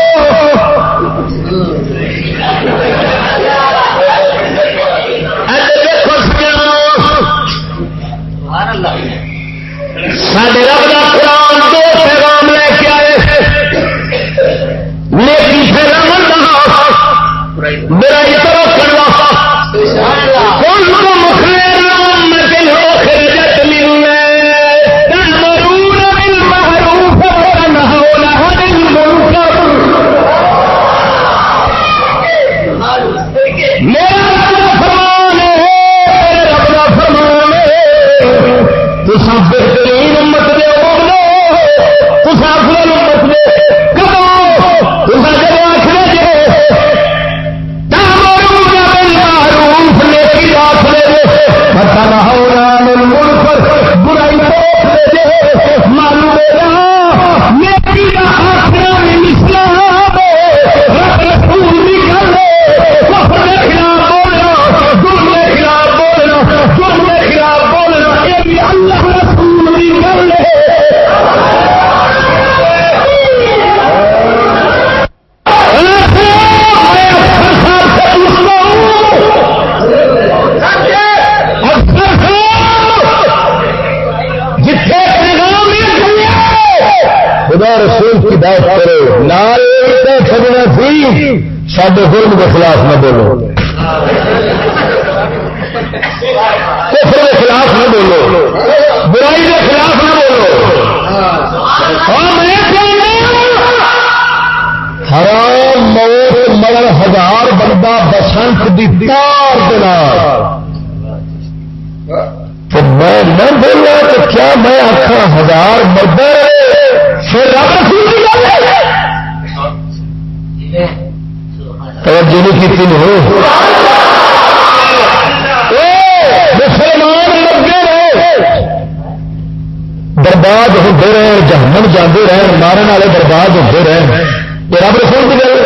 ساڈے رب کا قرآن 2 پیغام لے کے آئے نیکی پھیلاون دا میرا یہ طرف کروا کون کو مخلص میں ہو خرجت ملنے تأمرون بالمعروف وتنهون عن المنکر میرا فرمان ہے رب کا فرمان ہے تو سب بہترین امت دے ہو تو سب خدا رسول کی دعوت کرو، نال سجنا سی سڈے ظلم کے خلاف نہ بولو، کفر کے خلاف نہ بولو، برائی کے خلاف نہ بولو، حرام موت مرن 1000 بندہ بسنت دی تار تو میں نہ بولا تو کیا میں آخا 1000 مردہ توجہ نہیں کی ہو مسلمان لگے رہے برباد ہوتے رہے، جہنم جاتے رہے، مارن والے برباد ہوتے رہے، یہ رب رسول کی گل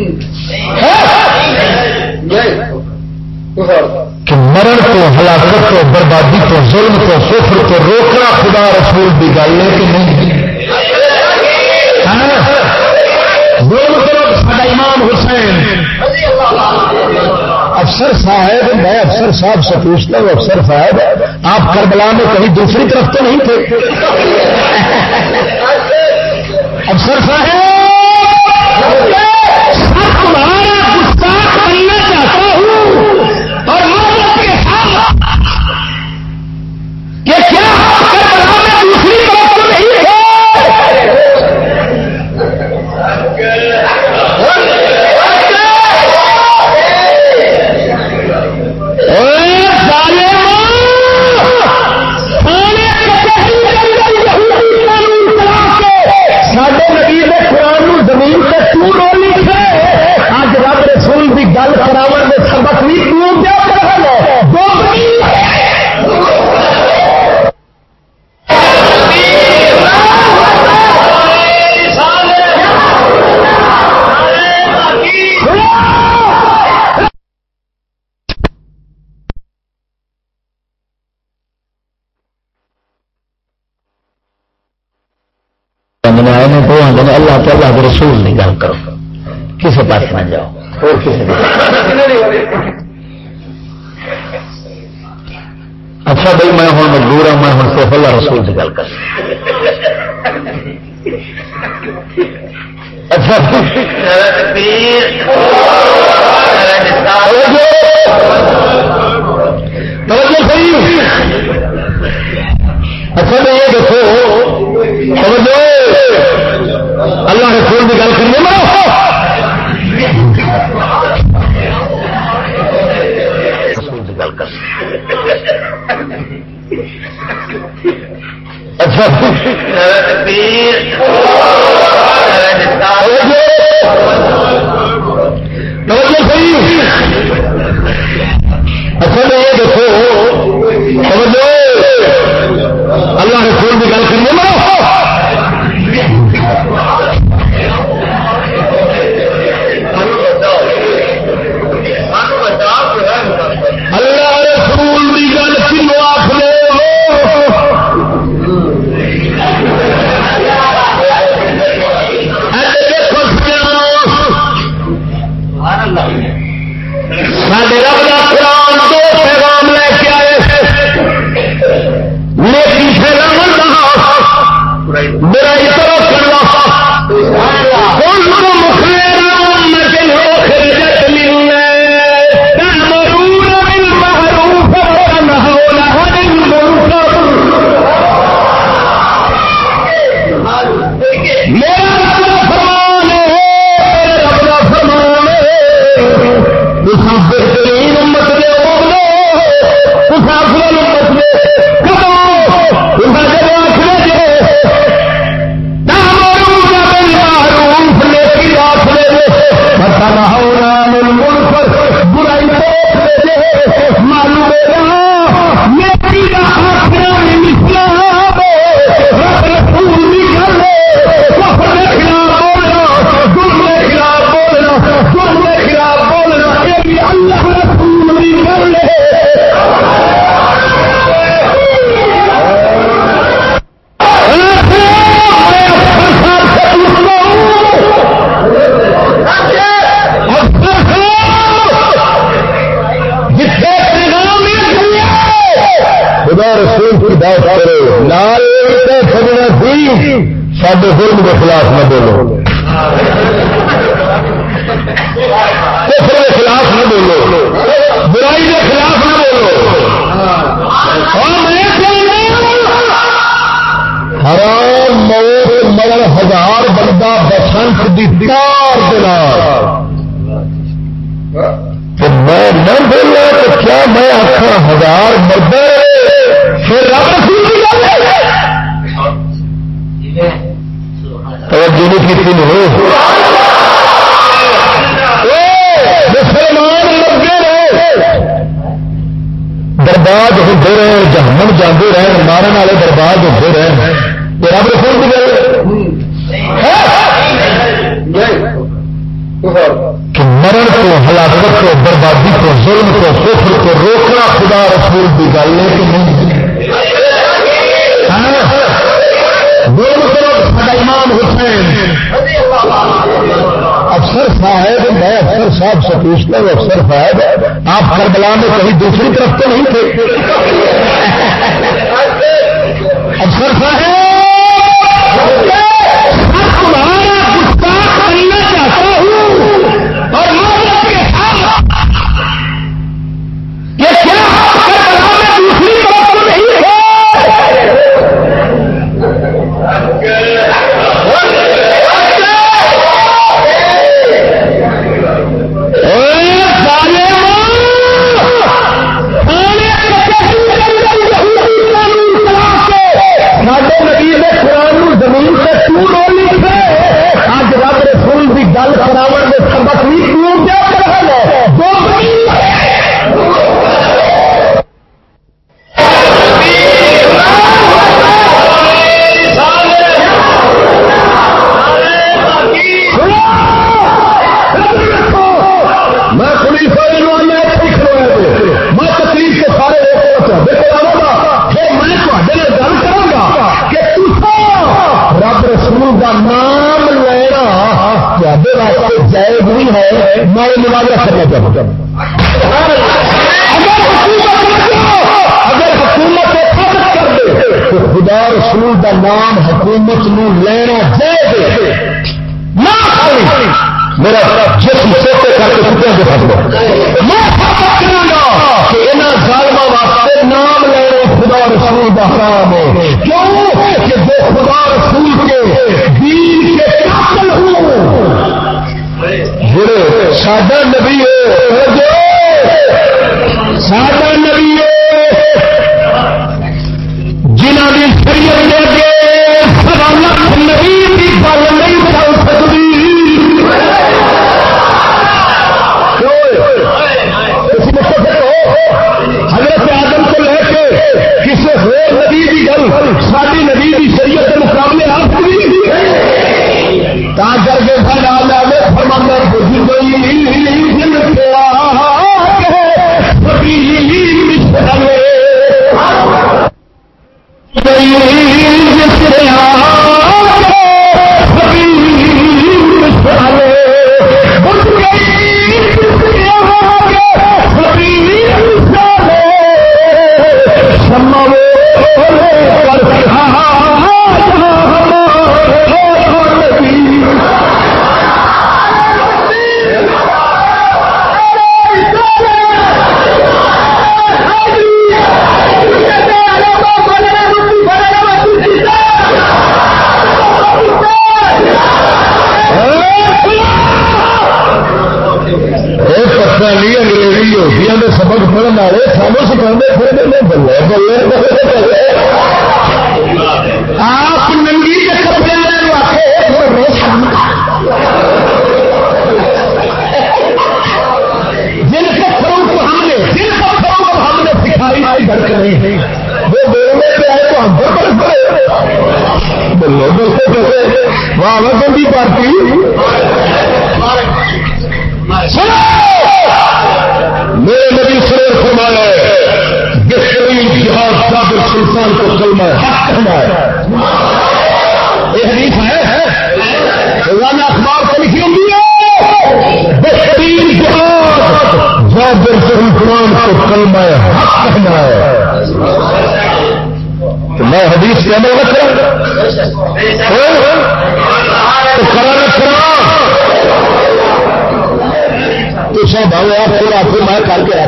کہ مرن کو، ہلاکت کو، بربادی کو، ظلم کو، کفر کو روکنا خدا رسول کی گل ہے کہ نہیں؟ امام حسین افسر صاحب، میں افسر صاحب سے پوچھتا ہوں، افسر صاحب آپ کربلا میں کہیں دوسری طرف تو نہیں تھے؟ افسر صاحب تمہارا گستاخ بننا چاہتا ہوں اور محبت کے ساتھ کہ کیا کربلا میں دوسری طرف تو نہیں تھے؟ اللہ کے اللہ کے رسول نہیں گل کرو، کسی پاس نہ جاؤ اور کسی اچھا بھائی میں ہوں مجبور ہوں، میں ہوں صرف اللہ رسول سے گل کر اچھا صحیح اچھا میں یہ دیکھو اللہ رسول کی گل کرنے میں رسول کی گل کر اچھا صحیح اچھا میں یہ دیکھو اللہ رسول کی گل کرنے میں اللہ رسول کی گل کنو آخ لو ساڈے رب کا قرآن 2 پیغام لے کے آئے، نیکی سے لمن رہا، برائی تو روکنا، کل کو مخیرا لیکن اخرجت للناس تأمرون بالمعروف وتنهون عن المنکر۔ میرا رب کا فرمان ہے، میرے رب کا فرمان ہے، بہترین امت دے ہوگلو افضل امت دے کدو انہاں جب آخر جے تأمرون بالمعروف نیکی آخر جے وتنهون عن المنکر برائی روک دے معلوم ہے نیکی دا آخر اسلام رب رسول دی گل کفر کے خلاف بولنا، ظلم کے خلاف بولنا، ظلم کے خلاف بولنا، یہ اللہ رسول کی گل ہے۔ خدا رسول کی دعوت کرو، نال سجنا سی سارے ظلم کے خلاف نہ بولو، کفر کے خلاف نہ بولو، برائی کے خلاف نہ بولو، حرام موت مرن 1000 بندہ بسنت دی تار تو میں نہ بولا تو کیا میں آخا 1000 مرد پھر رب رسول کی گل توجہ نہیں کی مسلمان لگے رہے برباد ہوتے رہے، جہنم جاتے رہے، مارن والے برباد ہوتے رہے، رب رسول کی گل کہ مرن کو، ہلاکت کو، بربادی کو، ظلم کو، کفر کو روکنا خدا رسول کی گل ہے کہ نہیں؟ امام حسین افسر صاحب، میں افسر صاحب سے پوچھتا ہوں، افسر صاحب آپ کربلا میں کہیں دوسری طرف تو نہیں تھے؟ افسر صاحب تمہارا گستاخ کرنا چاہتا ہوں اور یہ کیا کربلا میں دوسری طرف تو نہیں ہے؟ زمین سے کیوں رولی تھے آج رب رسول کی گل کراون میں سبق نہیں کیوں کیا کر رہا ہے میں پولیس والے میں تقریر کے سارے پھر میں گل کروں گا کہ رب رسول کا نام لینا واسطے جائز نہیں ہے، میں مناظرہ کرنا چاہوں گا۔ اگر حکومت ثابت کر دے تو خدا رسول کا نام حکومت نو لینا جائز نہ میرا جسم سوتے کر کے کتنے کے فتوا میں ثابت کروں گا کہ انہاں ظالماں واسطے نام لینا خدا رسول کا حرام ہے، کیوں کہ جو خدا رسول کے دین کے قاتل ہوں جڑے ساڈا نبی ہے، ساڈا نبی ہے جنہاں دی شریعت دے اگے سوا لکھ نبی دی گل نہیں چل سکتی۔ حضرت آدم کو لے کے کسی اور نبی کی گل ساری نبی کی شریعت کے مقابلے آپ کی کر کے فرمانا انگریزی یہودیاں کے سبق پڑھنے والے سانو سکھاتے پھر بلے بلے آپ ننگی کے کپڑے جن کو فروغ ہم نے سکھائی گھر نہیں وہ بولنے پہ آئے تو ہم پر بلے بلے واہ گندی پارٹی میرے نبی سرور فرمایا بہترین جہاد صابر سلطان کو کلمہ حق کہنا ہے، یہ حدیث ہے روزانہ اخبار کو لکھی ہوئی ہے بہترین جہاد صابر سلطان کو کلمہ حق کہنا ہے۔ تو میں حدیث کے عمل نہ کروں تو کرا تو سب بھائی آپ پورا آپ میں کر کے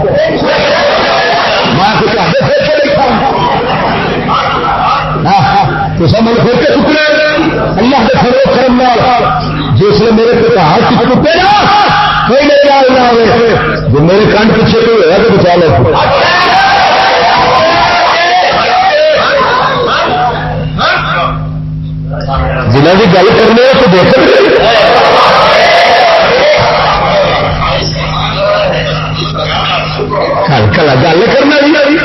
تو سب من پھر کے ٹکڑے اللہ کے فروغ کرنا جس نے میرے پہ ہاتھ ٹوٹے نا کوئی نہیں آئے جو میرے کان پیچھے کوئی ہوا تو بچا لو جنہ کی گل کرنے تو دیکھ کلا گل کرنا نہیں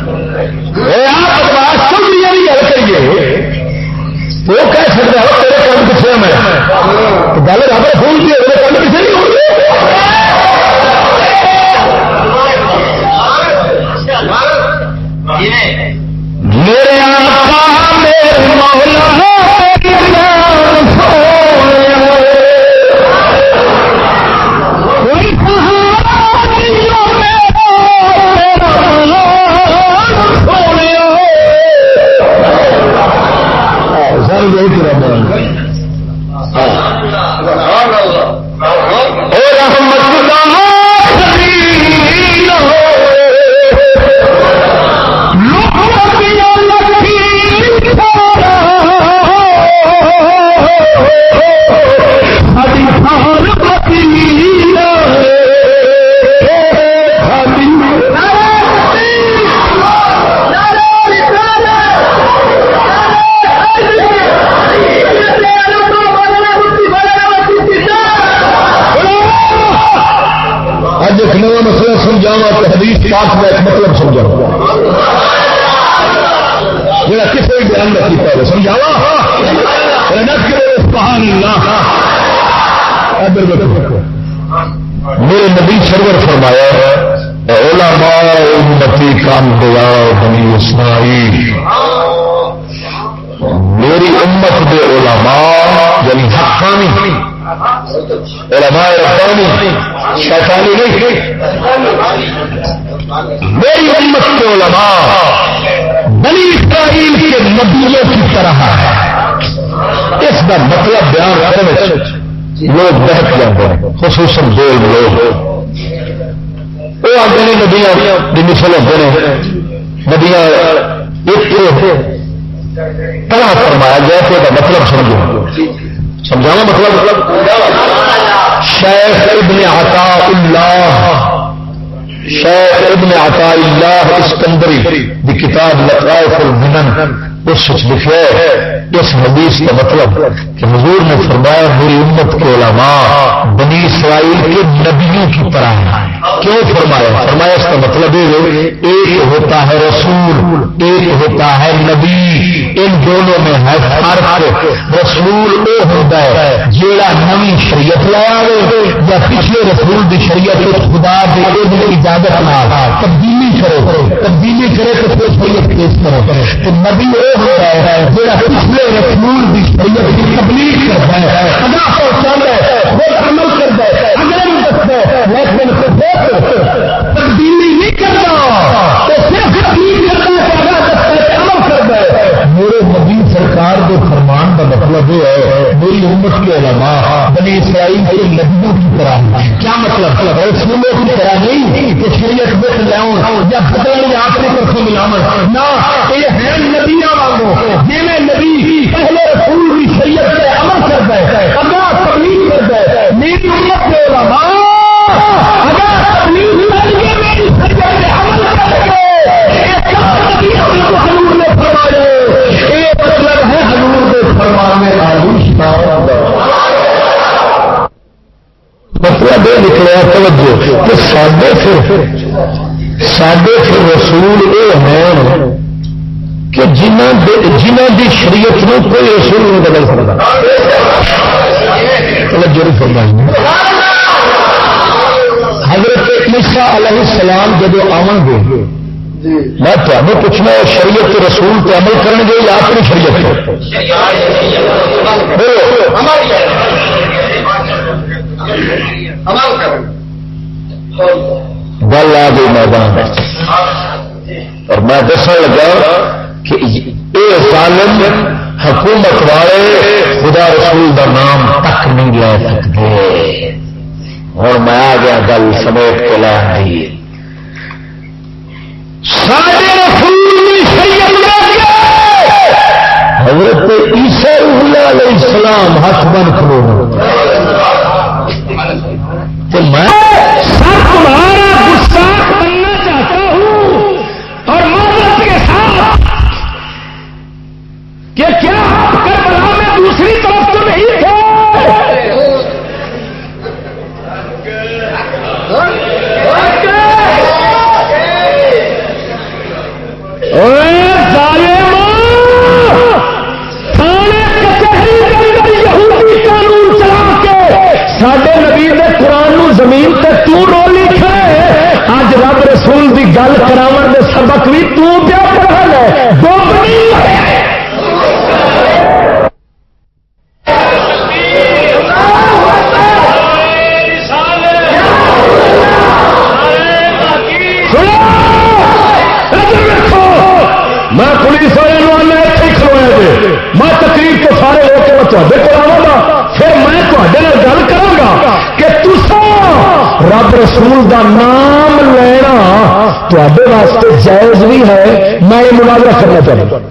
آپ گل کریے وہ کہہ سکتا ہے تیرے کام پیچھے میں گل رب پھول کی میرے کام پیچھے نہیں ہو میرے آقا میرے مولا مطلب سمجھاؤ جا کسی بھی بیان نہ کیا سمجھاوا میرے نبی سرور فرمایا علماء امتی کام دیا بنی اسماعیل میری امت دے علماء یعنی حقانی علماء ربانی شیطانی نہیں میری امت کے علماء بنی اسرائیل کے نبیوں کی طرح ہے اس کا مطلب بیان کرنے لوگ بہت جاتے ہیں خصوصاً دو لوگ وہ آتے ہیں ندیاں کی مثل ہوتے ہیں ندیاں ایک طرح فرمایا جائے تو مطلب سمجھو سمجھانا مطلب شیخ ابن عطا اللہ شیخ ابن عطا اللہ اسکندری دی کتاب لطائف المنن اس لکھا ہے اس حدیث کا مطلب کہ حضور نے فرمایا میری امت کے علماء بنی اسرائیل کے نبیوں کی طرح ہیں کیوں فرمایا اس کا مطلب ایک ہوتا ہے رسول ایک ہوتا ہے نبی ان دونوں میں ہے فرق رسول وہ ہوتا ہے جیڑا نئی شریعت لایا یا پچھلے رسول دی شریعت خدا دے اجازت نہ تبدیلی کرے تو پھر شریعت پیش کرو نبی ہوتا ہے جہاں پچھلے رسول کی شریعت کی تبلیغ کرتا ہے ادا پہنچاتا ہے وہ عمل کرتا ہے اگر دستا ہے لیکن تبدیلی نہیں کرتا تو صرف تبلیغ کرتا ہے ادا دستا ہے عمل کرتا ہے میرے نبی سرکار کے فرمان کا مطلب یہ ہے میری امت کے علماء بنی اسرائیل کے نبیوں کی طرح کیا مطلب رسولوں کی طرح نہیں کہ شریعت بت لاؤ یا بدل یا اپنے طرف ملاوٹ نہ یہ ہے نبیاں جی میں نبی پہلے رسول کی شریعت پہ عمل کرتا ہے ادا تبلیغ کرتا ہے میری امت کے علماء ادا تبلیغ کر کے میری شریعت پہ عمل کریں گے حضور نے فرمایا یہ مطلب ہے حضور کے فرمانے مطلب یہ نکلا توجہ کہ ساڈے پھر رسول یہ ہے کہ جنہ دی شریعت میں کوئی رسول نہیں بدل سکتا حضرت عیسیٰ علیہ السلام جب آؤں گے میں تمہیں پوچھنا شریعت کے رسول پہ عمل کریں گے یا اپنی شریعت گل آ گئی میدان اور میں دسنے لگا کہ اے ظالم حکومت والے خدا رسول دا نام تک نہیں لے سکتے. اور میں آ گیا گل سمیٹ کے لے آئی. حضرت عیسیٰ علیہ السلام ہاتھ بن کھلو تو میں تمہارا گستاخ بننا چاہتا ہوں اور معذرت کے ساتھ کہ کیا آپ کربلا میں دوسری طرف تو نہیں تھے؟ ساڈے نبی دے قرآن نو زمین تے تو رولی کھڑے. اج رب رسول دی گل کراون دے سبق بھی تو پیا پڑھا لے. میں پولیس والوں آنا اتنے کھلویا جی. میں تقریر تو سارے ہو کے میں تے کو آواں گا. پھر میں گل کروں گا کہ تسا رب رسول دا نام لینا تے واسطے جائز بھی ہے. میں یہ مناظرہ کرنا چاہتا ہوں.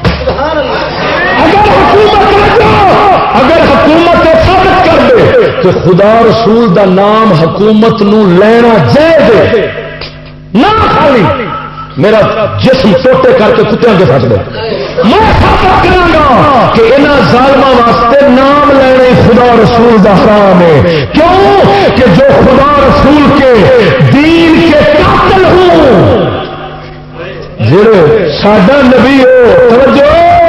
اگر حکومت ثابت کر دے کہ خدا رسول دا نام حکومت نو لینا جائز ہے نہ خالی میرا جسم ٹوٹے کر کے کتوں کے پھنس دے. میں ثابت کروں گا کہ انہاں ظالماں واسطے نام لینے خدا رسول دا حرام ہے. کیوں کہ جو خدا رسول کے دین کے قاتل ہوں جڑے ساڈا نبی ہو توجہ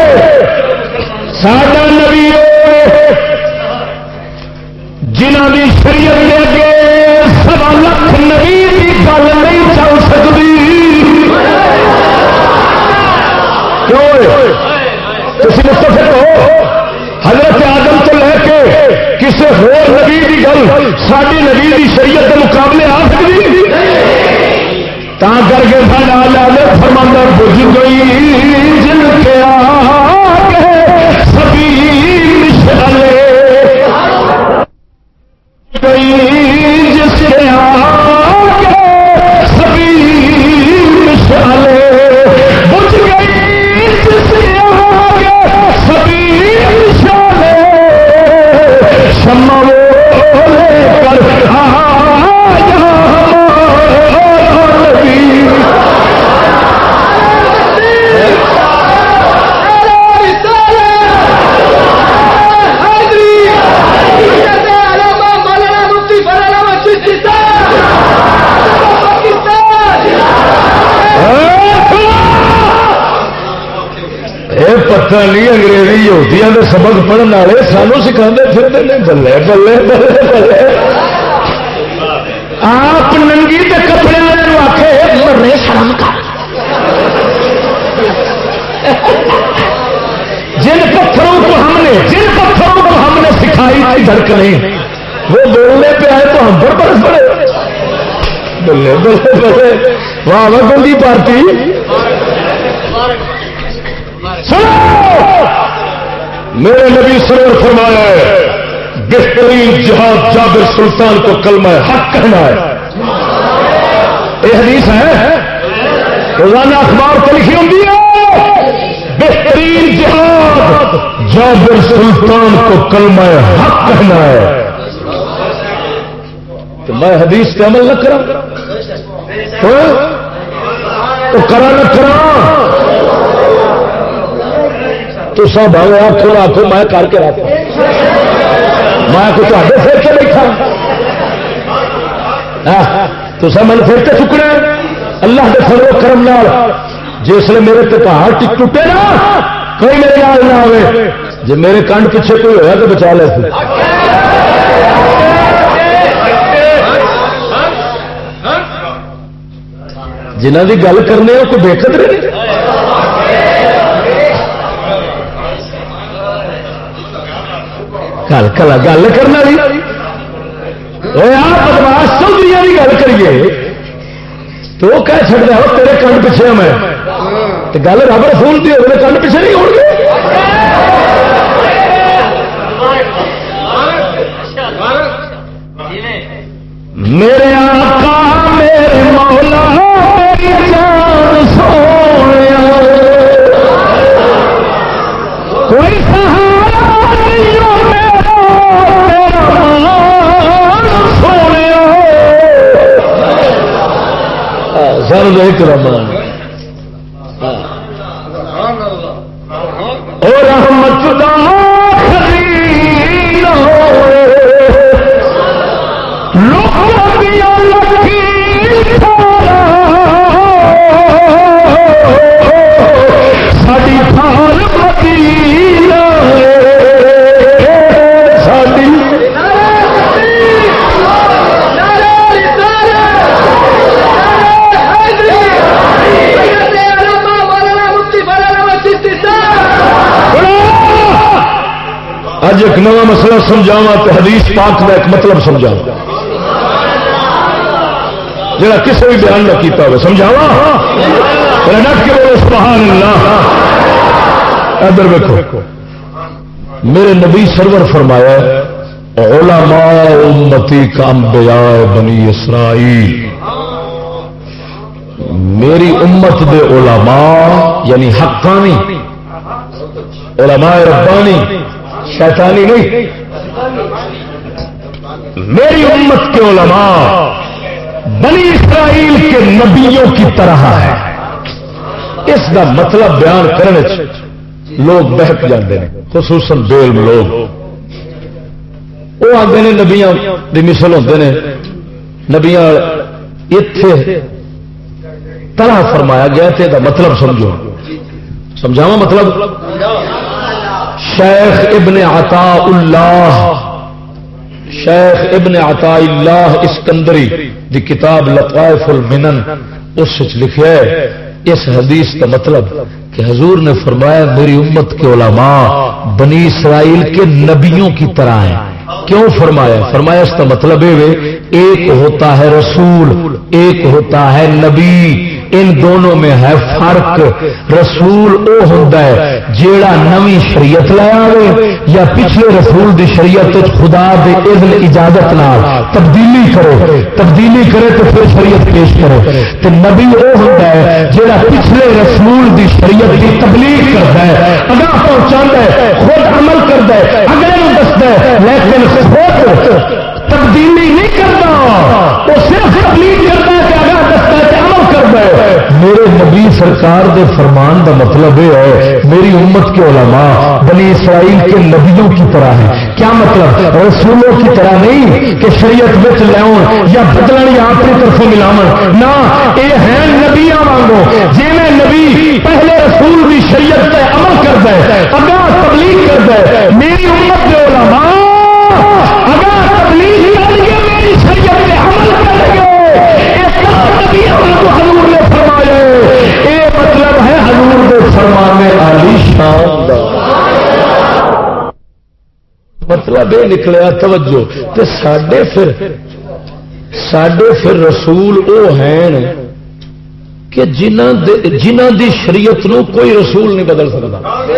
ساڈا نبی ہو جنہاں دی شریعت دے اگے 1.25 لاکھ نبی دی گل نہیں چل سکتی. تسی متفق ہو حضرت آدم تو لے کے کسی اور نبی کی گل ساری نبی کی شریعت کے مقابلے آ سکتی تا کر کے سارا لال فرمانا بج گئی جن کے آگے سبھی مشعلے گئی جس کے آگے سبھی مشعلے بج گئی شمع لے کر پتہ نہیں انگریزی یہودیاں دے سبق پڑھنے والے سانو سکھاندے پھرتے ہیں. بلے بلے بلے بلے آپ ننگی تے کپڑے والے آخے مرے شرم کر. جن پتھروں کو ہم نے سکھائی تھی دھڑکنیں وہ بولنے پہ آئے تو ہم پر برس پڑے. بلے بلے بلے واہ واہ گندی پارٹی. میرے نبی سرور فرمایا ہے بہترین جہاد جابر سلطان کو کلمہ حق کہنا ہے. یہ حدیث ہے روزانہ اخبار کو لکھی ہوتی ہے. بہترین جہاد جابر سلطان کو کلمہ حق کہنا ہے. تو میں حدیث پہ عمل نہ کرا تو کرا نہ کرا تو سب آخو آخو میں کر کے رکھا میں کوئی تے سر سے بیٹھا تو سب میں پھر سے چکنا اللہ کے فضل و کرم نال جسے میرے تے پہاڑ ٹوٹے نا کوئی میرے نال نہ آئے جی میرے کنڈ پیچھے کوئی ہوا تو بچا لے. جنہ کی گل کرنے وہ کوئی بےخت نہیں. گل کرنا بھی بدماش چودھری کی گل کریے تو وہ کہہ چڑھتا ہو تیرے کنڈ پیچھے میں گل رب رسول کی ہوگی کنڈ پیچھے نہیں ہو گے. میرے آقا میرے مولا میری جان سونے کوئی سہارا نہیں میرا سونے سر ایک رمان اور رحمت دا خزینہ ساڑی تھان مدینہ ساڑی اج ایک نوا مسئلہ سمجھاوا تو حدیث پاک کا ایک مطلب سمجھاوا جڑا کسی بھی بیان نہ کیتا ہوئے سمجھاوا نٹ کے بولے سبحان اللہ. ادھر دیکھو میرے نبی سرور فرمایا علماء امتی کا انبیاء بنی اسرائیل. میری امت دے علماء یعنی حقانی علماء ربانی شیطانی نہیں. میری امت کے علماء بنی اسرائیل کے نبیوں کی طرح ہے. اس کا مطلب بیان کرنے لوگ بہک جاتے ہیں خصوصاً بے علم لوگ. وہ آتے ہیں نبیاں دی مثل ہوتے ہیں نبیاں اتنے طرح فرمایا گیا تھے دا مطلب سمجھو سمجھاوا مطلب. شیخ ابن عطاء اللہ اسکندری دی کتاب لطائف المنن اس لکھا ہے اس حدیث کا مطلب کہ حضور نے فرمایا میری امت کے علماء بنی اسرائیل کے نبیوں کی طرح ہیں. کیوں فرمایا؟ فرمایا اس کا مطلب ہے ایک ہوتا ہے رسول ایک ہوتا ہے نبی. ان دونوں میں ہے فرق. رسول او ہوتا ہے جیڑا نوی شریعت لے آوے یا پچھلے رسول دی شریعت خدا دے اذن اجازت نال تبدیلی کرے تو پھر شریعت پیش کرے. تے نبی او ہوتا ہے جیڑا پچھلے رسول دی شریعت کی تبلیغ کرتا ہے اگاں پہنچاتا ہے خود عمل کرتا ہے اگلے نوں دستا ہے لیکن خود تبدیلی نہیں کرتا. وہ صرف تبلیغ کرتا ہے کہ اگاں دستا ہے عمل کرتا ہے. میرے نبی سرکار دے فرمان دا مطلب یہ ہے میری امت کے علماء بنی اسرائیل کے نبیوں کی طرح ہیں. کیا مطلب؟ رسولوں کی طرح نہیں کہ شریعت وچ لیاون یا بدلن یا اپنی طرف ملاون. نہ یہ ہے نبیاں وانگو جی میں نبی پہلے رسول کی شریعت پہ عمل کرتا ہے اگاں تبلیغ کرتا ہے. میری امت کے علماء اگاں تبلیغ کر کے میری شریعت پہ عمل کر گے. حضور نے فرمایا یہ مطلب ہے حضور کے فرمانے عالی شان دا مطلب یہ نکلیا. توجہ تے ساڈے پھر رسول او ہیں کہ جنہ دی شریعت نو کوئی رسول نہیں بدل سکتا.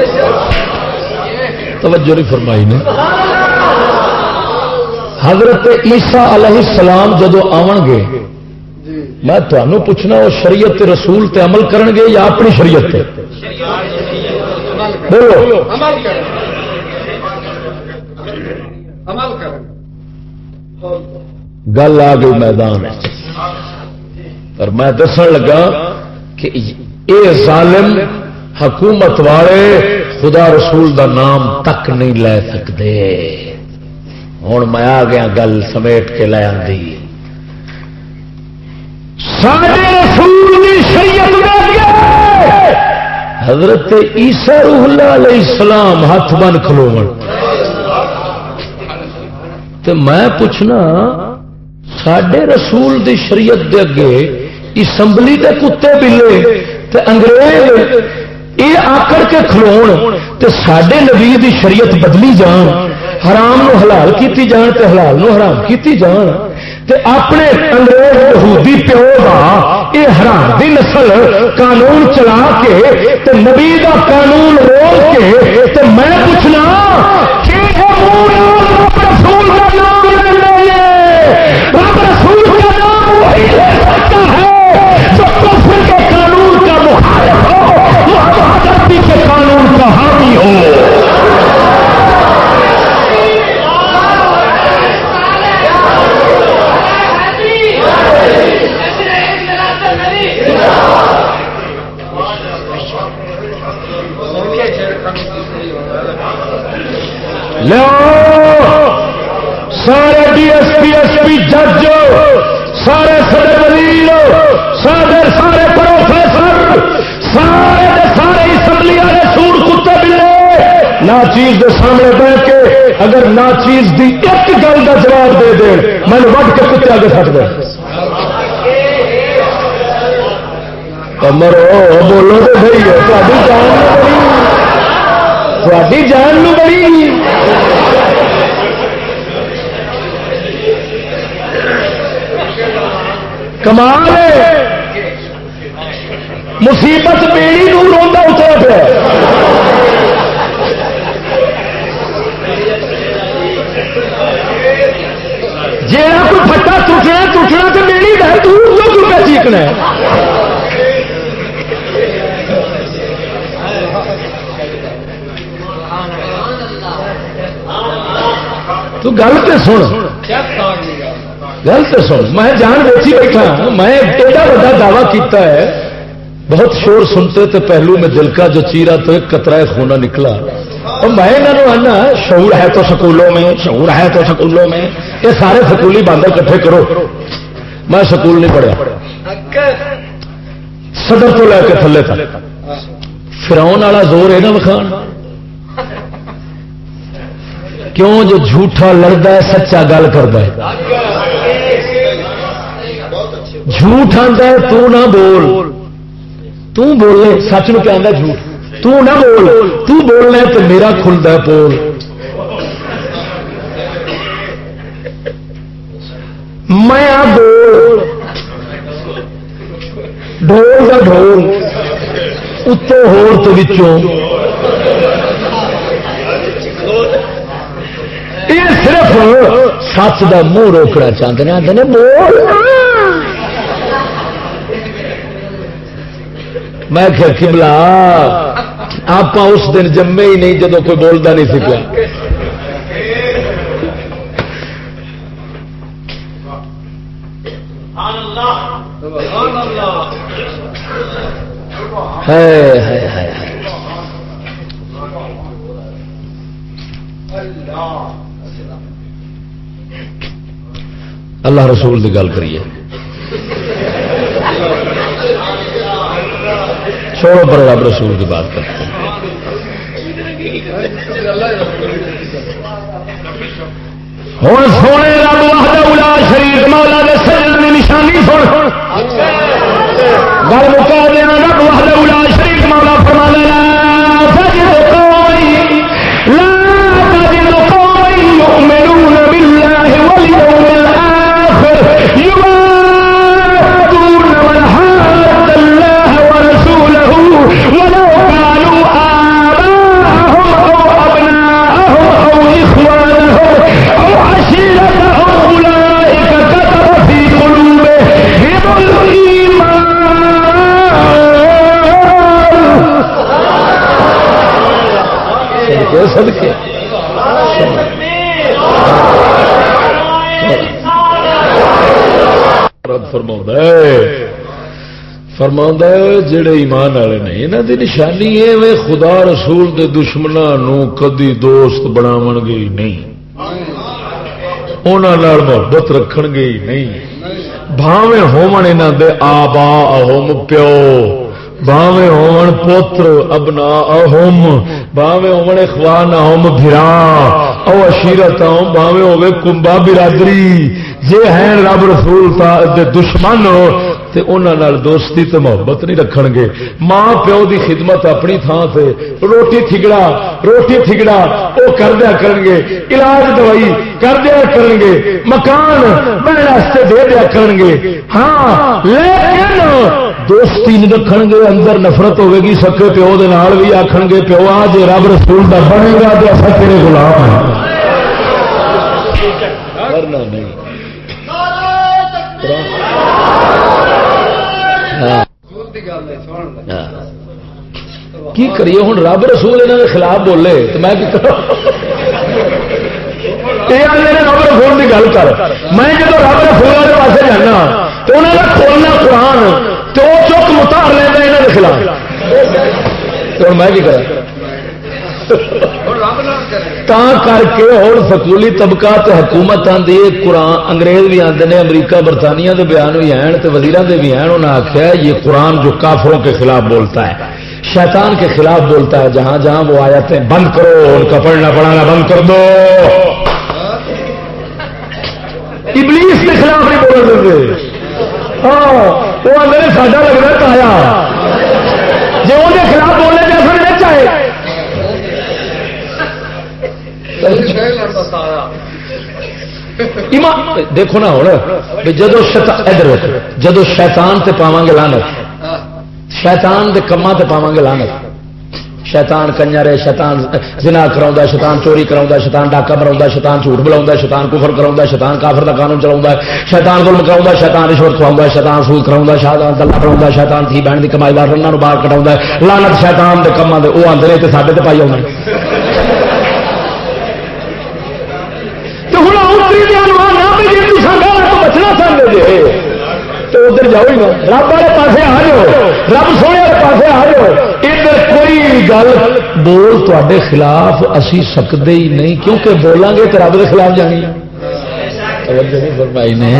توجہ نہیں فرمائی نے. حضرت عیسیٰ علیہ السلام جدو آون گے میں تمہیں پوچھنا وہ شریعت رسول تے عمل کرن گے یا اپنی شریعت تے؟ بولو. گل آ گئی میدان اور میں دسن لگا کہ اے ظالم حکومت والے خدا رسول دا نام تک نہیں لے سکتے. ہوں میں آ گیا گل سمیٹ کے لے آندی. حضرت عیسیٰ روح اللہ علیہ السلام ہاتھ بن کھلو تو میں پوچھنا ساڈے رسول دی شریعت دے اگے اسمبلی دے کتے بلے تے انگریز یہ آکڑ کے کھلون تے ساڈے نبی دی شریعت بدلی جان حرام نو حلال کیتی جان تے حلال نو حرام کیتی جان تے اپنے انگریز یہودی پیو دا یہ حرام دی نسل قانون چلا کے تے نبی دا قانون رول کے تے میں پوچھنا کہ رب رسول کا نام رب رسول لو سارے ڈی ایس پی جج سارے صدر وزیر سارے پروفیسر سارے اسمبلی والے سور کتے بلے نا چیز کے سامنے بیٹھ کے اگر نا چیز دی ایک گل کا جواب دے دیں میں وڈ کے کتے آگے سٹ دیں مرو بولو تو صحیح ہے تھوڑی جان نو بڑی کمال ہے مصیبت بیڑی نو روندا اترا پیا جیڑا کوئی پھٹا ٹوٹنا تو بیڑی ہے تو پہ چیکنا ہے تو گل تو سن میں جان بیچی بیٹھا میں ایڈا بڑا دعویٰ کیتا ہے بہت شور سنتے تھے پہلو میں دل کا جو چیرا تو ایک قطرہ خونہ نکلا اور میں انہوں آنا شعور ہے تو سکولوں میں شعور ہے تو سکولوں میں یہ سارے سکولی باندر کٹھے کرو میں سکول نہیں پڑھیا صدر تو لے کے تھلے تھا فرعون والا زور ہے نا وکھان کیوں جو جھوٹا لڑتا ہے سچا گل کرتا ہے جھوٹ آتا ہے تو نہ بول تو بولے سچ نو کیا آتا جھوٹ تو نہ بول تو بولنا تو میرا کھلتا ہے پول میں بول ڈھول کا ڈھول اتوں ہور تو وچوں یہ صرف سچ کا منہ روکنا چاہتے ہیں آتے ہیں بول میں کیا قبلہ آپ اس دن جمے ہی نہیں جدو کوئی بولتا نہیں سکیا اللہ رسول کی گل کریے چھوڑو پر رب رسول کی بات کرتے ہیں ہوں سونے رب وحدہ لا شریک مولا دے سجدے دی نشانی سن گل مکا دینا رب وحدہ لا شریک مولا فرمانا لا تجد قوما يؤمنون بالله واليوم الآخر يوادون من حاد الله ورسوله ولو كانوا آباءهم أو أبناءهم أو إخوانهم أو عشيرتهم أولئك كتب في قلوبهم الإيمان صدقے فرماؤں جڑے ایمان والے نے انہاں دی نشانی ہے وہ خدا رسول دے دشمناں نو کدی دوست بناون گے نہیں انہاں نال محبت رکھن گے نہیں بھاویں ہون انہاں دے آبا اہم پیو بھاویں ہون پوتر ابنا اہم بھاویں ہون اخوان اہم بھرا او عشیرت اہم بھاویں ہوے کنبا برادری جے ہیں رب رسول دے دشمن تے انہاں نال دوستی تے محبت نہیں رکھن گے ماں پیو دی خدمت اپنی تھان تے روٹی تھگڑا او کر دیا کرن گے علاج دوائی کر دیا کرن گے مکان بہن واسطے دے دیا کرن گے ہاں لیکن دوستی نہیں رکھن گے اندر نفرت ہوے گی سکے پیو دے نال بھی آکھن گے پیو آ جے رب رسول دا بنے گا تے اساں تیرے غلام ہیں ورنہ نہیں کی کریے ہوں رب رسول انہوں کے خلاف بولے تو میں رب رسول کی گل کر میں جب رب رسول کے پاس جانا تو انہوں نے کھولنا قرآن تو چک متار لینا یہاں کے خلاف تو میں کرا تا کر کے اور سکولی طبقہ تے حکومت آدھی قرآن انگریز بھی آتے ہیں امریکہ برطانیہ کے بیان بھی ہیں تے وزیران کے بھی ہیں انہوں نے آخیا یہ قرآن جو کافروں کے خلاف بولتا ہے شیطان کے خلاف بولتا ہے جہاں جہاں وہ آیتیں بند کرو ان کا پڑھنا پڑھانا بند کر دو ابلیس کے خلاف نہیں بول دیں ہاں وہ اندر ساڈا لگ رہا تایا جی وہ خلاف بولنے جیسا نہیں چاہے دیکھو نا ہوں جدو شیطان تے پاواں گے لعنت شیطان دے کماں تے پاواں گے لعنت شیطان کنجر ہے شیطان زنا کراؤندا شیطان چوری کراؤندا شیطان ڈاکہ مراؤندا شیطان جھوٹ بلاؤندا شیطان کفر کراؤندا شیطان کافر دا قانون چلاؤندا شیطان ظلم کراؤندا شیطان رشوت کھواؤندا شیطان سود کراؤندا شیطان دلہ بناؤندا شیطان تھی بہن دی کمائی دا رناں نوں باہر کڈاؤندا لعنت شیطان دے کماں دے او آندے نے تے ساڈے تے پائی آوندے تے ہن اوتری دی انواع نہ بھی جے تساں گاں تو بچنا چاہندے جے تو ادھر جاؤ ہی نا رب والے پاسے آ جاؤ رب سونے والے پاسے آ جاؤ ادھر کوئی گل بول تے خلاف اسی سکتے ہی نہیں کیونکہ بولیں گے تو رب کے خلاف جانی فرمائی نے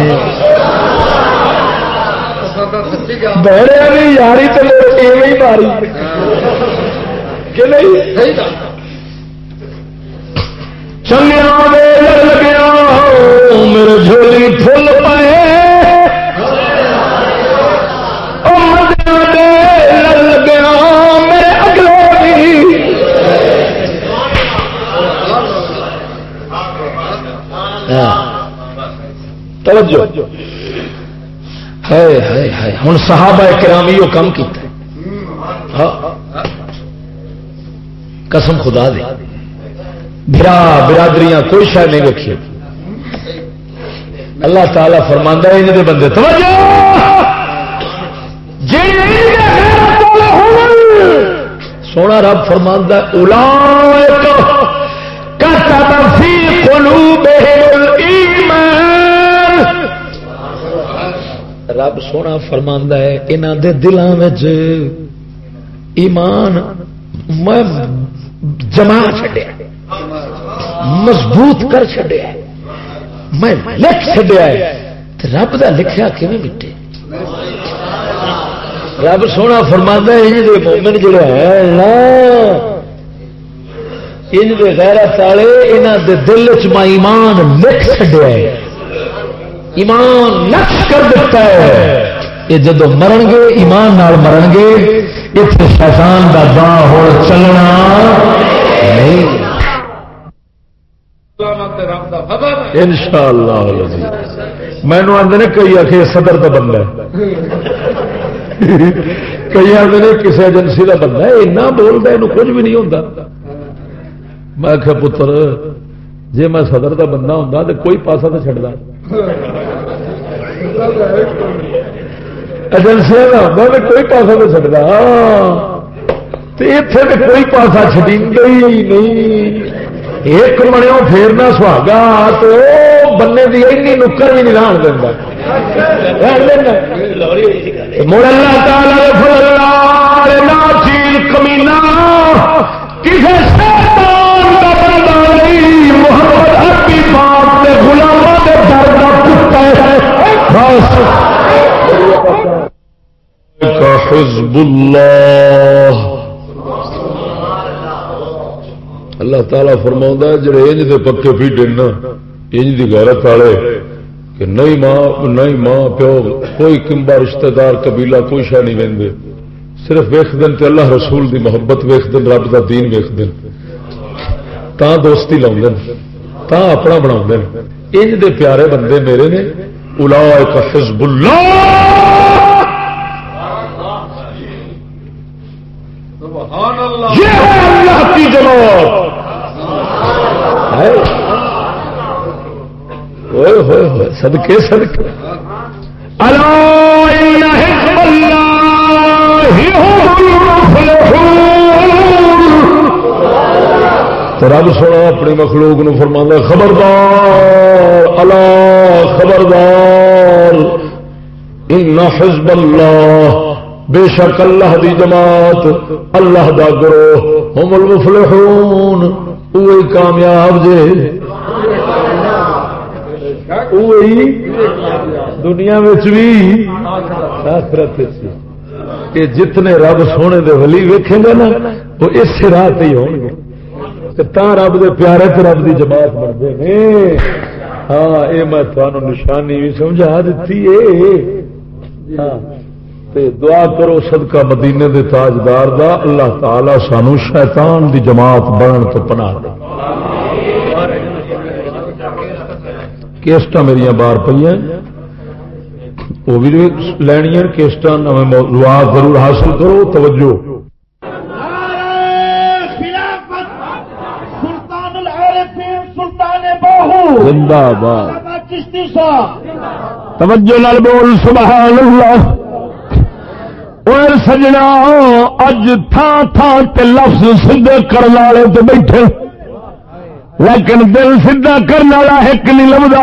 بہرے بھی یاری تو ایویں ماری کہ نہیں چنیا لگیا میرے جھولی پھول پائے توجہ ہوں صحابہ کرام یہ کم کیا قسم خدا دے برادریاں کوئی شاید نہیں رکھی اللہ تعالی فرماندا ہے انہاں دے بندے توجہ سونا رب فرماندا اولئک کتب فی قلوبہم الایمان رب سونا فرماندا ہے انہاں دے دلاں وچ ایمان میں جما چھڈیا مضبوط کر چھڈیا میں لکھ چھڈیا ہے رب دا لکھیا کیویں مٹے رب سونا فرماندا ہے انج دے مومن جڑے ہیں نا انج دے غیرت والے انہاں دے دل وچ میں ایمان لکھ چھڈیا ہے ایمان نقش کر دیتا ہے یہ جدو مرن گے ایمان نال مرن گے اتنے شیطان دا باہ ہو چلنا نہیں انشاءاللہ مینو آدھے نے کئی آخر صدر کا بندہ کئی آدھے نے کسی ایجنسی کا بندہ ہے اینا بولتا یہ کچھ بھی نہیں ہوتا میں آخیا پتر جی میں صدر کا بندہ ہوں تو کوئی پاسا تو چڑھتا ایجنسیاں کا ہوتا میں کوئی پاسا تو چڑھتا اتنے کوئی پاسا چڑی گئی نہیں ایک منو پھیرنا سہاگا تو بننے کی اینی نکر بھی نہیں رہن دینا مڑ اللہ تعالی چیز کمینا کسی شیطان کا بندہ نہیں محمد عربی پاک کے غلاموں کے در کا کتا حزب اللہ اللہ تعالیٰ فرماؤں ہے جڑے انج دے پکے پیٹے نا انج دی غیرت والے کہ نہیں ماں پیو کوئی کمبا رشتہ دار قبیلہ کوئی شہ نہیں ویندے صرف ویخ دن تے اللہ رسول دی محبت ویخ دن رب دا دین ویخ دن تا دوستی لاؤں دن تا اپنا بناؤں دن انج دے پیارے بندے میرے نے اولئک حزب اللہ یہ ہے اللہ کی جماعت صدقے صدقے الا ان حزب اللہ هم المفلحون تو رب سونا اپنی مخلوق نو فرماندا خبردار الا خبردار ان حزب اللہ بے شک اللہ دی جماعت اللہ دا گروہ هم المفلحون وہی کامیاب جے وہی دنیا میں بھی آخرت یہ جتنے رب سونے دے ولی ویکھیں گے نا وہ اس راہ تے ہی ہون گے تا رب دے پیارے تے رب دی جماعت بنتے ہیں. ہاں یہ میں تمہیں نشانی بھی سمجھا دیتی ہے. ہاں دعا کرو صدقہ مدینے دے تاجدار دا اللہ تعالی سانو شیطان دی جماعت بنن تو پناہ دے. کیسٹاں میری بار پہ وہ بھی لینی کیسٹاں نویں موضوعات ضرور حاصل کرو. توجہ زندہ باد توجہ نال بول سبحان اللہ. اور سجنا اج تھان تھان تے لفظ سیدھے کرنے والے تو بیٹھے لیکن دل سیدھا کرنے والا ایک نہیں لبدا.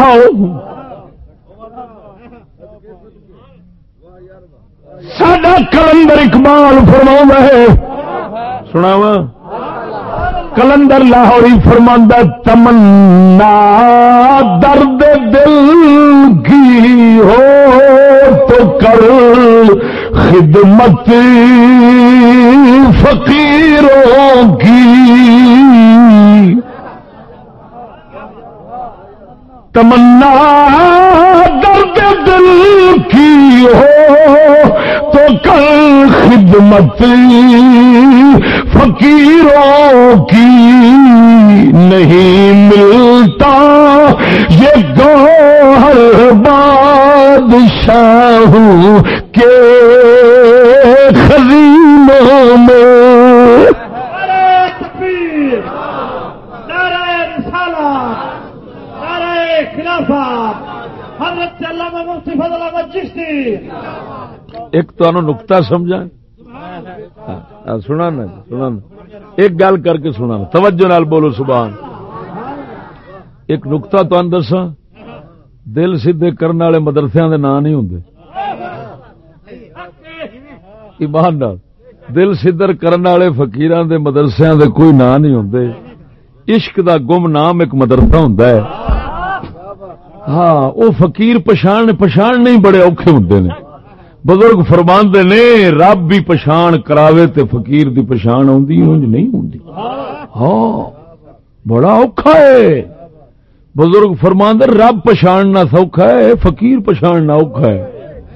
ساڈا کلندر اقبال فرماؤں ہے سناواں کلندر لاہوری فرماندا تمنا درد دل کی ہو تو کر خدمت فقیروں کی. تمنا درد دل کی ہو تو کر خدمت فقیروں کی. نہیں ملتا یہ گوہر بادشاہوں کے خزینوں میں. ایک تو نقطہ سمجھا سنا نا ایک گل کر کے سنا توجہ نال بولو سبحان. ایک نقطہ تو دساں دل سیدھے کرنے والے مدرسے دے نام نہیں ہوندے. ایمان نال دل سیدھے کرنے والے فقیراں دے مدرسے دے کوئی نام نہیں ہوندے. عشق دا گم نام ایک مدرسہ ہوندا ہے. ہاں وہ فقیر پچھان نہیں بڑے اوکھے ہوندے نے. بزرگ فرماندے نے رب بھی پچھان کراوے تے فقیر دی پچھان آندی اونج نہیں ہوندی. ہاں بڑا اوکھا ہے. بزرگ فرماندے رب پچھاننا سوکھا ہے فقیر پچھاننا اوکھا ہے.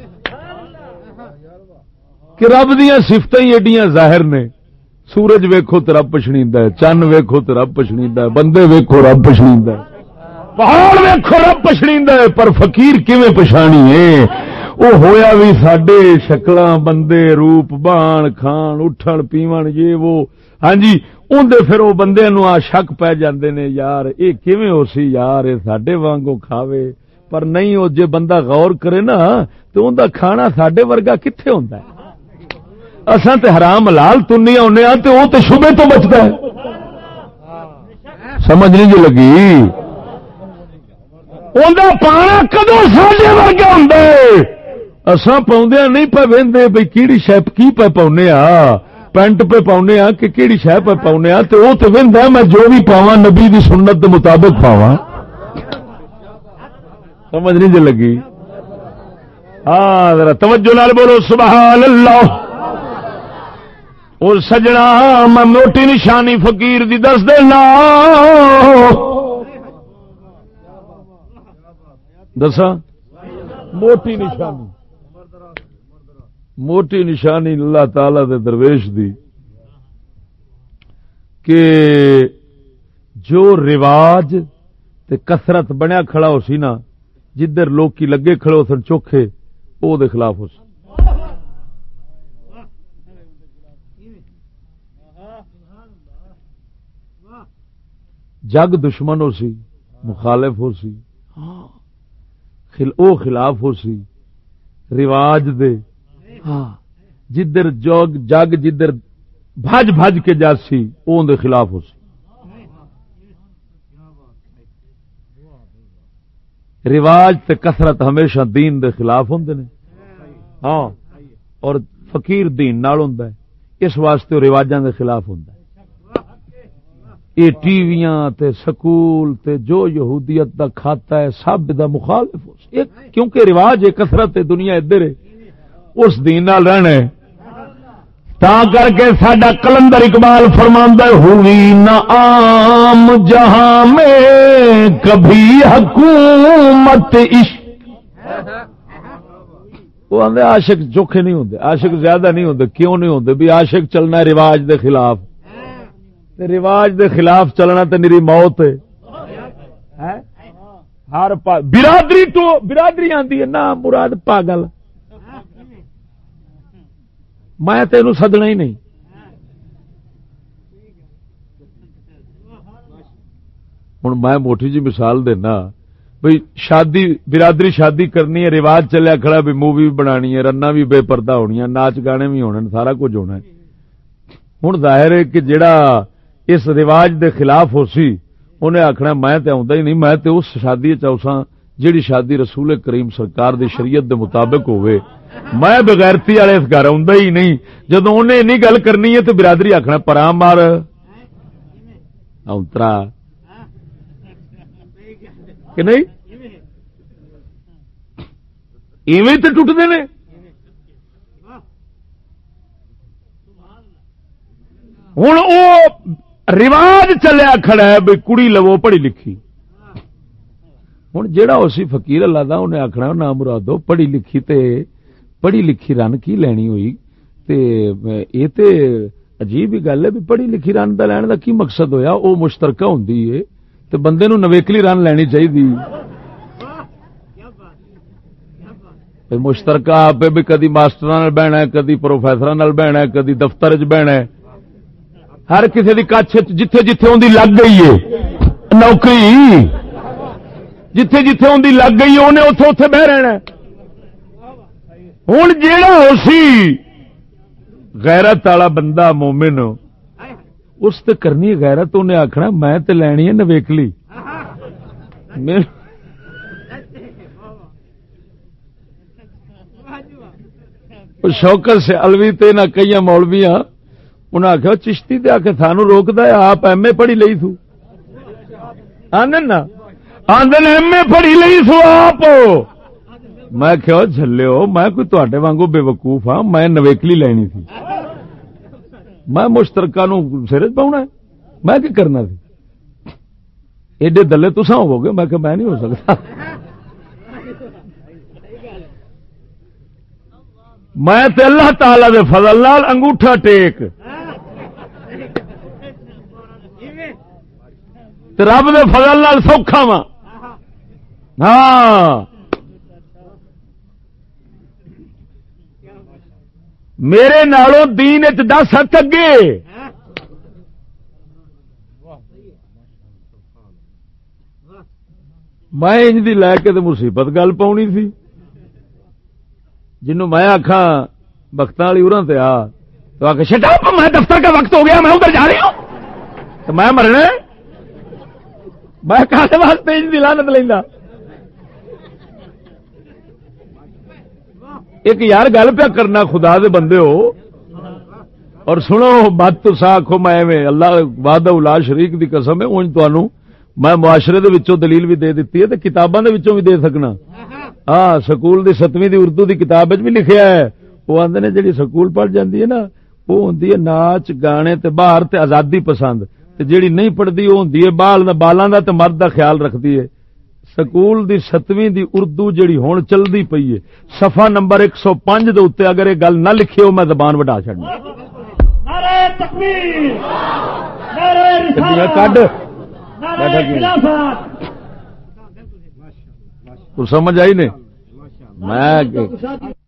کہ رب دیاں صفتاں ہی ایڈیاں ظاہر نے. سورج ویکھو تے رب پچھڑیندا ہے, چن ویکھو تے رب پچھڑیندا ہے, بندے ویکھو رب پچھڑیندا ہے, پہاڑ ویکھو رب پچھڑیندا ہے. پر فقیر کیویں پچھانی ہے؟ وہ ہویا بھی ساڈے شکلاں بندے روپ بان کھان اٹھن پیون یہ وہ. ہاں جی اندر پھر وہ بندے نو آ شک پی جاندے نے یار اے کیویں ہو سی یار اے ساڈے وانگو کھاوے. پر نہیں وہ جے بندہ غور کرے نا تو اوندا کھانا ساڈے ورگا کتھے ہوندا ہے. اساں تے حرام حلال تنیا ہونے ہاں تے او تے شبے تو بچدا ہے. سمجھ نہیں جو لگی اوندا پانا کدوں ساڈے ورگا ہوندا ہے. اساں پاؤندیاں نہیں پے ویندے بھئی کیڑی شے کی پے پاونے آ پینٹ پہ پاؤنے آ کہ کیڑی شے پہ پاونے آ تے او تے ویندا میں جو بھی پاواں نبی دی سنت دے مطابق پاواں. سمجھ نہیں جو لگی. ہاں ذرا توجہ نال بولو سبحان اللہ. اور سجنا میں موٹی نشانی فقیر دی دس دینا. دساں موٹی نشانی اللہ تعالی دے درویش دی کہ جو رواج تے کثرت بنیا کھڑا ہو سی نا جدھر لوگ کی لگے کھڑے ہو سن چوکھے او دے خلاف ہو سی. جگ دشمن ہو سی مخالف ہو سی او خلاف ہو سی رواج دے. ہاں جدھر جگ جدھر بھج بھج کے جاسی اون دے خلاف ہو سی. رواج تے کثرت ہمیشہ دین دے خلاف ہوندے نے. ہاں اور فقیر دین نال ہوندا ہے اس واسطے رواجاں دے خلاف ہوندا ہے. یہ ٹی ویاں تے سکول تے جو یہودیت دا کھاتا ہے سب دا مخالف کیونکہ رواج ہے کثرت دنیا ادھر ہے اس دین نال رہنا ہے تا کر کے ساڈا کلندر اقبال فرماندا ہے ہوئی نہ عام جہاں میں کبھی حکومت وہ آندے عاشق چوکھے نہیں ہوندے عاشق زیادہ نہیں ہوندے کیوں نہیں ہوندے بھی عاشق چلنا ہے رواج دے خلاف رواج دے خلاف چلنا تے میری موت ہے ہر برادری تو برادری آندی ہے نا مراد پاگل میں تینوں سدنا ہی نہیں ہوں میں موٹی جی مثال دینا بھئی شادی برادری شادی کرنی ہے رواج چلیا کھڑا بھی مووی بھی بنانی ہے رنا بھی بے پردہ ہونی ناچ گانے بھی ہونے سارا کچھ ہونا ہے ہوں ظاہر ہے کہ جڑا اس رواج دے خلاف ہو سی انہیں آخنا میں تے آؤں ہی نہیں میں تے اس شادی چاہساں جیڑی شادی رسول کریم سرکار دی شریعت دے مطابق ہوئے میں بغیرتی والے اس گھر آؤں ہی نہیں جدو انہیں اینی گل کرنی ہے تو برادری آخنا پرا مار اونترا کہ نہیں ایویں تو ٹوٹتے ہیں ہوں وہ رواج چلیا کھڑا ہے بھائی کڑی لو پڑھی لکھی ہوں جہاں اسی فقیر اللہ دا انہیں آخنا نہ مرادو پڑھی لکھی تے پڑھی لکھی رن کی لینی ہوئی تے یہ تے عجیب ہی گل ہے بھی پڑھی لکھی رن دا لین دا کی مقصد ہویا وہ مشترکہ ہوندی ہے تے بندے نو نویکلی رن لینی چاہیے مشترکہ آپ بھی کدی ماسٹر بہنا ہے کدی پروفیسر بہنا ہے کدی دفتر چ بہنا ہے ہر کسی کی کچھ جتھے جتھے اندی لگ گئی ہے نوکری جتھے جتھے اندی لگ گئی ہے انہیں اتے اتے بہ رہنا ہوں جیڑا ہو سی غیرت والا بندہ مومن اس تے کرنی غیرت انہیں آخنا میں تے لینی ہے نویکلی شوکت سے الوی تے نہ کئی مولویاں انہیں آخیا چشتی تے آ کے سانو روکتا ہے آپ ایم اے پڑھی لئی سو آدھن نا آدھن ایم اے پڑھی لئی سو آپ میں کہو جھلو میں کوئی تے وانگو بے وقوف ہاں میں نویکلی لینی تھی میں مشترکہ نو سر پاؤنا میں کی کرنا تھی ایڈے دلے تسا ہو گے میں کہ میں نہیں ہو سکتا میں تے اللہ تعالی دے فضل نال انگوٹھا ٹیک تے رب دے فضل نال سوکھا وا ہاں میرے نالوں دین وچ 10 ہاتھ اگے میں انج دی لے کے تے مصیبت گل پاؤنی سی جنوں میں آخا بختاں والی اراں تے آ تو آ کے شٹ اپ میں دفتر کا وقت ہو گیا میں ادھر جا رہی ہوں تو میں مرنا میں کہتے واسطے انج دی لعنت لیندا ایک یار گل پیا کرنا خدا دے بندے ہو اور سنو بات تو آخو میں اللہ وحدہ لا شریک دی قسم ہے اونج تانوں میں معاشرے دے وچوں دلیل بھی دے دیتی ہے تے کتاباں دے وچوں بھی دے سکنا ہاں سکول دی 7ویں دی اردو دی کتاب وچ بھی لکھیا ہے وہ آندے نے جڑی سکول پڑھ جاندی ہے نا وہ ہوندی ہے ناچ گانے تے باہر تے آزادی پسند تے جڑی نہیں پڑھدی وہ ہوندی ہے بالاں دا تے مرد دا خیال رکھدی ہے سکول دی 7ویں دی اردو جڑی ہن چلدی پئی ہے صفحہ نمبر 105 دے اوتے اگر یہ گل نہ لکھی ہو میں زبان وڈا چھڈنا نعرہ تکبیر نعرہ رسالت نعرہ خلافت سمجھ آئی نے میں